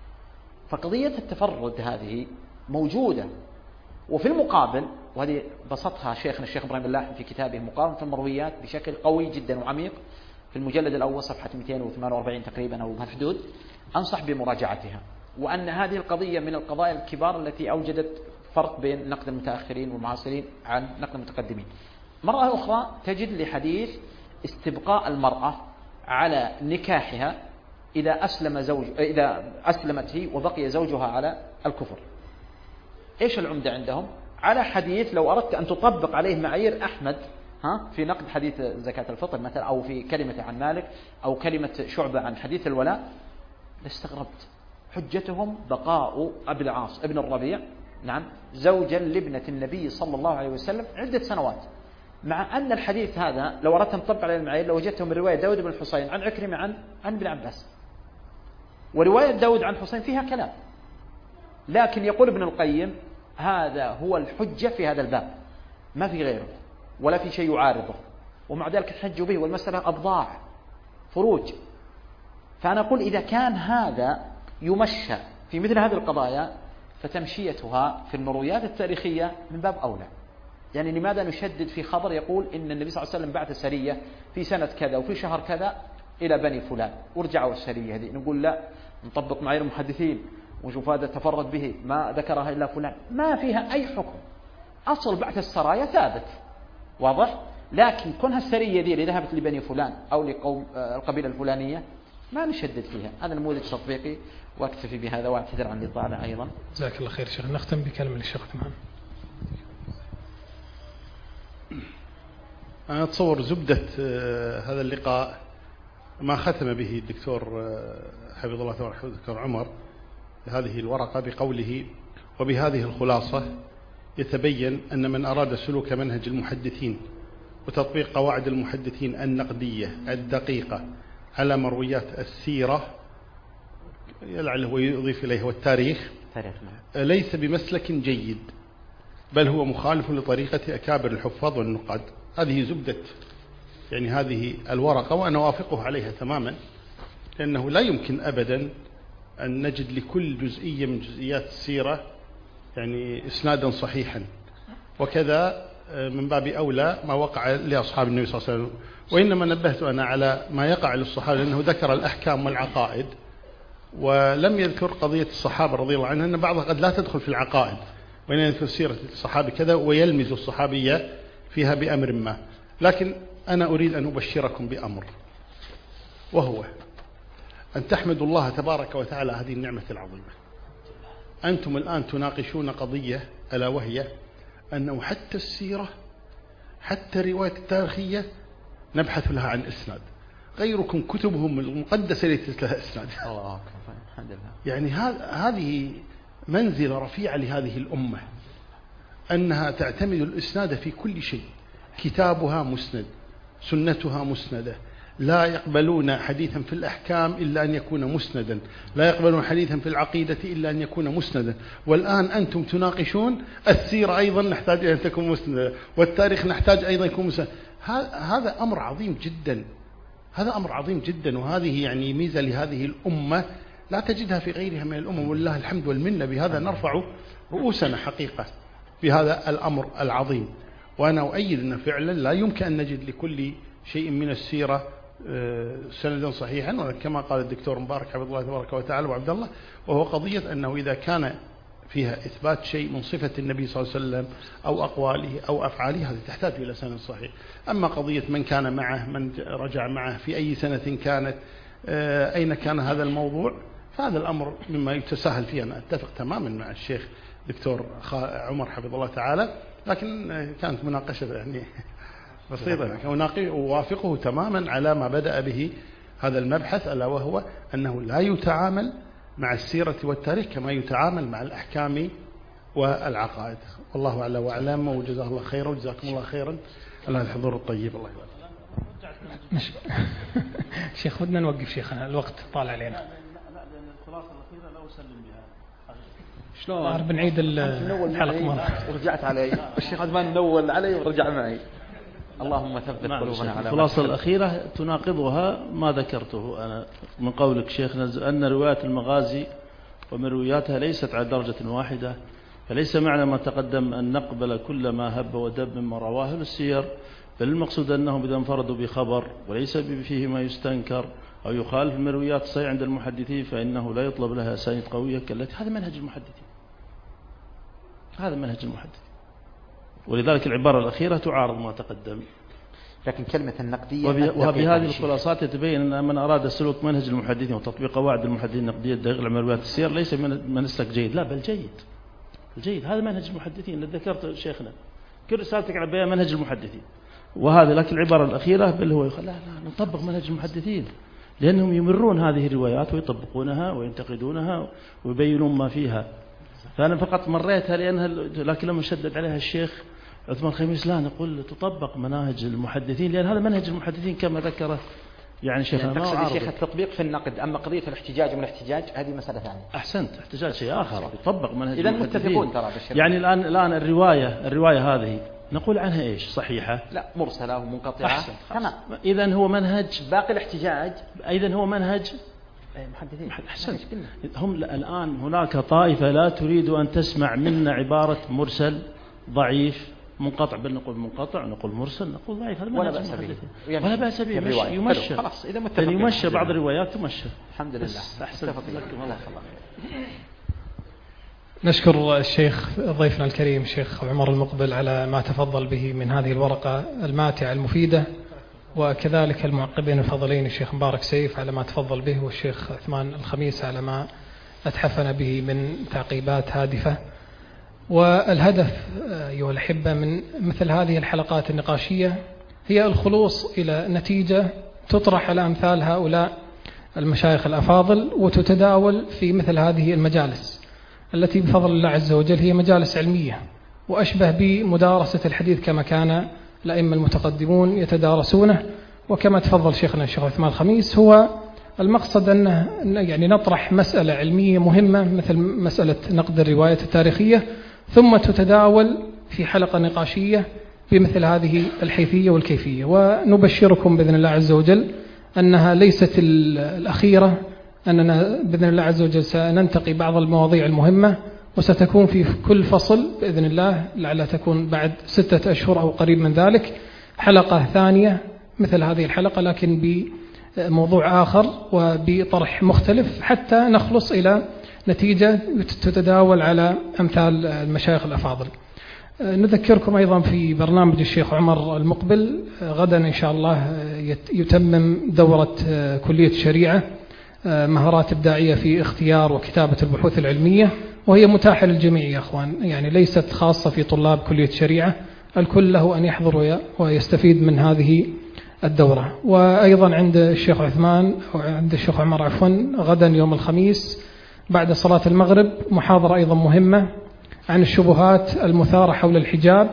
فقضية التفرد هذه موجودة. وفي المقابل، وهذه بسطها شيخنا الشيخ إبراهيم اللاحم في كتابه مقارنة المرويات بشكل قوي جدا وعميق في المجلد الأول صفحة 248 تقريبا أو هالحدود، أنصح بمراجعتها. وأن هذه القضية من القضايا الكبار التي أوجدت فرق بين نقد المتأخرين والمعاصرين عن نقد المتقدمين. مرة أخرى تجد لحديث استبقاء المرأة على نكاحها إذا أسلمت هي وبقي زوجها على الكفر. إيش العمدة عندهم؟ على حديث لو أردت أن تطبق عليه معايير أحمد في نقد حديث زكاة الفطر مثلا، أو في كلمة عن مالك، أو كلمة شعبة عن حديث الولاء، لاستغربت. حجتهم بقاء أبي العاص ابن الربيع، نعم، زوجا لابنة النبي صلى الله عليه وسلم عدة سنوات، مع أن الحديث هذا لو أردت أن تطبق عليه المعايير لوجدته من رواية داود بن الحصين عن عكرمة عن ابن عباس. ورواية داود عن حسين فيها كلام، لكن يقول ابن القيم هذا هو الحجة في هذا الباب، ما في غيره ولا في شيء يعارضه، ومع ذلك احتجوا به، والمسألة أبضاع فروج. فأنا أقول إذا كان هذا يمشى في مثل هذه القضايا فتمشيتها في المرويات التاريخية من باب أولى. يعني لماذا نشدد في خبر يقول إن النبي صلى الله عليه وسلم بعث سرية في سنة كذا وفي شهر كذا إلى بني فلان ورجعوا السرية هذه؟ نقول لا، نطبق معايير المحدثين ونشوف هذا تفرد به ما ذكرها إلا فلان، ما فيها أي حكم. أصل بعث السرايا ثابت واضح، لكن كونها السرية دي اللي ذهبت لبني فلان أو لقوم القبيلة الفلانية ما نشدد فيها. هذا نموذج تطبيقي، واكتفي بهذا واعتذر عن الإطالة أيضا. جزاك الله خير شيخ. نختم بكلمة للشيخ عثمان. أنا أتصور زبدة هذا اللقاء ما ختم به الدكتور حفظ الله تعالى الدكتور عمر هذه الورقة بقوله: وبهذه الخلاصة يتبين أن من أراد سلوك منهج المحدثين وتطبيق قواعد المحدثين النقدية الدقيقة على مرويات السيرة لعله يضيف إليه والتاريخ ليس بمسلك جيد، بل هو مخالف لطريقة أكابر الحفاظ والنقاد. هذه زبدة يعني هذه الورقة، وأنا وافقه عليها تماما، لأنه لا يمكن أبدا أن نجد لكل جزئية من جزئيات السيرة يعني إسنادا صحيحا، وكذا من باب أولى ما وقع لأصحاب النبي صلى الله عليه وسلم. وإنما نبهت أنا على ما يقع للصحابة، لأنه ذكر الأحكام والعقائد ولم يذكر قضية الصحابة رضي الله عنهم، أن بعضها قد لا تدخل في العقائد، وإنما يذكر سيرة الصحابة كذا ويلمز الصحابية فيها بأمر ما. لكن أنا أريد أن أبشركم بأمر، وهو أن تحمدوا الله تبارك وتعالى هذه النعمة العظيمة. أنتم الآن تناقشون قضية، ألا وهي أنه حتى السيرة حتى الرواية التاريخية نبحث لها عن إسناد، غيركم كتبهم المقدسة ليست لها إسناد. يعني هذه منزلة رفيعة لهذه الأمة، أنها تعتمد الإسناد في كل شيء. كتابها مسند، سنتها مسندة، لا يقبلون حديثا في الأحكام إلا أن يكون مسندا، لا يقبلون حديثا في العقيدة إلا أن يكون مسندا. والآن أنتم تناقشون السيرة أيضا نحتاج أن تكون مسندا، والتاريخ نحتاج أيضا يكون مسندا. هذا أمر عظيم جدا، هذا أمر عظيم جدا، وهذه يعني ميزة لهذه الأمة لا تجدها في غيرها من الأمم، والله الحمد والمنة. بهذا نرفع رؤوسنا حقيقة بهذا الأمر العظيم. وأنا أؤيد أن فعلا لا يمكن أن نجد لكل شيء من السيرة سندا صحيحا، وكما قال الدكتور مبارك حفظ الله تبارك وتعالى وعبد الله، وهو قضية أنه إذا كان فيها إثبات شيء من صفة النبي صلى الله عليه وسلم أو أقواله أو أفعاله هذه تحتاج إلى سند صحيح. أما قضية من كان معه، من رجع معه، في أي سنة كانت، أين كان هذا الموضوع، فهذا الأمر مما يتساهل فيه. أنا أتفق تماما مع الشيخ دكتور عمر حفظ الله تعالى، لكن كانت مناقشة يعني بسيطة، ووافقه تماما على ما بدأ به هذا المبحث، ألا وهو أنه لا يتعامل مع السيرة والتاريخ كما يتعامل مع الأحكام والعقائد. والله أعلى وأعلم، وجزاه الله خيرا وجزاكم الله خيرا على الحضور الطيب. الله يبارك. شيخ ودنا نوقف شيخنا، الوقت طال علينا. الخلاصة الأخيرة لا أسلم بها. شلون؟ بنعيد الحلقة مرة. ورجعت علي الشيخ عثمان منول علي ورجع معي. اللهم ثبت قلوبنا على الخلاصة الأخيرة تناقضها ما ذكرته أنا من قولك شيخنا، أن روايات المغازي ومروياتها ليست على درجة واحدة، فليس معنى ما تقدم أن نقبل كل ما هب ودب مما رواه السير، بل المقصود أنهم إذا انفردوا بخبر وليس فيه ما يستنكر أو يخالف المرويات الصحيحة عند المحدثين فإنه لا يطلب لها أسانيد قوية كالتي. هذا منهج المحدثين، هذا منهج المحدثين، ولذلك العبارة الأخيرة تعارض ما تقدم. لكن كلمة النقدية وبهذه الخلاصات يتبين أن من أراد سلوك منهج المحدثين وتطبيق قواعد المحدثين النقدية الدقيقة لمرويات السير ليس منسلك جيد، لا بل جيد. هذا منهج المحدثين اللي ذكرت شيخنا، كل رسالتك على بيان منهج المحدثين، وهذا لكن العبارة الأخيرة بل هو لا نطبق منهج المحدثين، لأنهم يمرون هذه الروايات ويطبقونها وينتقدونها ويبينون ما فيها. فأنا فقط مريتها لأنها، لكن لما شدد عليها الشيخ عثمان الخميس لا نقول تطبق مناهج المحدثين، لأن هذا منهج المحدثين كما ذكره يعني شيخنا ما تقصد أعرض. شيخ التطبيق في النقد، أما قضية الاحتجاج وما الاحتجاج هذه مسألة ثانية. أحسنت، احتجاج شيء آخر، يطبق منهج إذا المحدثين. متفقون ترى بالشرع. يعني الآن الرواية هذه نقول عنها إيش؟ صحيحة؟ لا، مرسلة ومنقطعة. أحسن. تمام. إذن هو منهج باقي الاحتجاج. إذن هو منهج محدثين. أحسن. هم الآن هناك طائفة لا تريد أن تسمع منا عبارة مرسل ضعيف منقطع، بل نقول منقطع، نقول مرسل، نقول ضعيف. هذا ولا بأس به. ولا بأس به. يمشى. خلاص إذا متفقين. يمشى بعض الروايات تمشى. الحمد لله. أحسن. الله. نشكر الشيخ ضيفنا الكريم الشيخ عمر المقبل على ما تفضل به من هذه الورقة الماتعة المفيدة، وكذلك المعقبين الفضلين الشيخ مبارك سيف على ما تفضل به، والشيخ عثمان الخميس على ما أتحفنا به من تعقيبات هادفة. والهدف أيها الأحبة من مثل هذه الحلقات النقاشية هي الخلوص إلى نتيجة تطرح على أمثال هؤلاء المشايخ الأفاضل وتتداول في مثل هذه المجالس التي بفضل الله عز وجل هي مجالس علمية، وأشبه بمدارسة الحديث كما كان الأئمة المتقدمون يتدارسونه. وكما تفضل شيخنا الشيخ عثمان الخميس، هو المقصد أن يعني نطرح مسألة علمية مهمة مثل مسألة نقد الرواية التاريخية، ثم تتداول في حلقة نقاشية بمثل هذه الحيثية والكيفية. ونبشركم بإذن الله عز وجل أنها ليست الأخيرة، أننا بإذن الله عز وجل سننتقي بعض المواضيع المهمة، وستكون في كل فصل بإذن الله لعل تكون بعد 6 أشهر أو قريب من ذلك حلقة ثانية مثل هذه الحلقة، لكن بموضوع آخر وبطرح مختلف، حتى نخلص إلى نتيجة تتداول على أمثال المشايخ الأفاضل. نذكركم أيضا في برنامج الشيخ عمر المقبل غدا إن شاء الله يتمم دورة كلية الشريعة مهارات إبداعية في اختيار وكتابة البحوث العلمية، وهي متاحة للجميع يا أخوان، يعني ليست خاصة في طلاب كلية الشريعة، الكل له أن يحضر ويستفيد من هذه الدورة. وأيضا عند الشيخ عثمان وعند الشيخ عمر عفوا غدا يوم الخميس بعد صلاة المغرب محاضرة أيضا مهمة عن الشبهات المثارة حول الحجاب،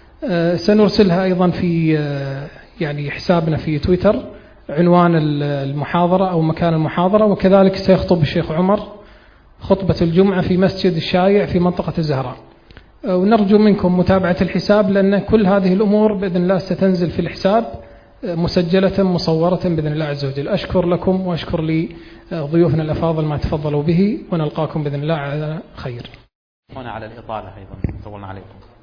سنرسلها أيضا في يعني حسابنا في تويتر عنوان المحاضرة أو مكان المحاضرة، وكذلك سيخطب الشيخ عمر خطبة الجمعة في مسجد الشايع في منطقة الزهراء. ونرجو منكم متابعة الحساب، لأن كل هذه الأمور بإذن الله ستنزل في الحساب مسجلة مصورة بإذن الله عز وجل. أشكر لكم وأشكر لضيوفنا الأفاضل ما تفضلوا به، ونلقاكم بإذن الله على خير. هنا على الإطالة أيضا طولنا عليكم.